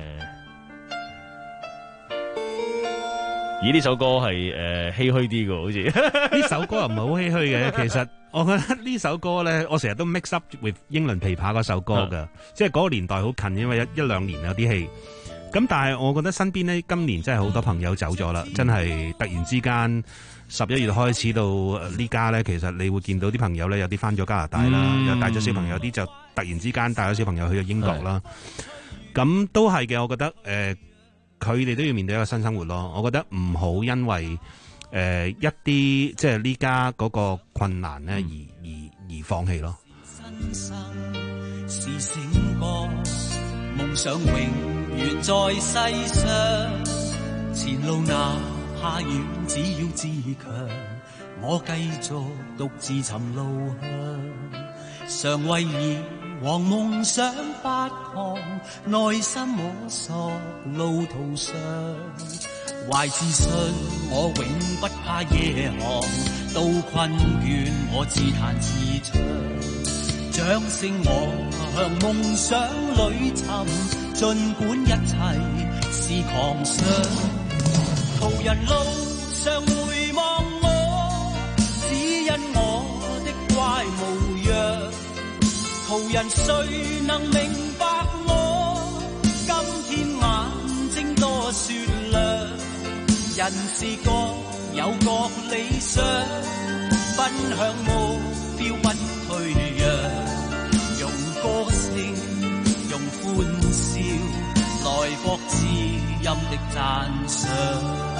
咦？呢首歌係誒唏噓啲嘅，好似呢首歌又唔係好唏噓嘅。其實我覺得呢首歌咧，我成日都 mix up with 英倫琵琶嗰首歌㗎，即係嗰個年代好近，因為一一兩年有啲戲。咁但係我覺得身邊呢，今年真係好多朋友走咗啦，真係突然之間十一月開始到呢家咧，其實你會見到啲朋友咧，有啲返咗加拿大啦，嗯、有帶咗小朋友，有啲就突然之間帶咗小朋友去咗英國啦。咁都係嘅，我覺得誒。呃佢哋都要面對一個新生活咯，我覺得唔好因為誒、呃、一啲即係呢家嗰個困難咧而、嗯、而而放棄咯。新生是醒覺，夢想永遠在世上，前路哪怕遠，只要自強，我繼續獨自尋路向，常為以往夢想發狂，內心摸索路途上，懷自信我永不怕夜航，到困倦我自彈自唱，掌聲我向夢想裏尋，儘管一切是狂想，途人路上回望我，只因我的乖模樣，途人誰能明白我？今天眼睛多雪亮，人是各有各理想，奔向目標不退讓，用歌聲，用歡笑，來博知音的讚賞。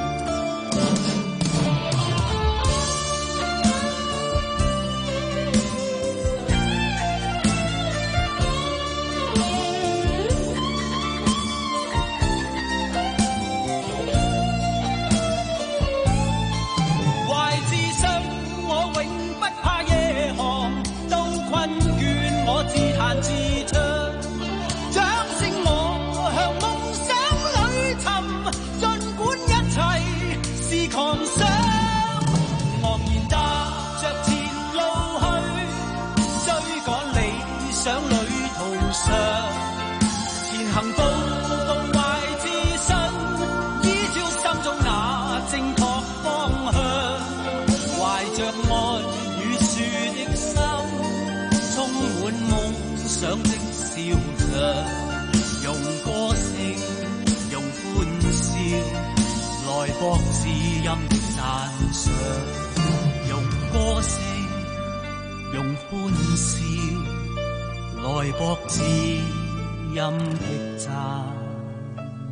自唱，掌聲我向夢想裏尋，儘管一切是狂想，昂然踏着前路去，追趕理想旅途上，前行步步懷自信，依照心中那正確方向，懷着愛與樹的心，充滿夢想的笑着，用歌聲，用歡笑，來博知音的讚賞。用歌聲，用歡笑，來博知音的讚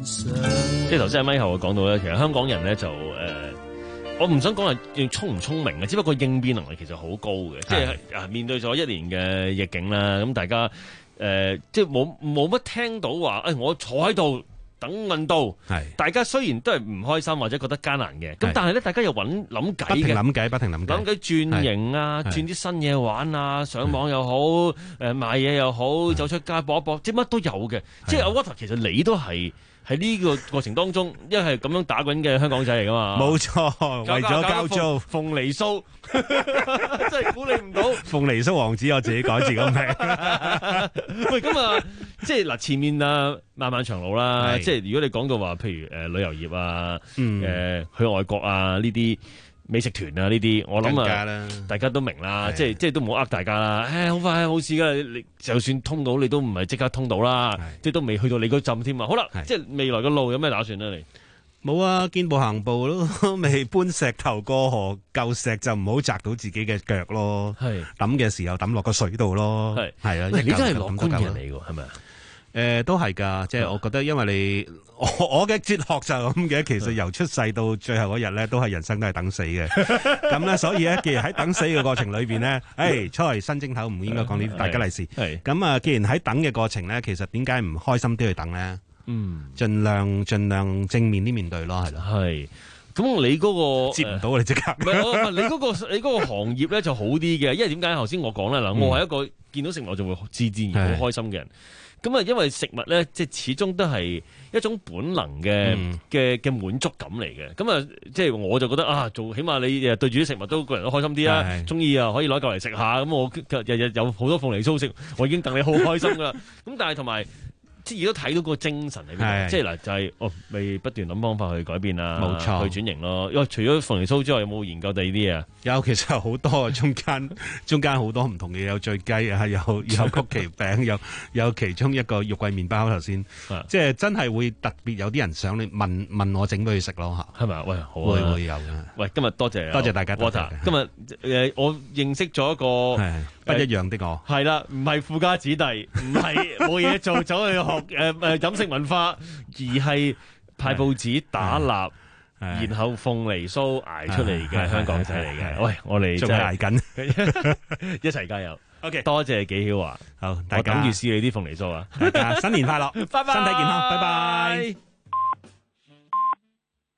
即係頭先阿咪後講到咧，其實香港人咧就誒、呃，我唔想講係聰唔聰明嘅，只不過應變能力其實好高嘅。即係啊，面對咗一年嘅逆境啦，咁大家誒、呃，即係冇冇乜聽到話，誒、哎，我坐喺度等運到。係，大家雖然都係唔開心或者覺得艱難嘅，咁但係咧，大家又揾諗計嘅， 不停諗計，不停諗計， 諗計轉型啊，轉啲新嘢玩啊，上網又好，誒賣嘢又好，走出街搏一搏，即係乜都有嘅。即係阿 Water，其實你都係。喺呢個過程當中，因為係咁樣打滾嘅香港仔嚟噶嘛，冇錯，為咗交租，鳳梨酥，真係估你唔到， 鳳梨酥王子，我自己改自己個名。 喂，咁啊，即係嗱，前面啊，漫漫長路啦，即係如果你講到話，譬如誒、呃、旅遊業啊，誒、嗯呃、去外國啊呢啲。美食團啊呢啲，我諗啊，大家都明啦，即係即係都唔好呃大家啦。誒，好快冇事噶，你就算通到，你都唔係即刻通到啦，即係都未去到你嗰陣添啊。好啦，即係未來嘅路有咩打算咧？你冇啊，見步行步咯，未搬石頭過河，舊石就唔好砸到自己嘅腳咯。係抌嘅時候抌落個水度咯。係係啊， 你真係樂觀人嚟㗎，係咪啊？ 誒、呃，都係噶，即係我覺得，因為你我我嘅哲學就係咁嘅，其實由出世到最後嗰日咧，都係人生都係等死嘅。咁咧，所以咧，既然喺等死嘅過程裏邊咧，誒，出嚟新正頭唔應該講呢啲大吉利是。係咁啊，既然喺等嘅過程咧，其實點解唔開心啲去等咧？嗯，盡量盡量正面啲面對咯，係咯。係。咁你嗰、那個接唔到、呃、你即刻。唔係，你嗰、那個你嗰個行業咧就好啲嘅，因為點解頭先我講咧嗱，我係一個見到食物就會自自然然好開心嘅人。咁啊，因為食物咧，即係始終都係一種本能嘅嘅嘅滿足感嚟嘅。咁啊，即係我就覺得啊，做起碼你對住啲食物都個人都開心啲啦，中意啊可以攞嚿嚟食下。咁我日日有好多鳳梨酥食，我已經戥你好開心噶啦。咁但係同埋。即係而家睇到個精神喺邊度，即係嗱就係、是、哦，未不斷諗方法去改變啊，冇錯，去轉型咯。因為除咗鳳梨酥之外，有冇研究第二啲啊？有，其實好多啊，中間中間好多唔同嘅，有醉雞啊，有有曲奇餅，有有其中一個肉桂麵包頭先，即係真係會特別有啲人想你問問我整俾佢食咯嚇，係咪？喂，好啊，會會有嘅。喂，今日多謝多謝大家 Water，今日誒我認識咗一個不一樣的我，係啦，唔係富家子弟，唔係冇嘢做走去學。誒誒，飲食文化，而係派報紙打蠟，然後鳳梨酥捱出嚟嘅香港仔嚟嘅。喂，我哋仲係捱緊，一齊加油。OK， 多謝紀曉華，好，大家我等住試你啲鳳梨酥啊！大家新年快樂，拜拜，身體健康，拜拜。